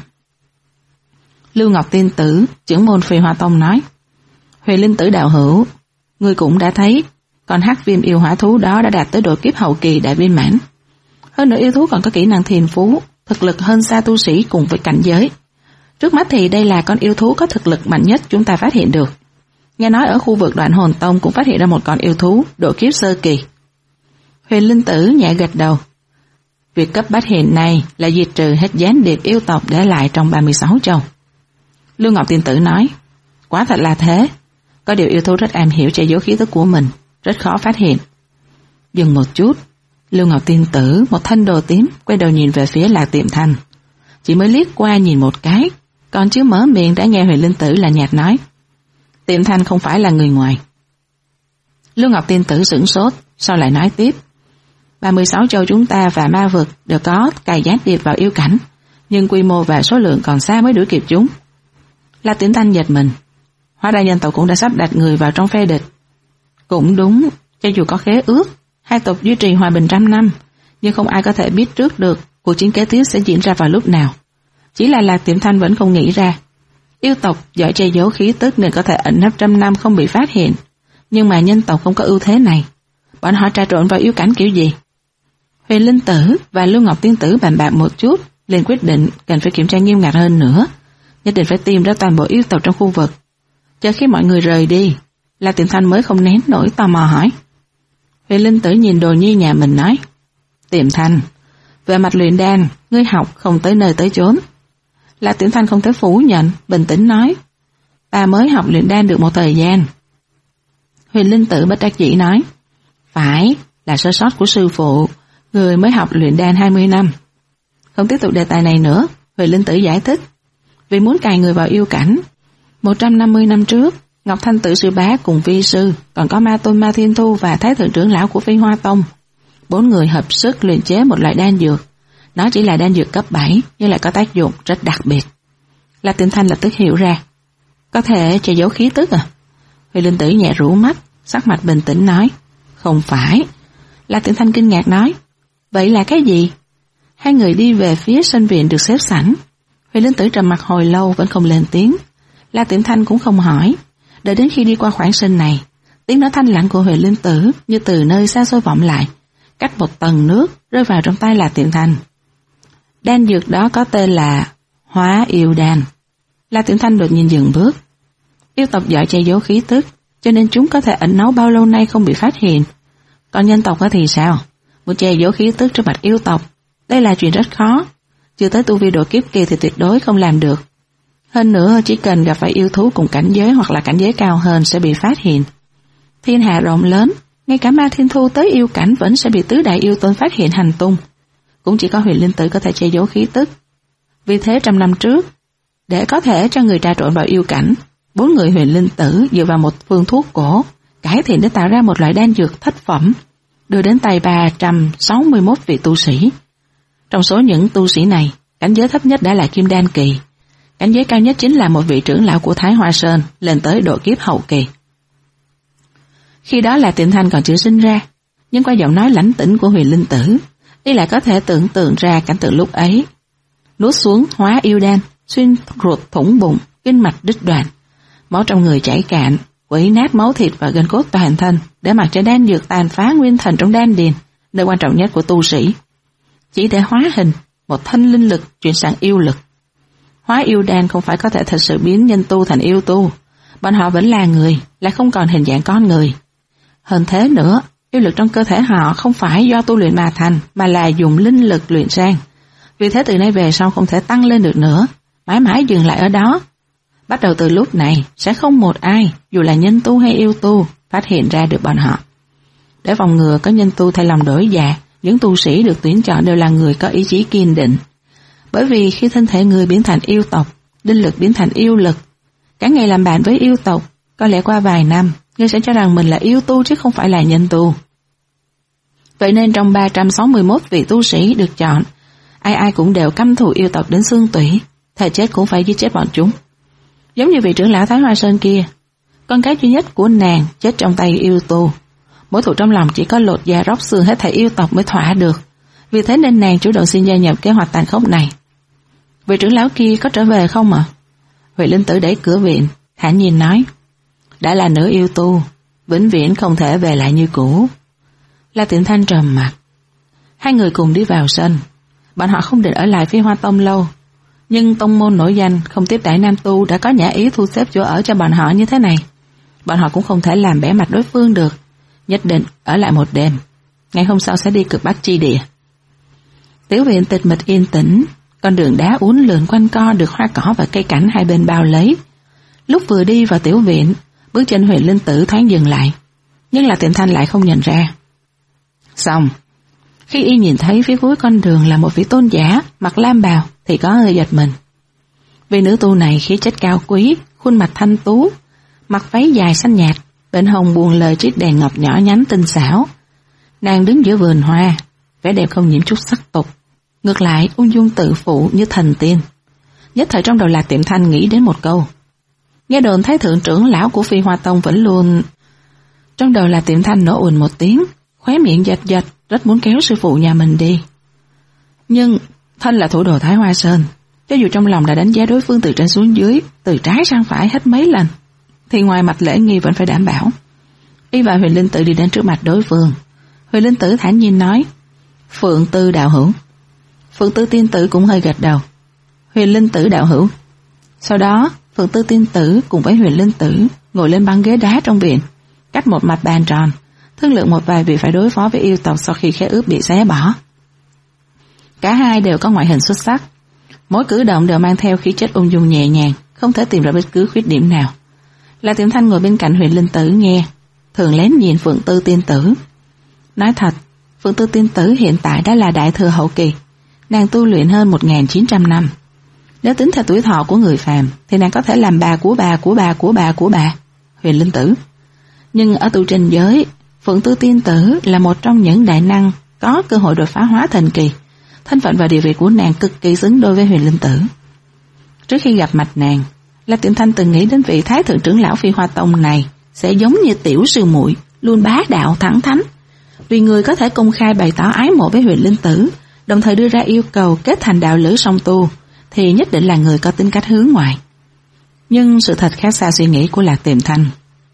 A: Lưu Ngọc tiên tử, trưởng môn Phi Hoa Tông nói, Huyền Linh Tử đạo hữu, ngươi cũng đã thấy, con hắc viêm yêu hỏa thú đó đã đạt tới độ kiếp hậu kỳ đại viên mãn. Hơn nữa yêu thú còn có kỹ năng thiên phú, thực lực hơn xa tu sĩ cùng với cảnh giới. Trước mắt thì đây là con yêu thú có thực lực mạnh nhất chúng ta phát hiện được. Nghe nói ở khu vực Đoạn Hồn Tông cũng phát hiện ra một con yêu thú độ kiếp sơ kỳ. Huyền Linh Tử nhẹ gật đầu. Việc cấp bách hiện nay là diệt trừ hết gián điệp yêu tộc để lại trong 36 châu. Lưu Ngọc Tiên Tử nói, quả thật là thế. Có điều yêu thú rất am hiểu che giấu khí tức của mình, rất khó phát hiện. Dừng một chút, Lưu Ngọc Tiên Tử một thân đồ tím quay đầu nhìn về phía Lạc Tiệm Thanh. Chỉ mới liếc qua nhìn một cái, còn chưa mở miệng đã nghe Huyền Linh Tử là nhạt nói, Tiệm Thanh không phải là người ngoài. Lưu Ngọc Tiên Tử sửng sốt, sau lại nói tiếp, 36 châu chúng ta và ma vực đều có cài gián điệp vào yêu cảnh, nhưng quy mô và số lượng còn xa mới đuổi kịp chúng. Lạc Tiệm Thanh giật mình, hóa ra nhân tộc cũng đã sắp đặt người vào trong phe địch. Cũng đúng, cho dù có khế ước, hai tộc duy trì hòa bình 100 năm, nhưng không ai có thể biết trước được cuộc chiến kế tiếp sẽ diễn ra vào lúc nào. Chỉ là Lạc Tiệm Thanh vẫn không nghĩ ra. Yêu tộc giỏi che giấu khí tức nên có thể ẩn nấp 100 năm không bị phát hiện, nhưng mà nhân tộc không có ưu thế này. Bọn họ trà trộn vào yêu cảnh kiểu gì? Huyền Linh Tử và Lưu Ngọc Tiên Tử bàn bạc một chút, liền quyết định cần phải kiểm tra nghiêm ngặt hơn nữa, nhất định phải tìm ra toàn bộ yêu tộc trong khu vực. Chờ khi mọi người rời đi, Lạc Tiệm Thanh mới không nén nổi tò mò hỏi. Huyền Linh Tử nhìn đồ nhi nhà mình nói, Tiệm Thanh, về mặt luyện đan, ngươi học không tới nơi tới chốn. Lạc Tiệm Thanh không thể phủ nhận, bình tĩnh nói, ta mới học luyện đan được một thời gian. Huyền Linh Tử bất đắc dĩ nói, phải, là sơ sót của sư phụ, người mới học luyện đan 20 năm. Không tiếp tục đề tài này nữa, Huyền Linh Tử giải thích, vì muốn cài người vào yêu cảnh, 150 năm trước, Ngọc Thanh Tử sư bá cùng vi sư, còn có Ma Tôn Ma Thiên Thu và Thái thượng trưởng lão của Phi Hoa Tông, 4 người hợp sức luyện chế một loại đan dược. Nó chỉ là đan dược cấp 7, nhưng lại có tác dụng rất đặc biệt. Lạc Tiệm Thanh lập tức hiểu ra, có thể che giấu khí tức à? Huyền Linh Tử nhẹ rũ mắt, sắc mặt bình tĩnh nói, không phải. Lạc Tiệm Thanh kinh ngạc nói, vậy là cái gì? Hai người đi về phía sân viện được xếp sẵn. Huyền Linh Tử trầm mặt hồi lâu vẫn không lên tiếng. Lạc Tiệm Thanh cũng không hỏi. Đợi đến khi đi qua khoảng sân này, tiếng nói thanh lặng của Huyền Linh Tử như từ nơi xa xôi vọng lại, cách một tầng nước rơi vào trong tay Lạc Tiệm Thanh. Đan dược đó có tên là Hóa Yêu Đan. Lạc Tiệm Thanh đột nhiên dừng bước. Yêu tộc giỏi che giấu khí tức, cho nên chúng có thể ẩn náu bao lâu nay không bị phát hiện. Còn nhân tộc thì sao? Muốn che giấu khí tức trước mặt yêu tộc, đây là chuyện rất khó. Chưa tới tu vi độ kiếp kỳ thì tuyệt đối không làm được. Hơn nữa chỉ cần gặp phải yêu thú cùng cảnh giới hoặc là cảnh giới cao hơn sẽ bị phát hiện. Thiên hạ rộng lớn, ngay cả Ma Thiên Thu tới yêu cảnh vẫn sẽ bị tứ đại yêu tôn phát hiện hành tung. Cũng chỉ có Huyền Linh Tử có thể che giấu khí tức. Vì thế 100 năm trước, để có thể cho người trà trộn vào yêu cảnh, 4 người Huyền Linh Tử dựa vào một phương thuốc cổ, cải thiện để tạo ra một loại đan dược thất phẩm, đưa đến tay 361 vị tu sĩ. Trong số những tu sĩ này, cảnh giới thấp nhất đã là Kim Đan kỳ, cảnh giới cao nhất chính là một vị trưởng lão của Thái Hoa Sơn lên tới độ kiếp hậu kỳ. Khi đó là Tiệm Thanh còn chưa sinh ra, nhưng qua giọng nói lãnh tĩnh của Huyền Linh Tử, y lại có thể tưởng tượng ra cảnh tượng lúc ấy. Nuốt xuống Hóa Yêu Đan, xuyên ruột thủng bụng, kinh mạch đứt đoạn, máu trong người chảy cạn, quấy nát máu thịt và gân cốt toàn thân, để mặc cho đan dược tàn phá nguyên thần trong đan điền, nơi quan trọng nhất của tu sĩ. Chỉ để hóa hình, một thanh linh lực chuyển sang yêu lực. Hóa Yêu Đan không phải có thể thật sự biến nhân tu thành yêu tu, bọn họ vẫn là người, lại không còn hình dạng con người. Hơn thế nữa, yêu lực trong cơ thể họ không phải do tu luyện mà thành, mà là dùng linh lực luyện sang. Vì thế từ nay về sau không thể tăng lên được nữa, mãi mãi dừng lại ở đó. Bắt đầu từ lúc này, sẽ không một ai, dù là nhân tu hay yêu tu, phát hiện ra được bọn họ. Để phòng ngừa có nhân tu thay lòng đổi dạ, những tu sĩ được tuyển chọn đều là người có ý chí kiên định. Bởi vì khi thân thể người biến thành yêu tộc, linh lực biến thành yêu lực, cả ngày làm bạn với yêu tộc, có lẽ qua vài năm, ngươi sẽ cho rằng mình là yêu tu chứ không phải là nhân tu. Vậy nên trong 361 vị tu sĩ được chọn, ai ai cũng đều căm thù yêu tộc đến xương tủy, thề chết cũng phải giết chết bọn chúng. Giống như vị trưởng lão Thái Hoa Sơn kia, con cái duy nhất của nàng chết trong tay yêu tu. Mối thù trong lòng chỉ có lột da róc xương hết thảy yêu tộc mới thỏa được. Vì thế nên nàng chủ động xin gia nhập kế hoạch tàn khốc này. Vị trưởng lão kia có trở về không ạ? Huyền Linh Tử đẩy cửa viện, thản nhiên nói, đã là nữ yêu tu, vĩnh viễn không thể về lại như cũ. Lạc Tiệm Thanh trầm mặt. Hai người cùng đi vào sân. Bọn họ không định ở lại Phi Hoa Tông lâu, nhưng tông môn nổi danh không tiếp đãi nam tu đã có nhã ý thu xếp chỗ ở cho bọn họ như thế này. Bọn họ cũng không thể làm bẽ mặt đối phương được, nhất định ở lại một đêm. Ngày hôm sau sẽ đi cực Bắc chi địa. Tiểu viện tịch mịch yên tĩnh, con đường đá uốn lượn quanh co được hoa cỏ và cây cảnh hai bên bao lấy. Lúc vừa đi vào tiểu viện, bước chân Huyền Linh Tử thoáng dừng lại, nhưng là Tiệm Thanh lại không nhận ra. Xong, khi y nhìn thấy phía cuối con đường là một vị tôn giả mặc lam bào thì có hơi giật mình. Vì nữ tu này khí chất cao quý, khuôn mặt thanh tú, mặc váy dài xanh nhạt, bên hông buông lời chiếc đèn ngọc nhỏ nhắn tinh xảo. Nàng đứng giữa vườn hoa, vẻ đẹp không nhiễm chút sắc tục, ngược lại ung dung tự phụ như thần tiên. Nhất thời trong đầu Lạc Tiệm Thanh nghĩ đến một câu. Nghe đồn Thái thượng trưởng lão của Phi Hoa Tông vẫn luôn... Trong đầu Lạc Tiệm Thanh nổ ùn một tiếng, khóe miệng giật giật, rất muốn kéo sư phụ nhà mình đi. Nhưng thân là thủ đồ Thái Hoa Sơn, cho dù trong lòng đã đánh giá đối phương từ trên xuống dưới, từ trái sang phải hết mấy lần, thì ngoài mặt lễ nghi vẫn phải đảm bảo. Y và Huyền Linh Tử đi đến trước mặt đối phương. Huyền Linh Tử thản nhiên nói, Phượng Tư đạo hữu. Phượng Tư tiên tử cũng hơi gật đầu. Huyền Linh Tử đạo hữu. Sau đó Phượng Tư tiên tử cùng với Huyền Linh Tử ngồi lên băng ghế đá trong viện, cách một mặt bàn tròn, thương lượng một vài việc phải đối phó với yêu tộc sau khi khế ước bị xé bỏ. Cả hai đều có ngoại hình xuất sắc, mỗi cử động đều mang theo khí chất ung dung nhẹ nhàng, không thể tìm ra bất cứ khuyết điểm nào. Lạc Tiệm Thanh ngồi bên cạnh Huyền Linh Tử nghe, thường lén nhìn Phượng Tư tiên tử. Nói thật, Phượng Tư tiên tử hiện tại đã là đại thừa hậu kỳ, nàng tu luyện hơn 1900 năm. Nếu tính theo tuổi thọ của người phàm thì nàng có thể làm bà của bà Huyền Linh Tử. Nhưng ở tu chân giới, Phượng Tư tiên tử là một trong những đại năng có cơ hội đột phá hóa thần kỳ. Thân phận và địa vị của nàng cực kỳ xứng đôi với Huyền Linh Tử. Trước khi gặp mặt nàng, Lạc Tiệm Thanh từng nghĩ đến vị Thái thượng trưởng lão Phi Hoa Tông này sẽ giống như tiểu sư muội, luôn bá đạo thẳng thắn. Vì người có thể công khai bày tỏ ái mộ với Huyền Linh Tử, đồng thời đưa ra yêu cầu kết thành đạo lữ song tu, thì nhất định là người có tính cách hướng ngoại. Nhưng sự thật khác xa suy nghĩ của Lạc Tiệm Thanh.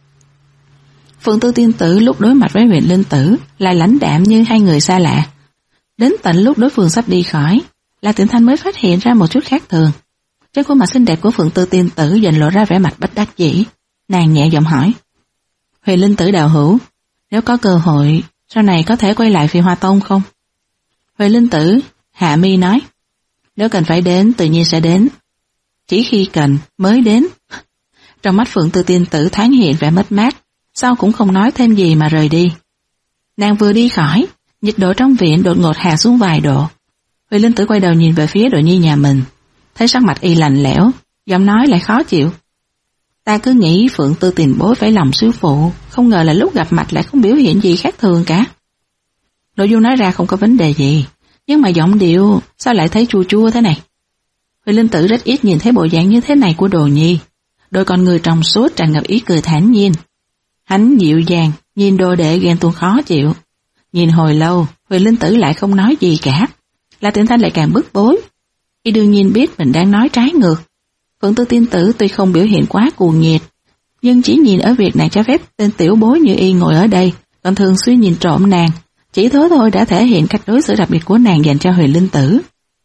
A: Phượng Tư tiên tử lúc đối mặt với Huyền Linh Tử lại lãnh đạm như hai người xa lạ. Đến tận lúc đối phương sắp đi khỏi, Lạc Tiệm Thanh mới phát hiện ra một chút khác thường. Trên khuôn mặt xinh đẹp của Phượng Tư tiên tử dần lộ ra vẻ mặt bất đắc dĩ. Nàng nhẹ giọng hỏi, Huyền Linh Tử đạo hữu, nếu có cơ hội, sau này có thể quay lại Phi Hoa Tông không? Huyền Linh Tử hạ mi nói, nếu cần phải đến tự nhiên sẽ đến, chỉ khi cần mới đến. Trong mắt Phượng Tư tiên tử thoáng hiện vẻ mất mát, sau cũng không nói thêm gì mà rời đi. Nàng vừa đi khỏi, nhiệt độ trong viện đột ngột hạ xuống vài độ. Huyền Linh Tử quay đầu nhìn về phía Đội Nhi nhà mình, thấy sắc mặt y lạnh lẽo, giọng nói lại khó chịu. Ta cứ nghĩ Phượng Tư tiền bối phải lòng sư phụ, không ngờ là lúc gặp mặt lại không biểu hiện gì khác thường cả. Nội dung nói ra không có vấn đề gì, nhưng mà giọng điệu sao lại thấy chua chua thế này? Huyền Linh Tử rất ít nhìn thấy bộ dạng như thế này của Đồ Nhi, đôi con người trong suốt tràn ngập ý cười thản nhiên. Hắn dịu dàng nhìn đồ đệ ghen tuông khó chịu. Nhìn hồi lâu, Huyền Linh Tử lại không nói gì cả. Lạc Tiệm Thanh lại càng bức bối. Y đương nhiên biết mình đang nói trái ngược. Phượng Tư tiên tử tuy không biểu hiện quá cuồng nhiệt, nhưng chỉ nhìn ở việc nàng cho phép tên tiểu bối như y ngồi ở đây, còn thường xuyên nhìn trộm nàng, chỉ thế thôi đã thể hiện cách đối xử đặc biệt của nàng dành cho Huyền Linh Tử.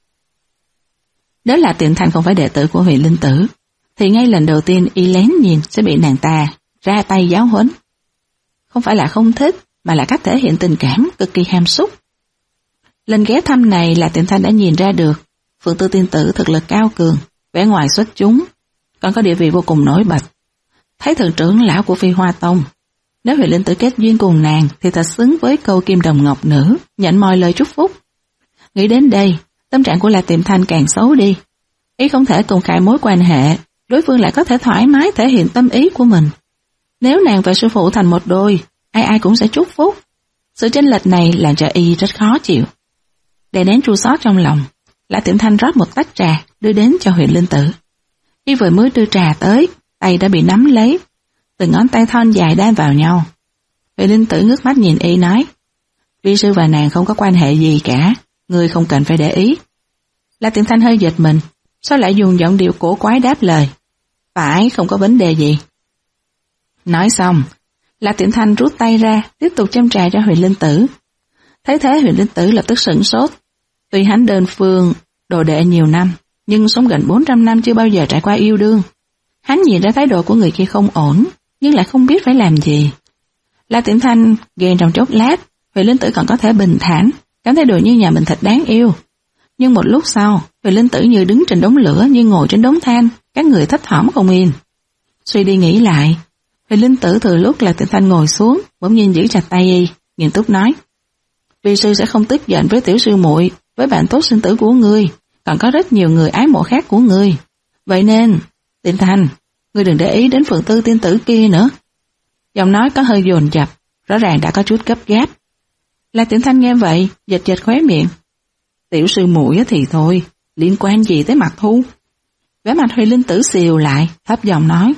A: Nếu là Tiệm Thanh không phải đệ tử của Huyền Linh Tử, thì ngay lần đầu tiên y lén nhìn sẽ bị nàng ta ra tay giáo huấn. Không phải là không thích, mà là cách thể hiện tình cảm cực kỳ ham súc. Lần ghé thăm này là Tiệm Thanh đã nhìn ra được Phượng Tư tiên tử thực lực cao cường, vẻ ngoài xuất chúng, còn có địa vị vô cùng nổi bật. Thấy thượng trưởng lão của Phi Hoa Tông, nếu Huyền Linh Tử kết duyên cùng nàng thì thật xứng với câu kim đồng ngọc nữ, nhận mọi lời chúc phúc. Nghĩ đến đây, tâm trạng của Lạc Tiệm Thanh càng xấu đi. Ý không thể công khai mối quan hệ, đối phương lại có thể thoải mái thể hiện tâm ý của mình. Nếu nàng và sư phụ thành một đôi, ai ai cũng sẽ chúc phúc. Sự chênh lệch này làm cho y rất khó chịu. Đè nén chua xót trong lòng, Lạc Tiệm Thanh rót một tách trà đưa đến cho Huyền Linh Tử. Y vừa mới đưa trà tới, tay đã bị nắm lấy, từng ngón tay thon dài đan vào nhau. Huyền Linh Tử ngước mắt nhìn y nói, vi sư và nàng không có quan hệ gì cả, ngươi không cần phải để ý. Lạc Tiệm Thanh hơi giật mình, sao lại dùng giọng điệu cổ quái đáp lời, phải, không có vấn đề gì. Nói xong, Lạc Tiệm Thanh rút tay ra, tiếp tục châm trà cho Huyền Linh Tử. Thấy thế Huyền Linh Tử lập tức sửng sốt. Tuy hắn đơn phương, đồ đệ nhiều năm, nhưng sống gần 400 năm chưa bao giờ trải qua yêu đương. Hắn nhìn ra thái độ của người kia không ổn, nhưng lại không biết phải làm gì. Lạc Tiệm Thanh ghen trong chốc lát, Huyền Linh Tử còn có thể bình thản, cảm thấy đồ như nhà mình thật đáng yêu. Nhưng một lúc sau, Huệ Linh Tử như đứng trên đống lửa, như ngồi trên đống than, các người thấp thỏm không yên. Suy đi nghĩ lại, Huệ Linh Tử thừa lúc Lạc Tịnh Thanh ngồi xuống, bỗng nhiên giữ chặt tay y, nghiêm túc nói: "Vi sư sẽ không tức giận với tiểu sư muội, với bạn tốt sinh tử của ngươi, còn có rất nhiều người ái mộ khác của ngươi. Vậy nên, Tịnh Thanh, ngươi đừng để ý đến Phượng Tư tiên tử kia nữa." Giọng nói có hơi dồn dập, rõ ràng đã có chút gấp gáp. Lạc Tịnh Thanh nghe vậy, giật giật khóe miệng. "Tiểu sư muội thì thôi, liên quan gì tới Mạc Thu?" Vẻ mặt Huệ Linh Tử xìu lại, thấp giọng nói: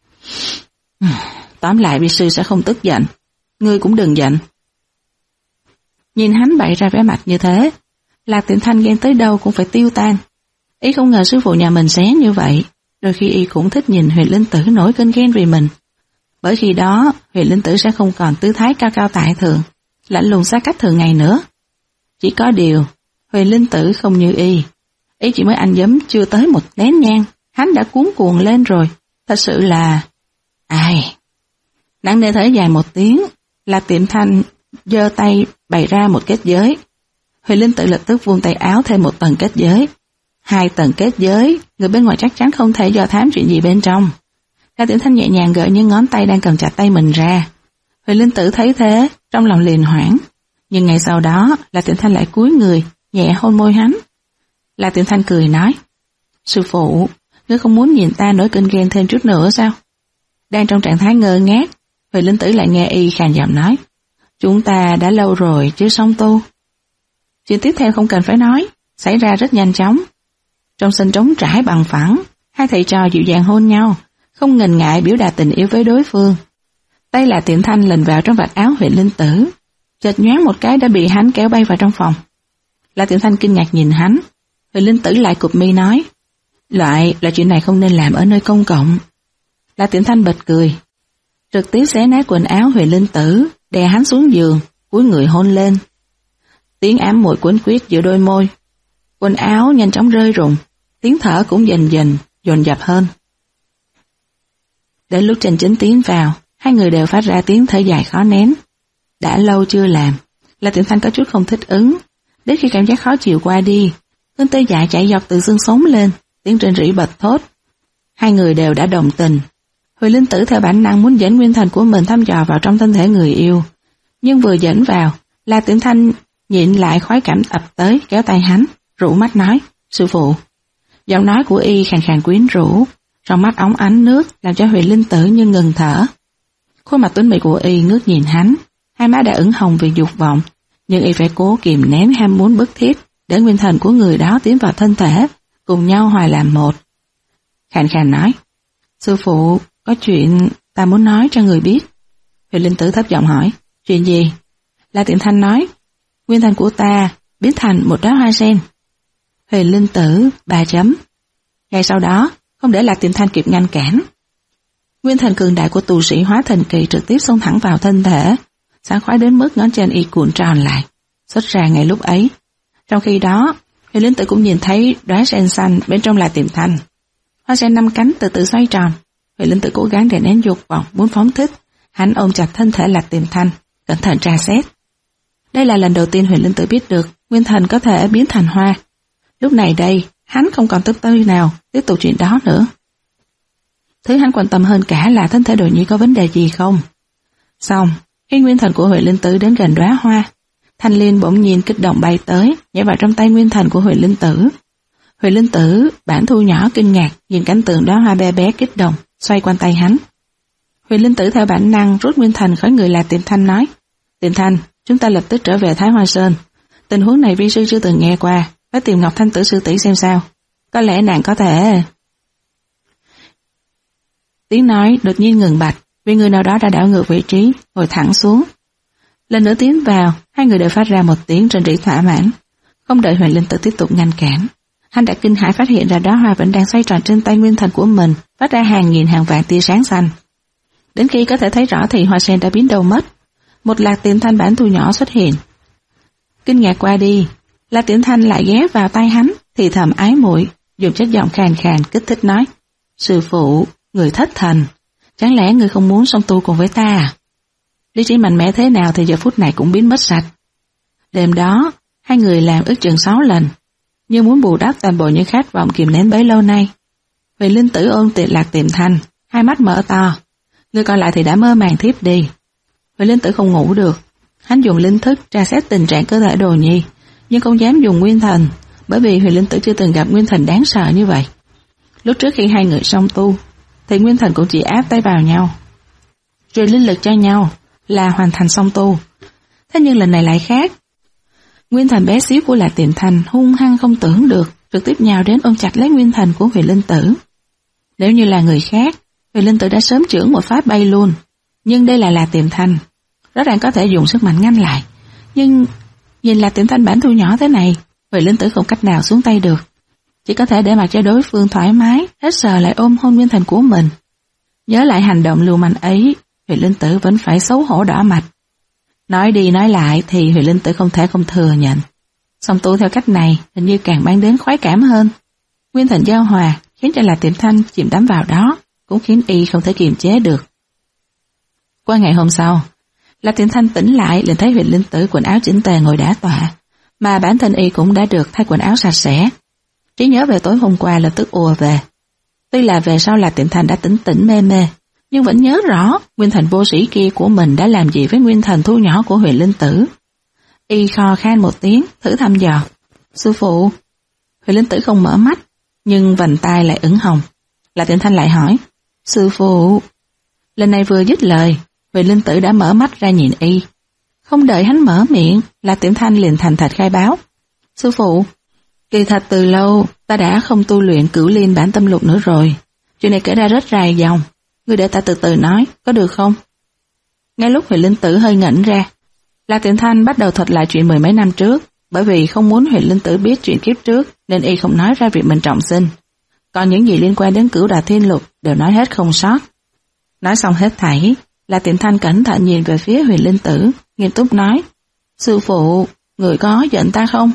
A: "Tóm lại vi sư sẽ không tức giận, ngươi cũng đừng giận." Nhìn hắn bày ra vẻ mặt như thế, Lạc Tịnh Thanh ghen tới đâu cũng phải tiêu tan. Ý không ngờ sư phụ nhà mình xé như vậy, đôi khi y cũng thích nhìn Huệ Linh Tử nổi cơn ghen vì mình. Bởi khi đó, Huệ Linh Tử sẽ không còn tư thái cao cao tại thượng, lạnh lùng xa cách thường ngày nữa. Chỉ có điều, Huệ Linh Tử không như y chỉ mới ăn dấm chưa tới một nén nhang, hắn đã cuống cuồng lên rồi, thật sự là... Ai? Nặng nề thở dài một tiếng, Lạc Tịnh Thanh giơ tay bày ra một kết giới. Huệ Linh Tử lập tức vung tay áo thêm một tầng kết giới. 2 tầng kết giới, người bên ngoài chắc chắn không thể dò thám chuyện gì bên trong. Lạc Tịnh Thanh nhẹ nhàng gỡ những ngón tay đang cầm chặt tay mình ra. Huệ Linh Tử thấy thế, trong lòng liền hoảng. Nhưng ngay sau đó, Lạc Tịnh Thanh lại cúi người, nhẹ hôn môi hắn. Lạc Tịnh Thanh cười nói: "Sư phụ, ngươi không muốn nhìn ta nổi cơn ghen thêm chút nữa sao?" Đang trong trạng thái ngơ ngác, Huệ Linh Tử lại nghe y khàn giọng nói: "Chúng ta đã lâu rồi chưa xong tu." Chuyện tiếp theo không cần phải nói, xảy ra rất nhanh chóng. Trong sân trống trải bằng phẳng, 2 thầy trò dịu dàng hôn nhau, không ngần ngại biểu đạt tình yêu với đối phương. Tay Lạc Tịnh Thanh lình vào trong vạt áo Huệ Linh Tử, chợt nhoáng một cái đã bị hắn kéo bay vào trong phòng. Lạc Tịnh Thanh kinh ngạc nhìn hắn, Huệ Linh Tử lại cụp mi nói: Loại chuyện này không nên làm ở nơi công cộng." Lạc Tịnh Thanh bật cười, trực tiếp xé nát quần áo Huệ Linh Tử, đè hắn xuống giường, cúi người hôn lên. Tiếng ám muội quấn quýt giữa đôi môi, quần áo nhanh chóng rơi rụng, tiếng thở cũng dần dần dồn dập hơn. Đến lúc Trình Chính tiến vào, 2 người đều phát ra tiếng thở dài khó nén. Đã lâu chưa làm, Lạc Tịnh Thanh có chút không thích ứng. Đến khi cảm giác khó chịu qua đi, cơn tê dại chạy dọc từ xương sống lên, tiếng rên rỉ bật thốt. 2 người đều đã đồng tình. Huệ Linh Tử theo bản năng muốn dẫn nguyên thần của mình thăm dò vào trong thân thể người yêu, nhưng vừa dẫn vào, Lạc Tịnh Thanh nhịn lại khoái cảm ập tới, kéo tay hắn, rủ mắt nói: "Sư phụ." Giọng nói của y khàn khàn quyến rũ, trong mắt óng ánh nước làm cho Huệ Linh Tử như ngừng thở. Khuôn mặt tuấn mỹ của y ngước nhìn hắn, 2 má đã ửng hồng vì dục vọng, nhưng y phải cố kìm nén ham muốn bức thiết để nguyên thần của người đó tiến vào thân thể, cùng nhau hòa làm một. Khàn khàn nói: "Sư phụ, có chuyện ta muốn nói cho người biết." Huệ Linh Tử thấp giọng hỏi: "Chuyện gì?" Lạc Tịnh Thanh nói: "Nguyên thần của ta biến thành một đóa hoa sen." Huệ Linh Tử 3 chấm. Ngay sau đó, không để Lạc Tịnh Thanh kịp ngăn cản, nguyên thần cường đại của tù sĩ hóa thần kỳ trực tiếp xông thẳng vào thân thể, sảng khoái đến mức ngón chân y cuộn tròn lại, xuất ra ngay lúc ấy. Trong khi đó, Huệ Linh Tử cũng nhìn thấy đóa sen xanh bên trong Lạc Tịnh Thanh. Hoa sen 5 cánh từ từ xoay tròn. Huệ Linh Tử cố gắng đè nén dục vọng muốn phóng thích, hắn ôm chặt thân thể Lạc Tịnh Thanh, cẩn thận tra xét. Đây là lần đầu tiên Huệ Linh Tử biết được nguyên thần có thể biến thành hoa. Lúc này đây, hắn không còn tâm tư nào tiếp tục chuyện đó nữa. Thứ hắn quan tâm hơn cả là thân thể Đồ Nhi có vấn đề gì không. Xong, khi nguyên thần của Huệ Linh Tử đến gần đóa hoa, Thanh Liên bỗng nhiên kích động bay tới, nhảy vào trong tay nguyên thần của Huệ Linh Tử. Huệ Linh Tử bản thu nhỏ kinh ngạc nhìn cảnh tượng đóa hoa bé bé kích động xoay quanh tay hắn. Huệ Linh Tử theo bản năng rút nguyên thần khỏi người Lạc Tịnh Thanh nói: "Tịnh Thanh, chúng ta lập tức trở về Thái Hoa Sơn. Tình huống này vi sư chưa từng nghe qua, phải tìm Ngọc Thanh Tử sư tỷ xem sao. Có lẽ nàng có thể..." Tiếng nói đột nhiên ngừng bặt vì người nào đó đã đảo ngược vị trí, ngồi thẳng xuống. Lần nữa tiến vào, 2 người đều phát ra một tiếng rên rỉ thỏa mãn. Không đợi Huệ Linh Tử tiếp tục ngăn cản, hắn đã kinh hãi phát hiện ra đóa hoa vẫn đang xoay tròn trên tay nguyên thần của mình, phát ra hàng nghìn hàng vạn tia sáng xanh. Đến khi có thể thấy rõ thì hoa sen đã biến đâu mất. Một Lạc Tịnh Thanh bản thu nhỏ xuất hiện. Kinh ngạc qua đi, Lạc Tịnh Thanh lại ghé vào tay hắn, thì thầm ái muội, dùng chất giọng khàn khàn kích thích nói: "Sư phụ, người thất thần, chẳng lẽ người không muốn song tu cùng với ta à?" Lý trí mạnh mẽ thế nào thì giờ phút này cũng biến mất sạch. Đêm đó, 2 người làm ước chừng 6 lần. như muốn bù đắp toàn bộ những khát vọng kìm nén bấy lâu nay. Huyền Linh Tử ôm Lạc Tiệm Thanh, hai mắt mở to, người còn lại thì đã mơ màng thiếp đi. Huyền Linh Tử không ngủ được, hắn dùng linh thức tra xét tình trạng cơ thể Đồ Nhi, nhưng không dám dùng nguyên thần, bởi vì Huyền Linh Tử chưa từng gặp nguyên thần đáng sợ như vậy. Lúc trước khi hai người song tu, thì nguyên thần cũng chỉ áp tay vào nhau, truyền linh lực cho nhau là hoàn thành song tu. Thế nhưng lần này lại khác. Nguyên thần bé xíu của Lạc Tiệm Thanh hung hăng không tưởng được, trực tiếp nhào đến ôm chặt lấy nguyên thần của Huyền Linh Tử. Nếu như là người khác, Huyền Linh Tử đã sớm chưởng một phát bay luôn, nhưng đây là Lạc Tiệm Thanh, rõ ràng có thể dùng sức mạnh ngăn lại. Nhưng nhìn Lạc Tiệm Thanh bản thu nhỏ thế này, Huyền Linh Tử không cách nào xuống tay được, chỉ có thể để mặc cho đối phương thoải mái, hết sờ lại ôm hôn nguyên thần của mình. Nhớ lại hành động lưu manh ấy, Huyền Linh Tử vẫn phải xấu hổ đỏ mặt. Nói đi nói lại thì Huyền Linh Tử không thể không thừa nhận, song tu theo cách này hình như càng mang đến khoái cảm hơn. Nguyên thần giao hòa khiến cho Lạc Tiệm Thanh chìm đắm vào đó, cũng khiến y không thể kiềm chế được. Qua ngày hôm sau, Lạc Tiệm Thanh tỉnh lại liền thấy Huyền Linh Tử quần áo chỉnh tề ngồi đả tọa, mà bản thân y cũng đã được thay quần áo sạch sẽ. Trí nhớ về tối hôm qua lập tức ùa về. Tuy là về sau Lạc Tiệm Thanh đã tỉnh mê mê, nhưng vẫn nhớ rõ nguyên thần vô sĩ kia của mình đã làm gì với nguyên thần thu nhỏ của Huyền Linh Tử. Y khò khan một tiếng, thử thăm dò. Sư phụ. Huyền Linh Tử không mở mắt, nhưng vành tai lại ửng hồng. Lạc Tiệm Thanh lại hỏi, sư phụ. Lần này vừa dứt lời, Huyền Linh Tử đã mở mắt ra nhìn y. Không đợi hắn mở miệng, Lạc Tiệm Thanh liền thành thật khai báo. Sư phụ, kỳ thật từ lâu ta đã không tu luyện Cửu Liên bản tâm lục nữa rồi. Chuyện này kể ra rất dài dòng, ngươi để ta từ từ nói, có được không? Ngay lúc Huyền Linh Tử hơi ngẩn ra, Lạc Tiệm Thanh bắt đầu thuật lại chuyện mười mấy năm trước, bởi vì không muốn Huyền Linh Tử biết chuyện kiếp trước nên y không nói ra việc mình trọng sinh. Còn những gì liên quan đến Cửu Đà Thiên Lục đều nói hết không sót. Nói xong hết thảy, Lạc Tiệm Thanh cẩn thận nhìn về phía Huyền Linh Tử, nghiêm túc nói, sư phụ, người có giận ta không?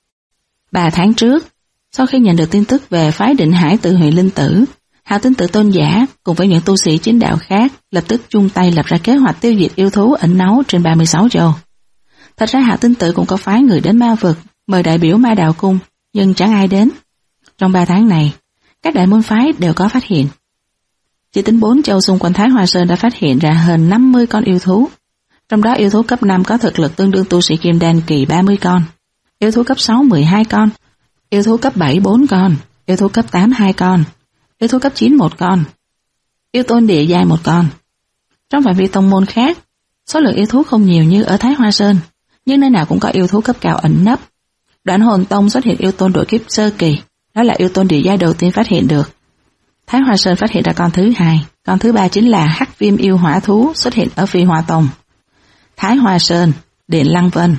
A: 3 tháng trước, sau khi nhận được tin tức về phái Định Hải từ Huyền Linh Tử, Hạo Tín Tử tôn giả cùng với những tu sĩ chính đạo khác lập tức chung tay lập ra kế hoạch tiêu diệt yêu thú ẩn náu trên 36 châu. Thật ra Hạo Tín Tử cũng có phái người đến ma vực, mời đại biểu Ma Đạo Cung, nhưng chẳng ai đến. Trong 3 tháng này, các đại môn phái đều có phát hiện. Chỉ tính 4 châu xung quanh Thái Hoa Sơn đã phát hiện ra hơn 50 con yêu thú. Trong đó yêu thú cấp 5 có thực lực tương đương tu sĩ Kim Đan kỳ 30 con, yêu thú cấp 6 12 con, yêu thú cấp 7 4 con, yêu thú cấp 8 2 con, yêu thú cấp 9 1 con, yêu tôn địa giai 1 con. Trong phạm vi tông môn khác, số lượng yêu thú không nhiều như ở Thái Hoa Sơn, nhưng nơi nào cũng có yêu thú cấp cao ẩn nấp. Đoạn Hồn Tông xuất hiện yêu tôn độ kiếp sơ kỳ, đó là yêu tôn địa giai đầu tiên phát hiện được. Thái Hoa Sơn phát hiện ra con thứ 2, con thứ 3 chính là Hắc Viêm yêu hỏa thú xuất hiện ở Phi Hoa Tông. Thái Hoa Sơn, Điện Lăng Vân.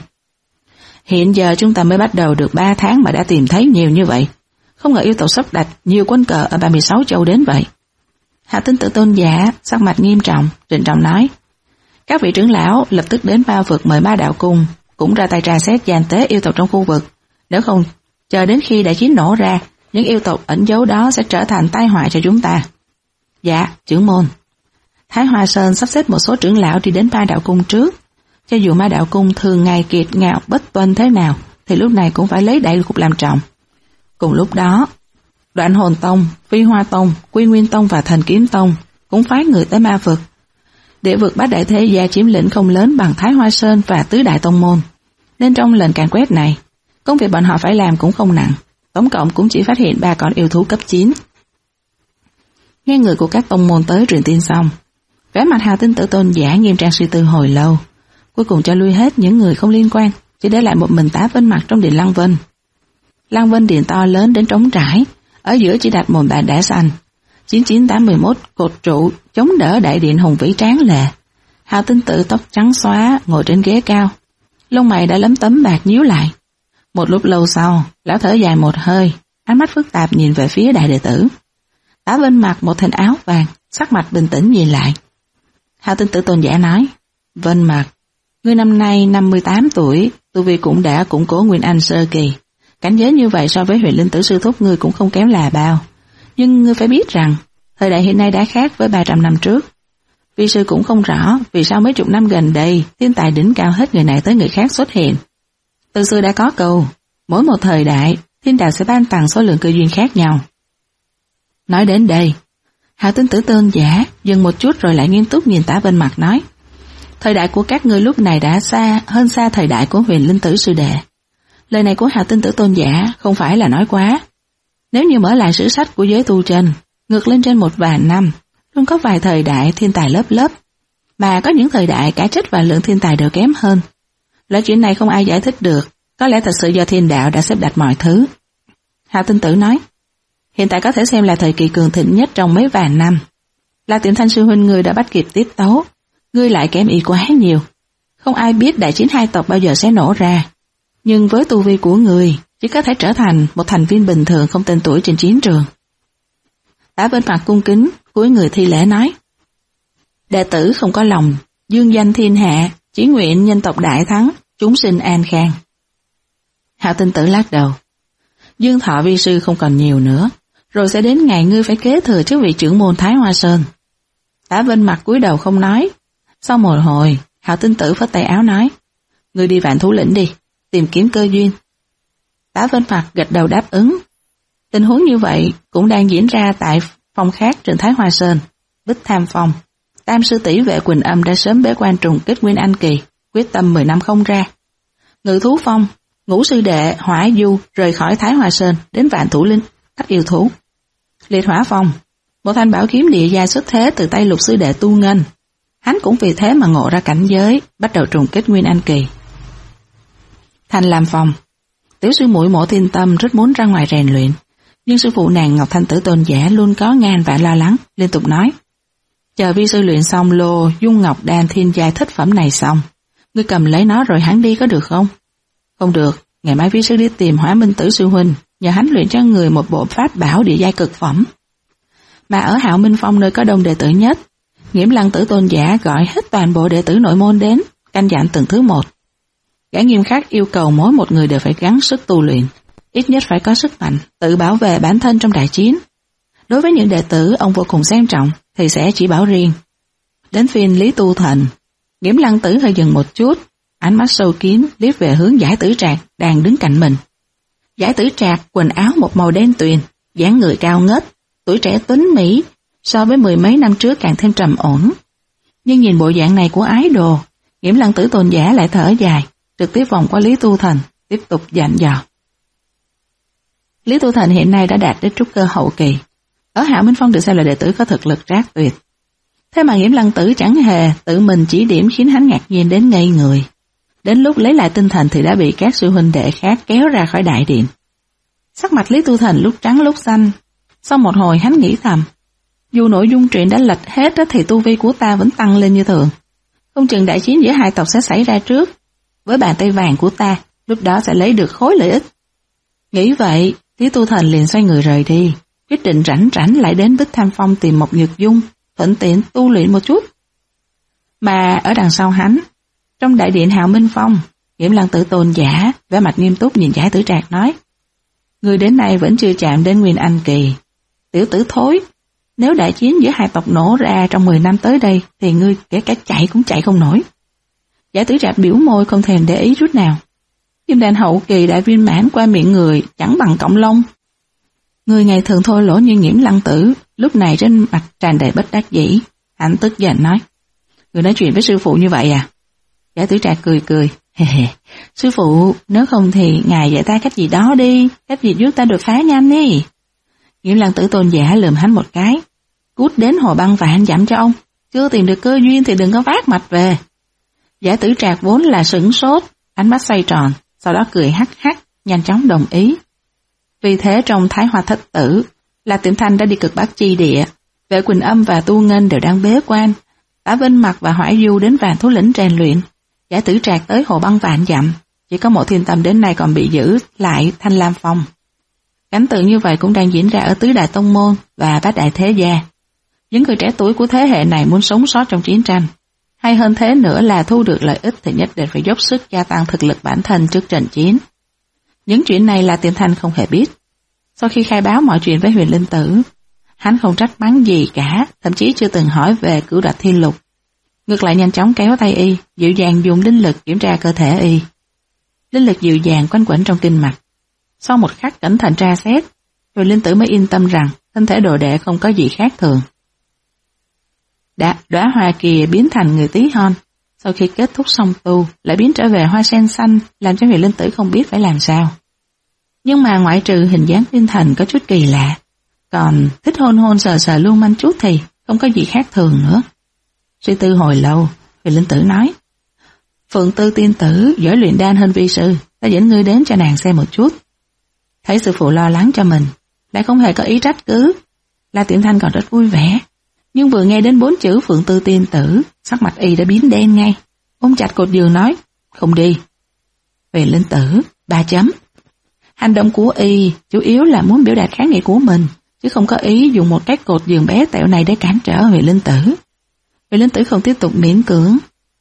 A: Hiện giờ chúng ta mới bắt đầu được 3 tháng mà đã tìm thấy nhiều như vậy. Không ngờ yêu tộc sắp đặt nhiều quân cờ ở 36 châu đến vậy. Hạo Tín Tử tôn giả sắc mặt nghiêm trọng, trịnh trọng nói, các vị trưởng lão lập tức đến Ma vực mời Ma Đạo Cung, cũng ra tay tra xét gian tế yêu tộc trong khu vực. Nếu không, chờ đến khi đại chiến nổ ra, những yêu tộc ẩn giấu đó sẽ trở thành tai họa cho chúng ta. Dạ, trưởng môn. Thái Hoa Sơn sắp xếp một số trưởng lão đi đến Ma Đạo Cung trước. Cho dù Ma Đạo Cung thường ngày kiệt ngạo bất tuân thế nào, thì lúc này cũng phải lấy đại cục làm trọng. Cùng lúc đó, Đoạn Hồn Tông, Phi Hoa Tông, Quy Nguyên Tông và Thần Kiếm Tông cũng phái người tới Ma vực. Địa vực bát đại thế gia chiếm lĩnh không lớn bằng Thái Hoa Sơn và tứ đại tông môn, nên trong lần càn quét này, công việc bọn họ phải làm cũng không nặng, tổng cộng cũng chỉ phát hiện 3 con yêu thú cấp 9. Nghe người của các tông môn tới truyền tin xong, vẻ mặt Hạo Tín Tử tôn giả nghiêm trang suy tư hồi lâu, cuối cùng cho lui hết những người không liên quan, chỉ để lại một mình Tá Vân Mặc trong điện Lăng Vân. Lăng Vân điện to lớn đến trống trải, ở giữa chỉ đặt một bàn đá xanh, 9981 cột trụ chống đỡ đại điện hùng vĩ tráng lệ. Hạo Tín Tử tóc trắng xóa ngồi trên ghế cao, lông mày đã lấm tấm bạc nhíu lại. Một lúc lâu sau, lão thở dài một hơi, ánh mắt phức tạp nhìn về phía đại đệ tử. Tá Vân Mặc một thân áo vàng, sắc mặt bình tĩnh nhìn lại. Hạo Tín Tử tôn giả nói, Vân Mặc, ngươi năm nay 58 tuổi, tu vi cũng đã củng cố Nguyên Anh sơ kỳ. Cảnh giới như vậy so với Huyền Linh Tử sư thúc ngươi cũng không kém là bao. Nhưng ngươi phải biết rằng, thời đại hiện nay đã khác với 300 năm trước. Vi sư cũng không rõ vì sao mấy chục năm gần đây, thiên tài đỉnh cao hết người này tới người khác xuất hiện. Từ xưa đã có câu, mỗi một thời đại thiên đạo sẽ ban tặng số lượng cơ duyên khác nhau. Nói đến đây, Hạo Tinh Tử Tôn giả dừng một chút rồi lại nghiêm túc nhìn Tả Vinh Mặc nói: thời đại của các ngươi lúc này đã hơn xa thời đại của Huyền Linh Tử sư đệ. Lời này của Hạo Tinh Tử Tôn giả không phải là nói quá. Nếu như mở lại sử sách của giới tu chân, ngược lên trên một vài năm, luôn có vài thời đại thiên tài lớp lớp, mà có những thời đại cả chất và lượng thiên tài đều kém hơn. Loại chuyện này không ai giải thích được, có lẽ thật sự do thiên đạo đã xếp đặt mọi thứ. Hạo Tinh Tử nói: hiện tại có thể xem là thời kỳ cường thịnh nhất trong mấy vài năm. La Tiệm Thanh sư huynh ngươi đã bắt kịp tiết tấu, ngươi lại kém y quá nhiều. Không ai biết đại chiến hai tộc bao giờ sẽ nổ ra, nhưng với tu vi của ngươi chỉ có thể trở thành một thành viên bình thường không tên tuổi trên chiến trường. Tả Vinh Mặc cung kính cúi người thi lễ nói: đệ tử không có lòng dương danh thiên hạ, chỉ nguyện nhân tộc đại thắng, chúng sinh an khang. Hạo Tinh Tử lắc đầu: dương thọ vi sư không còn nhiều nữa, rồi sẽ đến ngày ngươi phải kế thừa chức vị trưởng môn Thái Hoa Sơn. Tả Vinh Mặc cúi đầu không nói. Sau một hồi, Hạo Tinh Tử phất tay áo nói: ngươi đi Vạn Thú Lĩnh đi, tìm kiếm cơ duyên. Tả Vinh Mặc gật đầu đáp ứng. Tình huống như vậy cũng đang diễn ra tại phòng khác trên Thái Hoa Sơn. Bích Tham Phong, Tam sư tỷ Vệ Quỳnh Âm đã sớm bế quan trùng kích Nguyên Anh kỳ, quyết tâm 10 năm không ra. Ngự Thú Phong, Ngũ sư đệ Hỏa Du rời khỏi Thái Hoa Sơn đến Vạn Thú Lĩnh bắt yêu thú. Liệt Hỏa Phong, một thanh bảo kiếm địa giai xuất thế từ tay Lục sư đệ Tu Ngân. Hắn cũng vì thế mà ngộ ra cảnh giới, bắt đầu trùng kích Nguyên Anh kỳ. Thanh Lam Phong, tiểu sư muội Mộ Thiên Tâm rất muốn ra ngoài rèn luyện, nhưng sư phụ nàng Ngọc Thanh Tử Tôn giả luôn có ngàn vạn lo lắng, liên tục nói: chờ vi sư luyện xong lô Dung Ngọc Đan thiên giai thất phẩm này xong, ngươi cầm lấy nó rồi hắn đi có được không? Không được, ngày mai vi sư đi tìm Hỏa Minh Tử sư huynh, nhờ hắn luyện cho người một bộ pháp bảo địa giai cực phẩm. Mà ở Hạo Minh Phong nơi có đông đệ tử nhất, Nghiễm Lăng Tử Tôn giả gọi hết toàn bộ đệ tử nội môn đến, canh dặn từng thứ một. Gã nghiêm khắc yêu cầu mỗi một người đều phải gắng sức tu luyện, ít nhất phải có sức mạnh, tự bảo vệ bản thân trong đại chiến. Đối với những đệ tử ông vô cùng xem trọng thì sẽ chỉ bảo riêng. Đến phiên Lý Tu Thành, Nghiễm Lăng Tử hơi dừng một chút, ánh mắt sâu kín liếc về hướng Giải Tử Trạc đang đứng cạnh mình. Giải Tử Trạc quần áo một màu đen tuyền, dáng người cao ngất, tuổi trẻ tuấn mỹ, so với 10 mấy năm trước càng thêm trầm ổn. Nhưng nhìn bộ dạng này của idol, Nghiễm Lăng Tử Tôn giả lại thở dài, trực tiếp vòng qua Lý Tu Thành, tiếp tục dặn dò. Lý Tu Thành hiện nay đã đạt đến trúc cơ hậu kỳ, ở Hạo Minh Phong được xem là đệ tử có thực lực trác tuyệt. Thế mà Nghiễm Lăng Tử chẳng hề tự mình chỉ điểm khiến hắn ngạc nhiên đến ngây người. Đến lúc lấy lại tinh thần thì đã bị các sư huynh đệ khác kéo ra khỏi đại điện. Sắc mặt Lý Tu Thành lúc trắng lúc xanh. Sau một hồi hắn nghĩ thầm, dù nội dung truyện đã lệch hết thì tu vi của ta vẫn tăng lên như thường. Không chừng đại chiến giữa hai tộc sẽ xảy ra trước. Với bàn tay vàng của ta, lúc đó sẽ lấy được khối lợi ích. Nghĩ vậy, Lý Tu Thành liền xoay người rời đi, quyết định rảnh lại đến Bích Tham Phong tìm Mộc Nhược Dung, thuận tiện tu luyện một chút. Mà ở đằng sau hắn, trong đại điện Hạo Minh Phong, Nghiễm Lăng Tử Tôn giả vẻ mặt nghiêm túc nhìn Giải Tử Trạc nói: người đến nay vẫn chưa chạm đến Nguyên Anh kỳ, tiểu tử thối, nếu đại chiến giữa hai tộc nổ ra trong 10 năm tới đây thì ngươi kể cả chạy cũng chạy không nổi. Giải Tử Trạc biểu môi không thèm để ý chút nào. Kim đan hậu kỳ đại viên mãn qua miệng người chẳng bằng cọng lông. Người ngày thường thô lỗ như Nghiễm Lăng Tử, lúc này trên mặt tràn đầy bất đắc dĩ. Hắn tức giận nói: người nói chuyện với sư phụ như vậy à? Giải Tử Trạc cười. Sư phụ, nếu không thì ngài dạy ta cách gì đó đi, cách gì giúp ta đột phá nhanh đi. Nghiễm Lăng Tử Tôn giả lườm hắn một cái: cút đến Hồ Băng Vạn dặm cho ông, chưa tìm được cơ duyên thì đừng có vác mạch về. Giải Tử Trạc vốn là sửng sốt, ánh mắt xoay tròn, sau đó cười hắc hắc, nhanh chóng đồng ý. Vì thế trong Thái Hoa Thất Tử, La Tiệm Thanh đã đi Cực Bắc chi địa, Vệ Quỳnh Âm và Tu Ngân đều đang bế quan, Tả Vinh Mặc và Hỏa Du đến Vạn Thú Lĩnh rèn luyện, Giải Tử Trạc tới Hồ Băng Vạn dặm, chỉ có Mộ Thiên Tâm đến nay còn bị giữ lại Thanh Lam Phong. Cảnh tượng như vậy cũng đang diễn ra ở tứ đại tông môn và bát đại thế gia. Những người trẻ tuổi của thế hệ này muốn sống sót trong chiến tranh, hay hơn thế nữa là thu được lợi ích thì nhất định phải dốc sức gia tăng thực lực bản thân trước trận chiến. Những chuyện này là Tiệm Thanh không hề biết. Sau khi khai báo mọi chuyện với Huyền Linh Tử, hắn không trách mắng gì cả, thậm chí chưa từng hỏi về Cửu Đoạt Thiên Lục. Ngược lại nhanh chóng kéo tay y, dịu dàng dùng linh lực kiểm tra cơ thể y. Linh lực dịu dàng quanh quẩn trong kinh mạch. Sau một khắc cẩn thận tra xét, Huyền Linh Tử mới yên tâm rằng thân thể đồ đệ không có gì khác thường. Đóa hoa kia biến thành người tí hon, sau khi kết thúc song tu lại biến trở về hoa sen xanh, làm cho Huyền Linh Tử không biết phải làm sao. Nhưng mà ngoại trừ hình dáng tinh thần có chút kỳ lạ, còn thích hôn hôn sờ sờ lưu manh chút thì không có gì khác thường nữa. Suy tư hồi lâu, Huyền Linh Tử nói, Phượng Tư tiên tử giỏi luyện đan hơn vi sư, ta dẫn ngươi đến cho nàng xem một chút. Thấy sư phụ lo lắng cho mình, lại không hề có ý trách cứ, La Tiệm Thanh còn rất vui vẻ. Nhưng vừa nghe đến 4 chữ Phượng Tư tiên tử, sắc mặt y đã biến đen ngay, ôm chặt cột giường nói, không đi. Huyền Linh Tử, 3 chấm. Hành động của y chủ yếu là muốn biểu đạt kháng nghị của mình, chứ không có ý dùng một cái cột giường bé tẹo này để cản trở Huyền Linh Tử. Huyền Linh Tử không tiếp tục miễn cưỡng.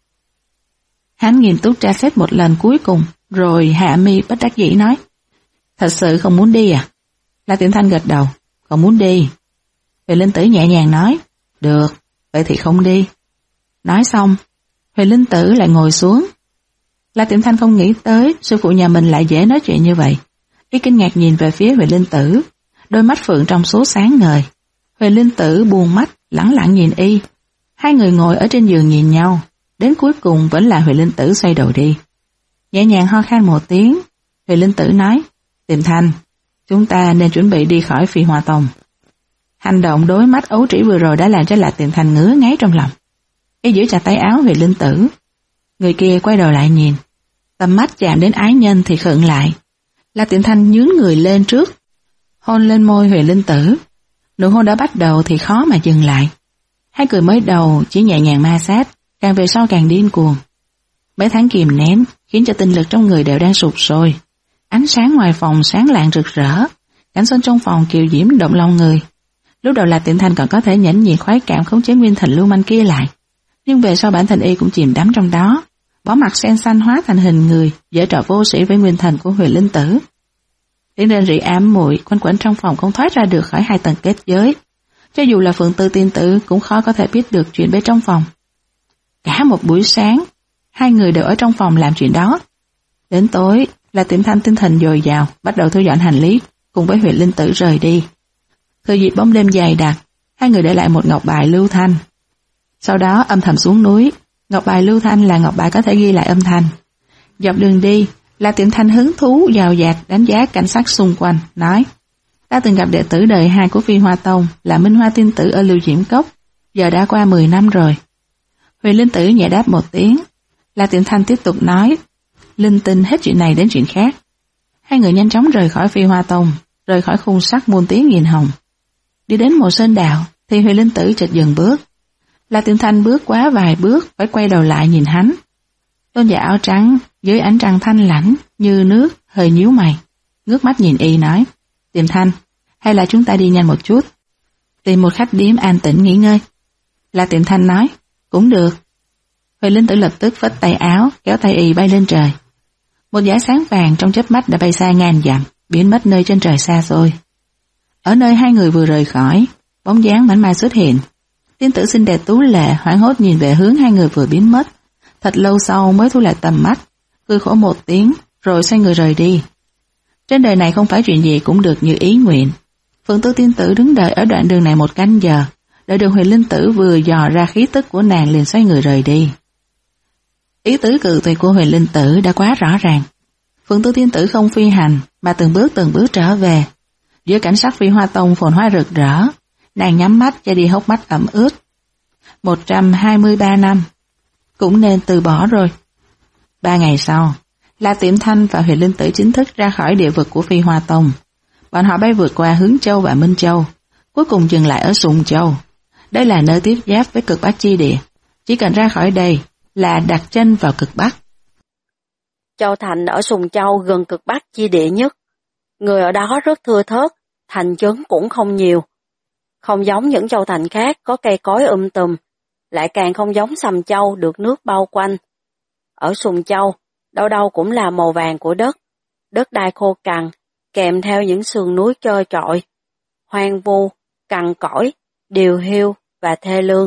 A: Hắn nghiêm túc tra xét một lần cuối cùng, rồi hạ mi bất đắc dĩ nói, thật sự không muốn đi à? La Tiệm Thanh gật đầu, không muốn đi. Huyền Linh Tử nhẹ nhàng nói, được, vậy thì không đi. Nói xong, Huyền Linh Tử lại ngồi xuống. La Tiệm Thanh không nghĩ tới sư phụ nhà mình lại dễ nói chuyện như vậy. Y kinh ngạc nhìn về phía Huyền Linh Tử, đôi mắt phượng trong số sáng ngời. Huyền Linh Tử buông mắt, lẳng lặng nhìn y. Hai người ngồi ở trên giường nhìn nhau, đến cuối cùng vẫn là Huyền Linh Tử xoay đầu đi. Nhẹ nhàng ho khan một tiếng, Huyền Linh Tử nói, Tiệm Thanh, chúng ta nên chuẩn bị đi khỏi Phi Hoa Tông. Hành động đối mắt ấu trĩ vừa rồi đã làm cho La Tiệm Thanh ngứa ngáy trong lòng. Y giữ chặt tay áo Huyền Linh Tử. Người kia quay đầu lại nhìn, tầm mắt chạm đến ái nhân thì khựng lại. La Tiệm Thanh nhướng người lên trước, hôn lên môi Huyền Linh Tử. Nụ hôn đã bắt đầu thì khó mà dừng lại. Hai người mới đầu chỉ nhẹ nhàng ma sát, càng về sau càng điên cuồng. Mấy tháng kìm nén khiến cho tinh lực trong người đều đang sụp sôi. Ánh sáng ngoài phòng sáng lạng rực rỡ, cảnh xuân trong phòng kiều diễm động lòng người. Lúc đầu La Tiệm Thanh còn có thể nhẫn nhịn khoái cảm khống chế nguyên thần lưu manh kia lại, nhưng về sau bản thân y cũng chìm đắm trong đó, bỏ mặt sen xanh hóa thành hình người, giở trò vô sĩ với nguyên thần của Huyền Linh Tử. Tiếng rên rỉ ám muội quanh quẩn trong phòng không thoát ra được khỏi hai tầng kết giới. Cho dù là Phượng Tư tiên tử cũng khó có thể biết được chuyện bên trong phòng. Cả một buổi sáng, hai người đều ở trong phòng làm chuyện đó. Đến tối, La Tiệm Thanh tinh thần dồi dào, bắt đầu thu dọn hành lý, cùng với Huyền Linh Tử rời đi. Thời dịp bóng đêm dày đặc, hai người để lại một ngọc bài lưu thanh. Sau đó âm thầm xuống núi, ngọc bài lưu thanh là ngọc bài có thể ghi lại âm thanh. Dọc đường đi, La Tiệm Thanh hứng thú dào dạt đánh giá cảnh sắc xung quanh, nói, ta từng gặp đệ tử đời 2 của Phi Hoa Tông là Minh Hoa tiên tử ở Lưu Diễm Cốc, giờ đã qua 10 năm rồi. Huyền Linh Tử nhẹ đáp một tiếng. La Tiệm Thanh tiếp tục nói, linh tinh hết chuyện này đến chuyện khác. Hai người nhanh chóng rời khỏi Phi Hoa Tông, rời khỏi khung sắt muôn tiếng nghìn hồng. Đi đến một sơn đạo thì Huyền Linh Tử chợt dừng bước. La Tiệm Thanh bước quá vài bước phải quay đầu lại nhìn hắn. Tôn giả áo trắng dưới ánh trăng thanh lãnh như nước hơi nhíu mày, ngước mắt nhìn y nói, Tiệm Thanh, hay là chúng ta đi nhanh một chút, tìm một khách điếm an tĩnh nghỉ ngơi. La Tiệm Thanh nói, cũng được. Huyền Linh Tử lập tức phất tay áo, kéo tay y bay lên trời. Một dải sáng vàng trong chớp mắt đã bay xa ngàn dặm, biến mất nơi trên trời xa xôi. Ở nơi hai người vừa rời khỏi, bóng dáng mảnh mai xuất hiện. Tiên tử xinh đẹp tú lệ hoảng hốt nhìn về hướng hai người vừa biến mất, thật lâu sau mới thu lại tầm mắt, cười khổ một tiếng, rồi xoay người rời đi. Trên đời này không phải chuyện gì cũng được như ý nguyện. Phượng Tư tiên tử đứng đợi ở đoạn đường này một canh giờ, đợi được Huyền Linh Tử vừa dò ra khí tức của nàng liền xoay người rời đi. Ý tứ cự tuyệt của Huyền Linh Tử đã quá rõ ràng. Phượng Tư tiên tử không phi hành mà từng bước trở về. Giữa cảnh sắc Phi Hoa Tông phồn hoa rực rỡ, nàng nhắm mắt cho đi hốc mắt ẩm ướt. 123 năm, cũng nên từ bỏ rồi. 3 ngày sau, La Tiệm Thanh và Huyền Linh Tử chính thức ra khỏi địa vực của Phi Hoa Tông. Bọn họ bay vượt qua Hướng Châu và Minh Châu, cuối cùng dừng lại ở Sùng Châu. Đây là nơi tiếp giáp với cực Bắc chi địa. Chỉ cần ra khỏi đây là đặt chân vào cực Bắc.
C: Châu thành ở Sùng Châu gần cực Bắc chi địa nhất. Người ở đó rất thưa thớt, thành trấn cũng không nhiều. Không giống những châu thành khác có cây cối tùm, lại càng không giống Sầm Châu được nước bao quanh. Ở Sùng Châu, đâu đâu cũng là màu vàng của đất đai khô cằn, kèm theo những sườn núi trơ trọi, hoang vu, cằn cỗi, điều hiu và thê lương.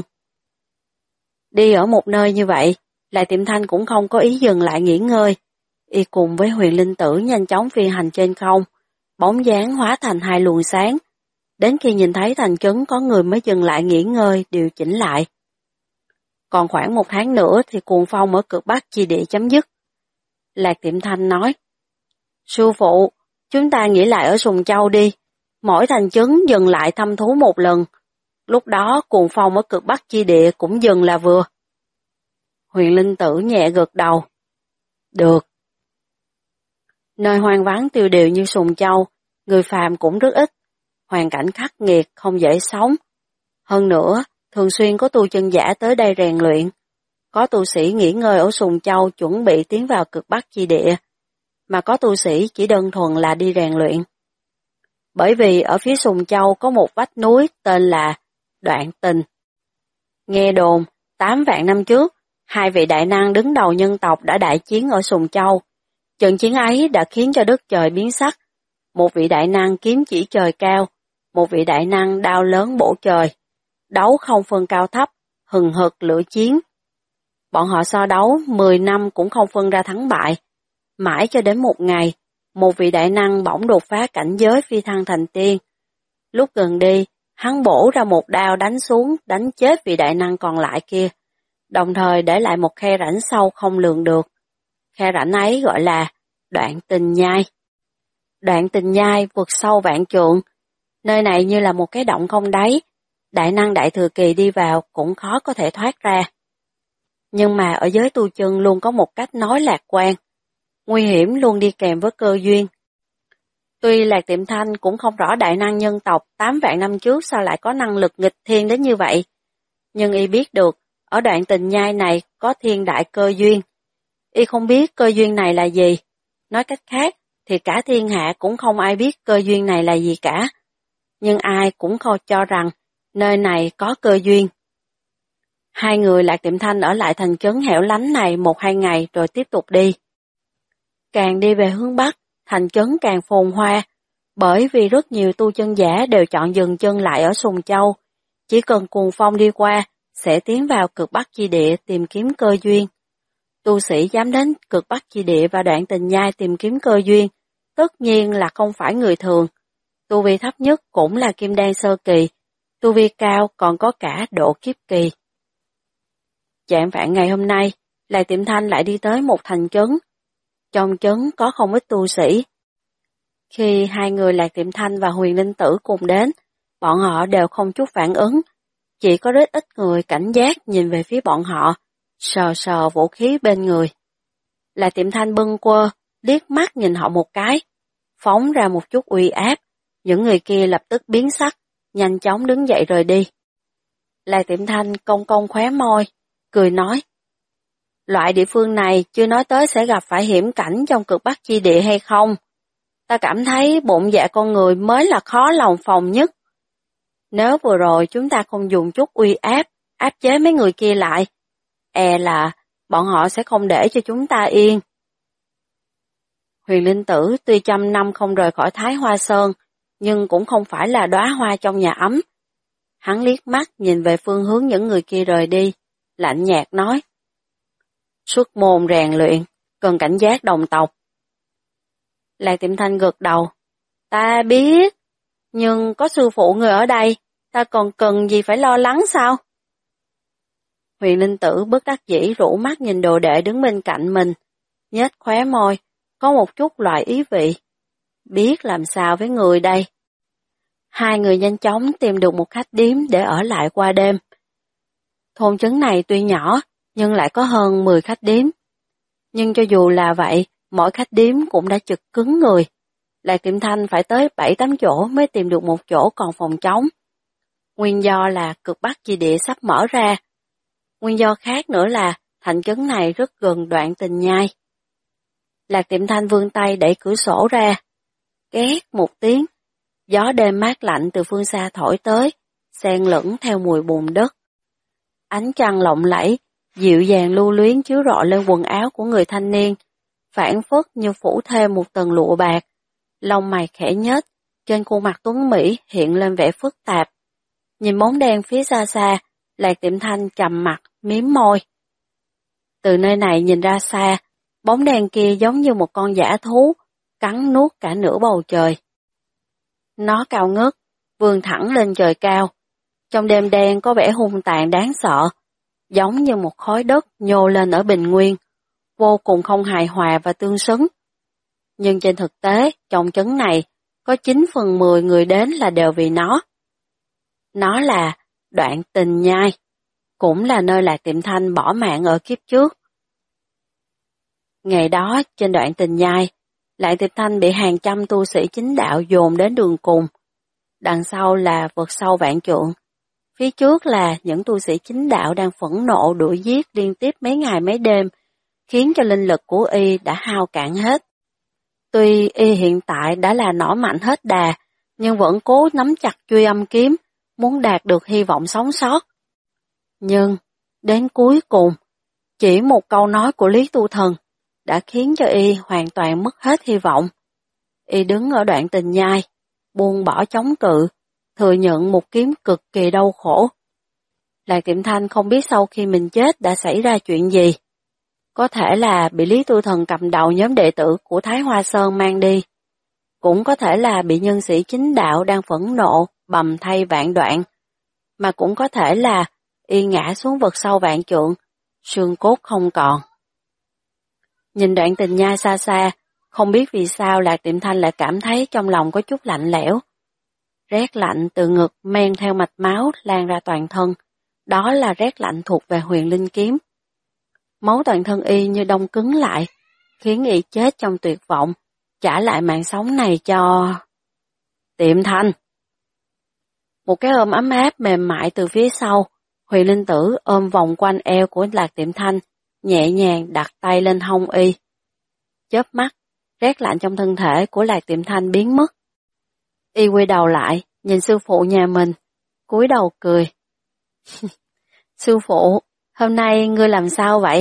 C: Đi ở một nơi như vậy, La Tiệm Thanh cũng không có ý dừng lại nghỉ ngơi. Y cùng với Huyền Linh Tử nhanh chóng phi hành trên không, bóng dáng hóa thành hai luồng sáng. Đến khi nhìn thấy thành trấn có người mới dừng lại nghỉ ngơi, điều chỉnh lại. Còn khoảng 1 tháng nữa thì cuồng phong ở cực Bắc chi địa chấm dứt. Lạc Tiệm Thanh nói, sư phụ, chúng ta nghỉ lại ở Sùng Châu đi, mỗi thành trấn dừng lại thăm thú một lần, lúc đó cuồng phong ở cực Bắc chi địa cũng dừng là vừa. Huyền Linh Tử nhẹ gật đầu. Được. Nơi hoang vắng tiêu điều như Sùng Châu, người phàm cũng rất ít, hoàn cảnh khắc nghiệt không dễ sống. Hơn nữa, thường xuyên có tu chân giả tới đây rèn luyện. Có tu sĩ nghỉ ngơi ở Sùng Châu chuẩn bị tiến vào cực Bắc chi địa, mà có tu sĩ chỉ đơn thuần là đi rèn luyện. Bởi vì ở phía Sùng Châu có một vách núi tên là Đoạn Tình. Nghe đồn, 8 vạn năm trước, 2 vị đại năng đứng đầu nhân tộc đã đại chiến ở Sùng Châu. Trận chiến ấy đã khiến cho đất trời biến sắc. Một vị đại năng kiếm chỉ trời cao, một vị đại năng đao lớn bổ trời. Đấu không phân cao thấp, hừng hực lửa chiến. Bọn họ so đấu 10 năm cũng không phân ra thắng bại. Mãi cho đến một ngày, một vị đại năng bỗng đột phá cảnh giới phi thăng thành tiên. Lúc gần đi, hắn bổ ra một đao đánh xuống, đánh chết vị đại năng còn lại kia, đồng thời để lại một khe rãnh sâu không lường được. Khe rãnh ấy gọi là Đoạn Tình Nhai. Đoạn Tình Nhai vượt sâu vạn trượng, nơi này như là một cái động không đáy, đại năng đại thừa kỳ đi vào cũng khó có thể thoát ra. Nhưng mà ở giới tu chân luôn có một cách nói lạc quan, nguy hiểm luôn đi kèm với cơ duyên. Tuy Lạc Tiệm Thanh cũng không rõ đại năng nhân tộc 8 vạn năm trước sao lại có năng lực nghịch thiên đến như vậy, nhưng y biết được, ở Đoạn Tình Nhai này có thiên đại cơ duyên. Y không biết cơ duyên này là gì, nói cách khác thì cả thiên hạ cũng không ai biết cơ duyên này là gì cả, nhưng ai cũng không cho rằng nơi này có cơ duyên. Hai người Lạc Tiệm Thanh ở lại thành trấn hẻo lánh này 1-2 ngày rồi tiếp tục đi. Càng đi về hướng Bắc, thành trấn càng phồn hoa, bởi vì rất nhiều tu chân giả đều chọn dừng chân lại ở Sùng Châu, chỉ cần cuồng phong đi qua, sẽ tiến vào cực Bắc chi địa tìm kiếm cơ duyên. Tu sĩ dám đến cực Bắc chi địa và Đoạn Tình Nhai tìm kiếm cơ duyên, tất nhiên là không phải người thường. Tu vi thấp nhất cũng là kim đan sơ kỳ, tu vi cao còn có cả độ kiếp kỳ. Chạng vạng ngày hôm nay, Lạc Tiệm Thanh lại đi tới một thành trấn. Trong trấn có không ít tu sĩ. Khi hai người Lạc Tiệm Thanh và Huyền Linh Tử cùng đến, bọn họ đều không chút phản ứng, chỉ có rất ít người cảnh giác nhìn về phía bọn họ, sờ sờ vũ khí bên người. Lạc Tiệm Thanh bâng quơ, liếc mắt nhìn họ một cái, phóng ra một chút uy áp, những người kia lập tức biến sắc, nhanh chóng đứng dậy rời đi. Lạc Tiệm Thanh cong cong khóe môi, cười nói, loại địa phương này chưa nói tới sẽ gặp phải hiểm cảnh trong cực Bắc chi địa hay không. Ta cảm thấy bụng dạ con người mới là khó lòng phòng nhất. Nếu vừa rồi chúng ta không dùng chút uy áp, áp chế mấy người kia lại, e là bọn họ sẽ không để cho chúng ta yên. Huyền Linh Tử tuy 100 năm không rời khỏi Thái Hoa Sơn, nhưng cũng không phải là đóa hoa trong nhà ấm. Hắn liếc mắt nhìn về phương hướng những người kia rời đi, lạnh nhạt nói, xuất môn rèn luyện, cần cảnh giác đồng tộc. Lạc Tiệm Thanh gật đầu, ta biết, nhưng có sư phụ người ở đây, ta còn cần gì phải lo lắng sao? Huyền Linh Tử bất đắc dĩ rũ mắt nhìn đồ đệ đứng bên cạnh mình, nhếch khóe môi, có một chút loại ý vị. Biết làm sao với người đây? Hai người nhanh chóng tìm được một khách điếm để ở lại qua đêm. Thôn trấn này tuy nhỏ, nhưng lại có hơn 10 khách điếm. Nhưng cho dù là vậy, mỗi khách điếm cũng đã chật cứng người. Lạc Tiệm Thanh phải tới 7-8 chỗ mới tìm được một chỗ còn phòng trống. Nguyên do là cực Bắc chi địa sắp mở ra. Nguyên do khác nữa là thành trấn này rất gần Đoạn Tình Nhai. Lạc Tiệm Thanh vươn tay đẩy cửa sổ ra. Két một tiếng, gió đêm mát lạnh từ phương xa thổi tới, xen lẫn theo mùi bùn đất. Ánh trăng lộng lẫy, dịu dàng lưu luyến chiếu rọi lên quần áo của người thanh niên, phảng phất như phủ thêm một tầng lụa bạc. Lông mày khẽ nhếch, trên khuôn mặt tuấn mỹ hiện lên vẻ phức tạp. Nhìn bóng đen phía xa xa, Lạc Tiệm Thanh trầm mặt, mím môi. Từ nơi này nhìn ra xa, bóng đen kia giống như một con dã thú, cắn nuốt cả nửa bầu trời. Nó cao ngất, vươn thẳng lên trời cao. Trong đêm đen có vẻ hung tàn đáng sợ, giống như một khối đất nhô lên ở bình nguyên, vô cùng không hài hòa và tương xứng. Nhưng trên thực tế, trong trấn này, có 9/10 người đến là đều vì nó. Nó là Đoạn Tình Nhai, cũng là nơi Lạc Tiệm Thanh bỏ mạng ở kiếp trước. Ngày đó, trên Đoạn Tình Nhai, Lạc Tiệm Thanh bị hàng trăm tu sĩ chính đạo dồn đến đường cùng. Đằng sau là vực sâu vạn trượng. Phía trước là những tu sĩ chính đạo đang phẫn nộ đuổi giết liên tiếp mấy ngày mấy đêm, khiến cho linh lực của y đã hao cạn hết. Tuy y hiện tại đã là nỏ mạnh hết đà, nhưng vẫn cố nắm chặt truy âm kiếm, muốn đạt được hy vọng sống sót. Nhưng, đến cuối cùng, chỉ một câu nói của Lý Tu Thần đã khiến cho y hoàn toàn mất hết hy vọng. Y đứng ở Đoạn Tình Nhai, buông bỏ chống cự, thừa nhận một kiếm cực kỳ đau khổ. Lạc Tiệm Thanh không biết sau khi mình chết đã xảy ra chuyện gì. Có thể là bị Lý Tu Thần cầm đầu nhóm đệ tử của Thái Hoa Sơn mang đi. Cũng có thể là bị nhân sĩ chính đạo đang phẫn nộ, bầm thay vạn đoạn. Mà cũng có thể là y ngã xuống vực sâu vạn trượng, xương cốt không còn. Nhìn Đoạn Tình Nhai xa xa, không biết vì sao Lạc Tiệm Thanh lại cảm thấy trong lòng có chút lạnh lẽo. Rét lạnh từ ngực men theo mạch máu lan ra toàn thân, đó là rét lạnh thuộc về Huyền Linh Kiếm. Máu toàn thân y như đông cứng lại, khiến y chết trong tuyệt vọng, trả lại mạng sống này cho... Tiệm Thanh. Một cái ôm ấm áp mềm mại từ phía sau, Huyền Linh Tử ôm vòng quanh eo của Lạc Tiệm Thanh, nhẹ nhàng đặt tay lên hông y. Chớp mắt, rét lạnh trong thân thể của Lạc Tiệm Thanh biến mất. Y quay đầu lại, nhìn sư phụ nhà mình, cúi đầu cười. Sư phụ, hôm nay ngươi làm sao vậy?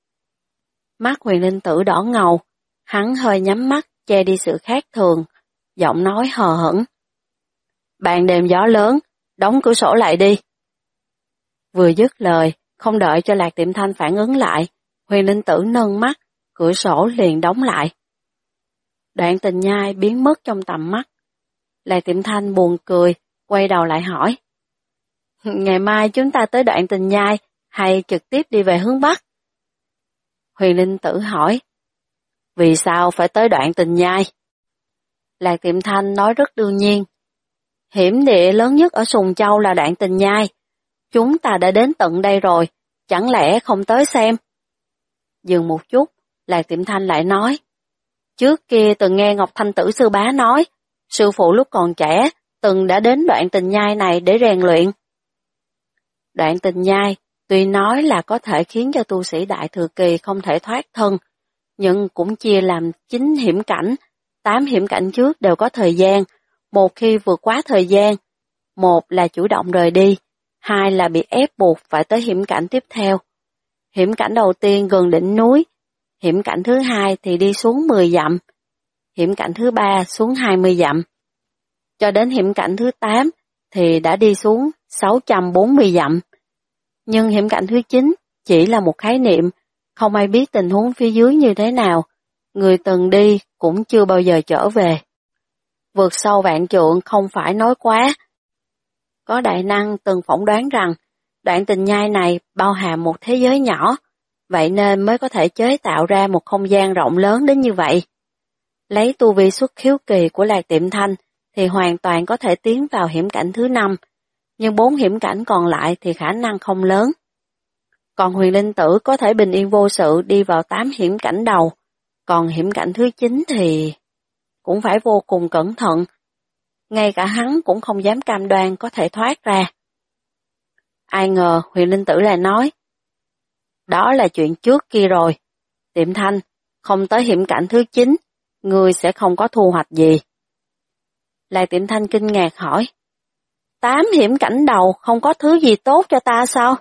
C: Mắt Huyền Linh Tử đỏ ngầu, hắn hơi nhắm mắt che đi sự khác thường, giọng nói hờ hững. Ban đêm gió lớn, đóng cửa sổ lại đi. Vừa dứt lời, không đợi cho Lạc Tiệm Thanh phản ứng lại, Huyền Linh Tử nâng mắt, cửa sổ liền đóng lại. Đoạn Tình Nhai biến mất trong tầm mắt. Lạc Tiệm Thanh buồn cười, quay đầu lại hỏi. Ngày mai chúng ta tới Đoạn Tình Nhai hay trực tiếp đi về hướng Bắc? Huyền Linh Tử hỏi. Vì sao phải tới Đoạn Tình Nhai? Lạc Tiệm Thanh nói rất đương nhiên. Hiểm địa lớn nhất ở Sùng Châu là Đoạn Tình Nhai. Chúng ta đã đến tận đây rồi, chẳng lẽ không tới xem? Dừng một chút, Lạc Tiệm Thanh lại nói. Trước kia từng nghe Ngọc Thanh Tử sư bá nói, sư phụ lúc còn trẻ từng đã đến Đoạn Tình Nhai này để rèn luyện. Đoạn Tình Nhai tuy nói là có thể khiến cho tu sĩ Đại Thừa Kỳ không thể thoát thân, nhưng cũng chia làm 9 hiểm cảnh, 8 hiểm cảnh trước đều có thời gian. Một khi vượt quá thời gian, một là chủ động rời đi, hai là bị ép buộc phải tới hiểm cảnh tiếp theo. Hiểm cảnh đầu tiên gần đỉnh núi, hiểm cảnh thứ hai thì đi xuống 10 dặm, hiểm cảnh thứ ba xuống 20 dặm. Cho đến hiểm cảnh thứ 8 thì đã đi xuống 640 dặm. Nhưng hiểm cảnh thứ 9 chỉ là một khái niệm, không ai biết tình huống phía dưới như thế nào, người từng đi cũng chưa bao giờ trở về. Vượt sâu vạn trượng không phải nói quá. Có đại năng từng phỏng đoán rằng Đoạn Tình Nhai này bao hàm một thế giới nhỏ, vậy nên mới có thể chế tạo ra một không gian rộng lớn đến như vậy. Lấy tu vi xuất khiếu kỳ của Lạc Tiệm Thanh thì hoàn toàn có thể tiến vào hiểm cảnh thứ 5, nhưng 4 hiểm cảnh còn lại thì khả năng không lớn. Còn Huyền Linh Tử có thể bình yên vô sự đi vào 8 hiểm cảnh đầu, còn hiểm cảnh thứ 9 thì cũng phải vô cùng cẩn thận. Ngay cả hắn cũng không dám cam đoan có thể thoát ra. Ai ngờ Huyền Linh Tử lại nói, đó là chuyện trước kia rồi. Tiệm Thanh, không tới hiểm cảnh thứ 9, ngươi sẽ không có thu hoạch gì. Lạc Tiệm Thanh kinh ngạc hỏi, 8 hiểm cảnh đầu không có thứ gì tốt cho ta sao?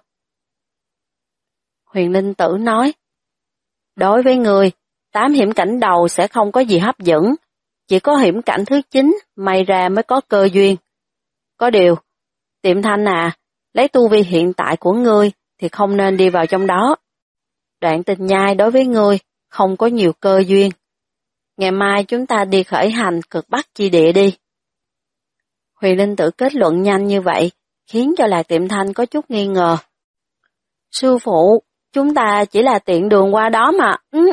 C: Huyền Linh Tử nói, đối với ngươi, 8 hiểm cảnh đầu sẽ không có gì hấp dẫn, chỉ có hiểm cảnh thứ 9 may ra mới có cơ duyên. Có điều, Tiệm Thanh à, lấy tu vi hiện tại của ngươi thì không nên đi vào trong đó. Đoạn Tình Nhai đối với ngươi không có nhiều cơ duyên. Ngày mai chúng ta đi khởi hành cực Bắc chi địa đi. Huyền Linh Tử kết luận nhanh như vậy, khiến cho Lạc Tiệm Thanh có chút nghi ngờ. Sư phụ, chúng ta chỉ là tiện đường qua đó mà.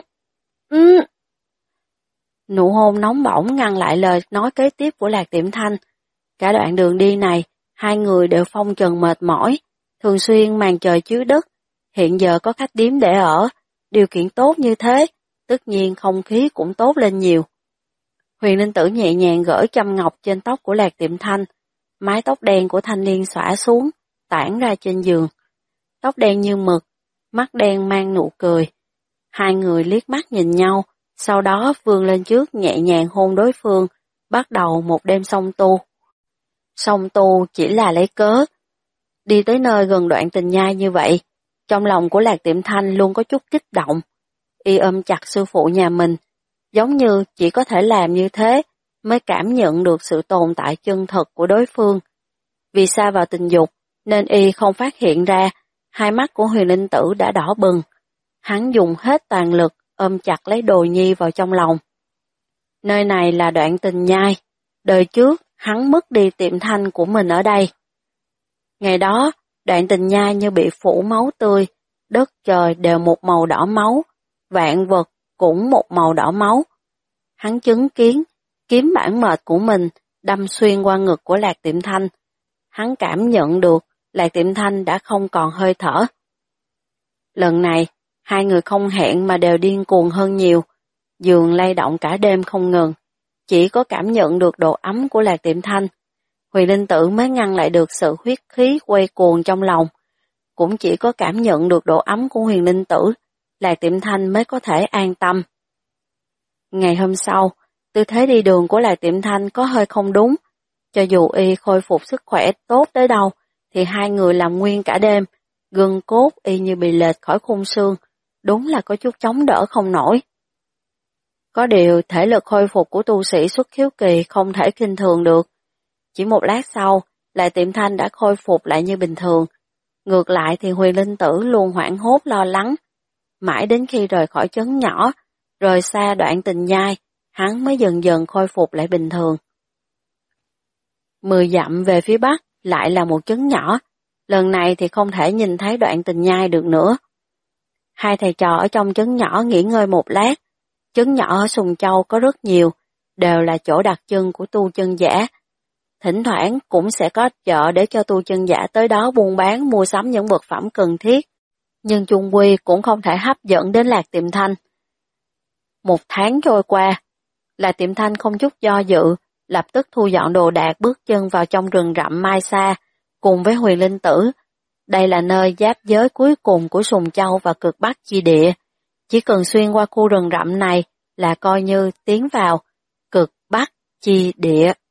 C: Nụ hôn nóng bỏng ngăn lại lời nói kế tiếp của Lạc Tiệm Thanh. Cả đoạn đường đi này, hai người đều phong trần mệt mỏi, thường xuyên màn trời chiếu đất. Hiện giờ có khách điếm để ở, điều kiện tốt như thế, tất nhiên không khí cũng tốt lên nhiều. Huyền Linh Tử nhẹ nhàng gỡ châm ngọc trên tóc của Lạc Tiệm Thanh, mái tóc đen của thanh niên xõa xuống, tản ra trên giường. Tóc đen như mực, mắt đen mang nụ cười. Hai người liếc mắt nhìn nhau, sau đó vươn lên trước nhẹ nhàng hôn đối phương, bắt đầu một đêm song tu. Song tu chỉ là lấy cớ. Đi tới nơi gần đoạn tình nhai như vậy, trong lòng của Lạc Tiệm Thanh luôn có chút kích động. Y ôm chặt sư phụ nhà mình, giống như chỉ có thể làm như thế mới cảm nhận được sự tồn tại chân thật của đối phương. Vì sa vào tình dục, nên y không phát hiện ra, hai mắt của Huyền Linh Tử đã đỏ bừng. Hắn dùng hết toàn lực, ôm chặt lấy Đồ Nhi vào trong lòng. Nơi này là đoạn tình nhai, đời trước hắn mất đi Tiệm Thanh của mình ở đây. Ngày đó, đoạn tình nhai như bị phủ máu tươi, đất trời đều một màu đỏ máu, vạn vật cũng một màu đỏ máu. Hắn chứng kiến, kiếm bản mệnh của mình đâm xuyên qua ngực của Lạc Tiệm Thanh. Hắn cảm nhận được Lạc Tiệm Thanh đã không còn hơi thở. Lần này, hai người không hẹn mà đều điên cuồng hơn nhiều, giường lay động cả đêm không ngừng. Chỉ có cảm nhận được độ ấm của Lạc Tiệm Thanh, Huyền Linh Tử mới ngăn lại được sự huyết khí quay cuồng trong lòng. Cũng chỉ có cảm nhận được độ ấm của Huyền Linh Tử, Lạc Tiệm Thanh mới có thể an tâm. Ngày hôm sau, tư thế đi đường của Lạc Tiệm Thanh có hơi không đúng. Cho dù y khôi phục sức khỏe tốt tới đâu, thì hai người làm nguyên cả đêm, gân cốt y như bị lệch khỏi khung xương, đúng là có chút chống đỡ không nổi. Có điều thể lực khôi phục của tu sĩ xuất khiếu kỳ không thể khinh thường được. Chỉ một lát sau, Lạc Tiệm Thanh đã khôi phục lại như bình thường. Ngược lại thì Huyền Linh Tử luôn hoảng hốt lo lắng. Mãi đến khi rời khỏi trấn nhỏ, rời xa đoạn tình nhai, hắn mới dần dần khôi phục lại bình thường. 10 dặm về phía bắc lại là một trấn nhỏ, lần này thì không thể nhìn thấy đoạn tình nhai được nữa. Hai thầy trò ở trong trấn nhỏ nghỉ ngơi một lát. Trấn nhỏ ở Sùng Châu có rất nhiều, đều là chỗ đặt chân của tu chân giả. Thỉnh thoảng cũng sẽ có chợ để cho tu chân giả tới đó buôn bán mua sắm những vật phẩm cần thiết, nhưng chung quy cũng không thể hấp dẫn đến Lạc Tiệm Thanh. Một tháng trôi qua, Lạc Tiệm Thanh không chút do dự, lập tức thu dọn đồ đạc bước chân vào trong rừng rậm Mai Sa, cùng với Huyền Linh Tử. Đây là nơi giáp giới cuối cùng của Sùng Châu và cực Bắc chi địa. Chỉ cần xuyên qua khu rừng rậm này là coi như tiến vào cực Bắc chi địa.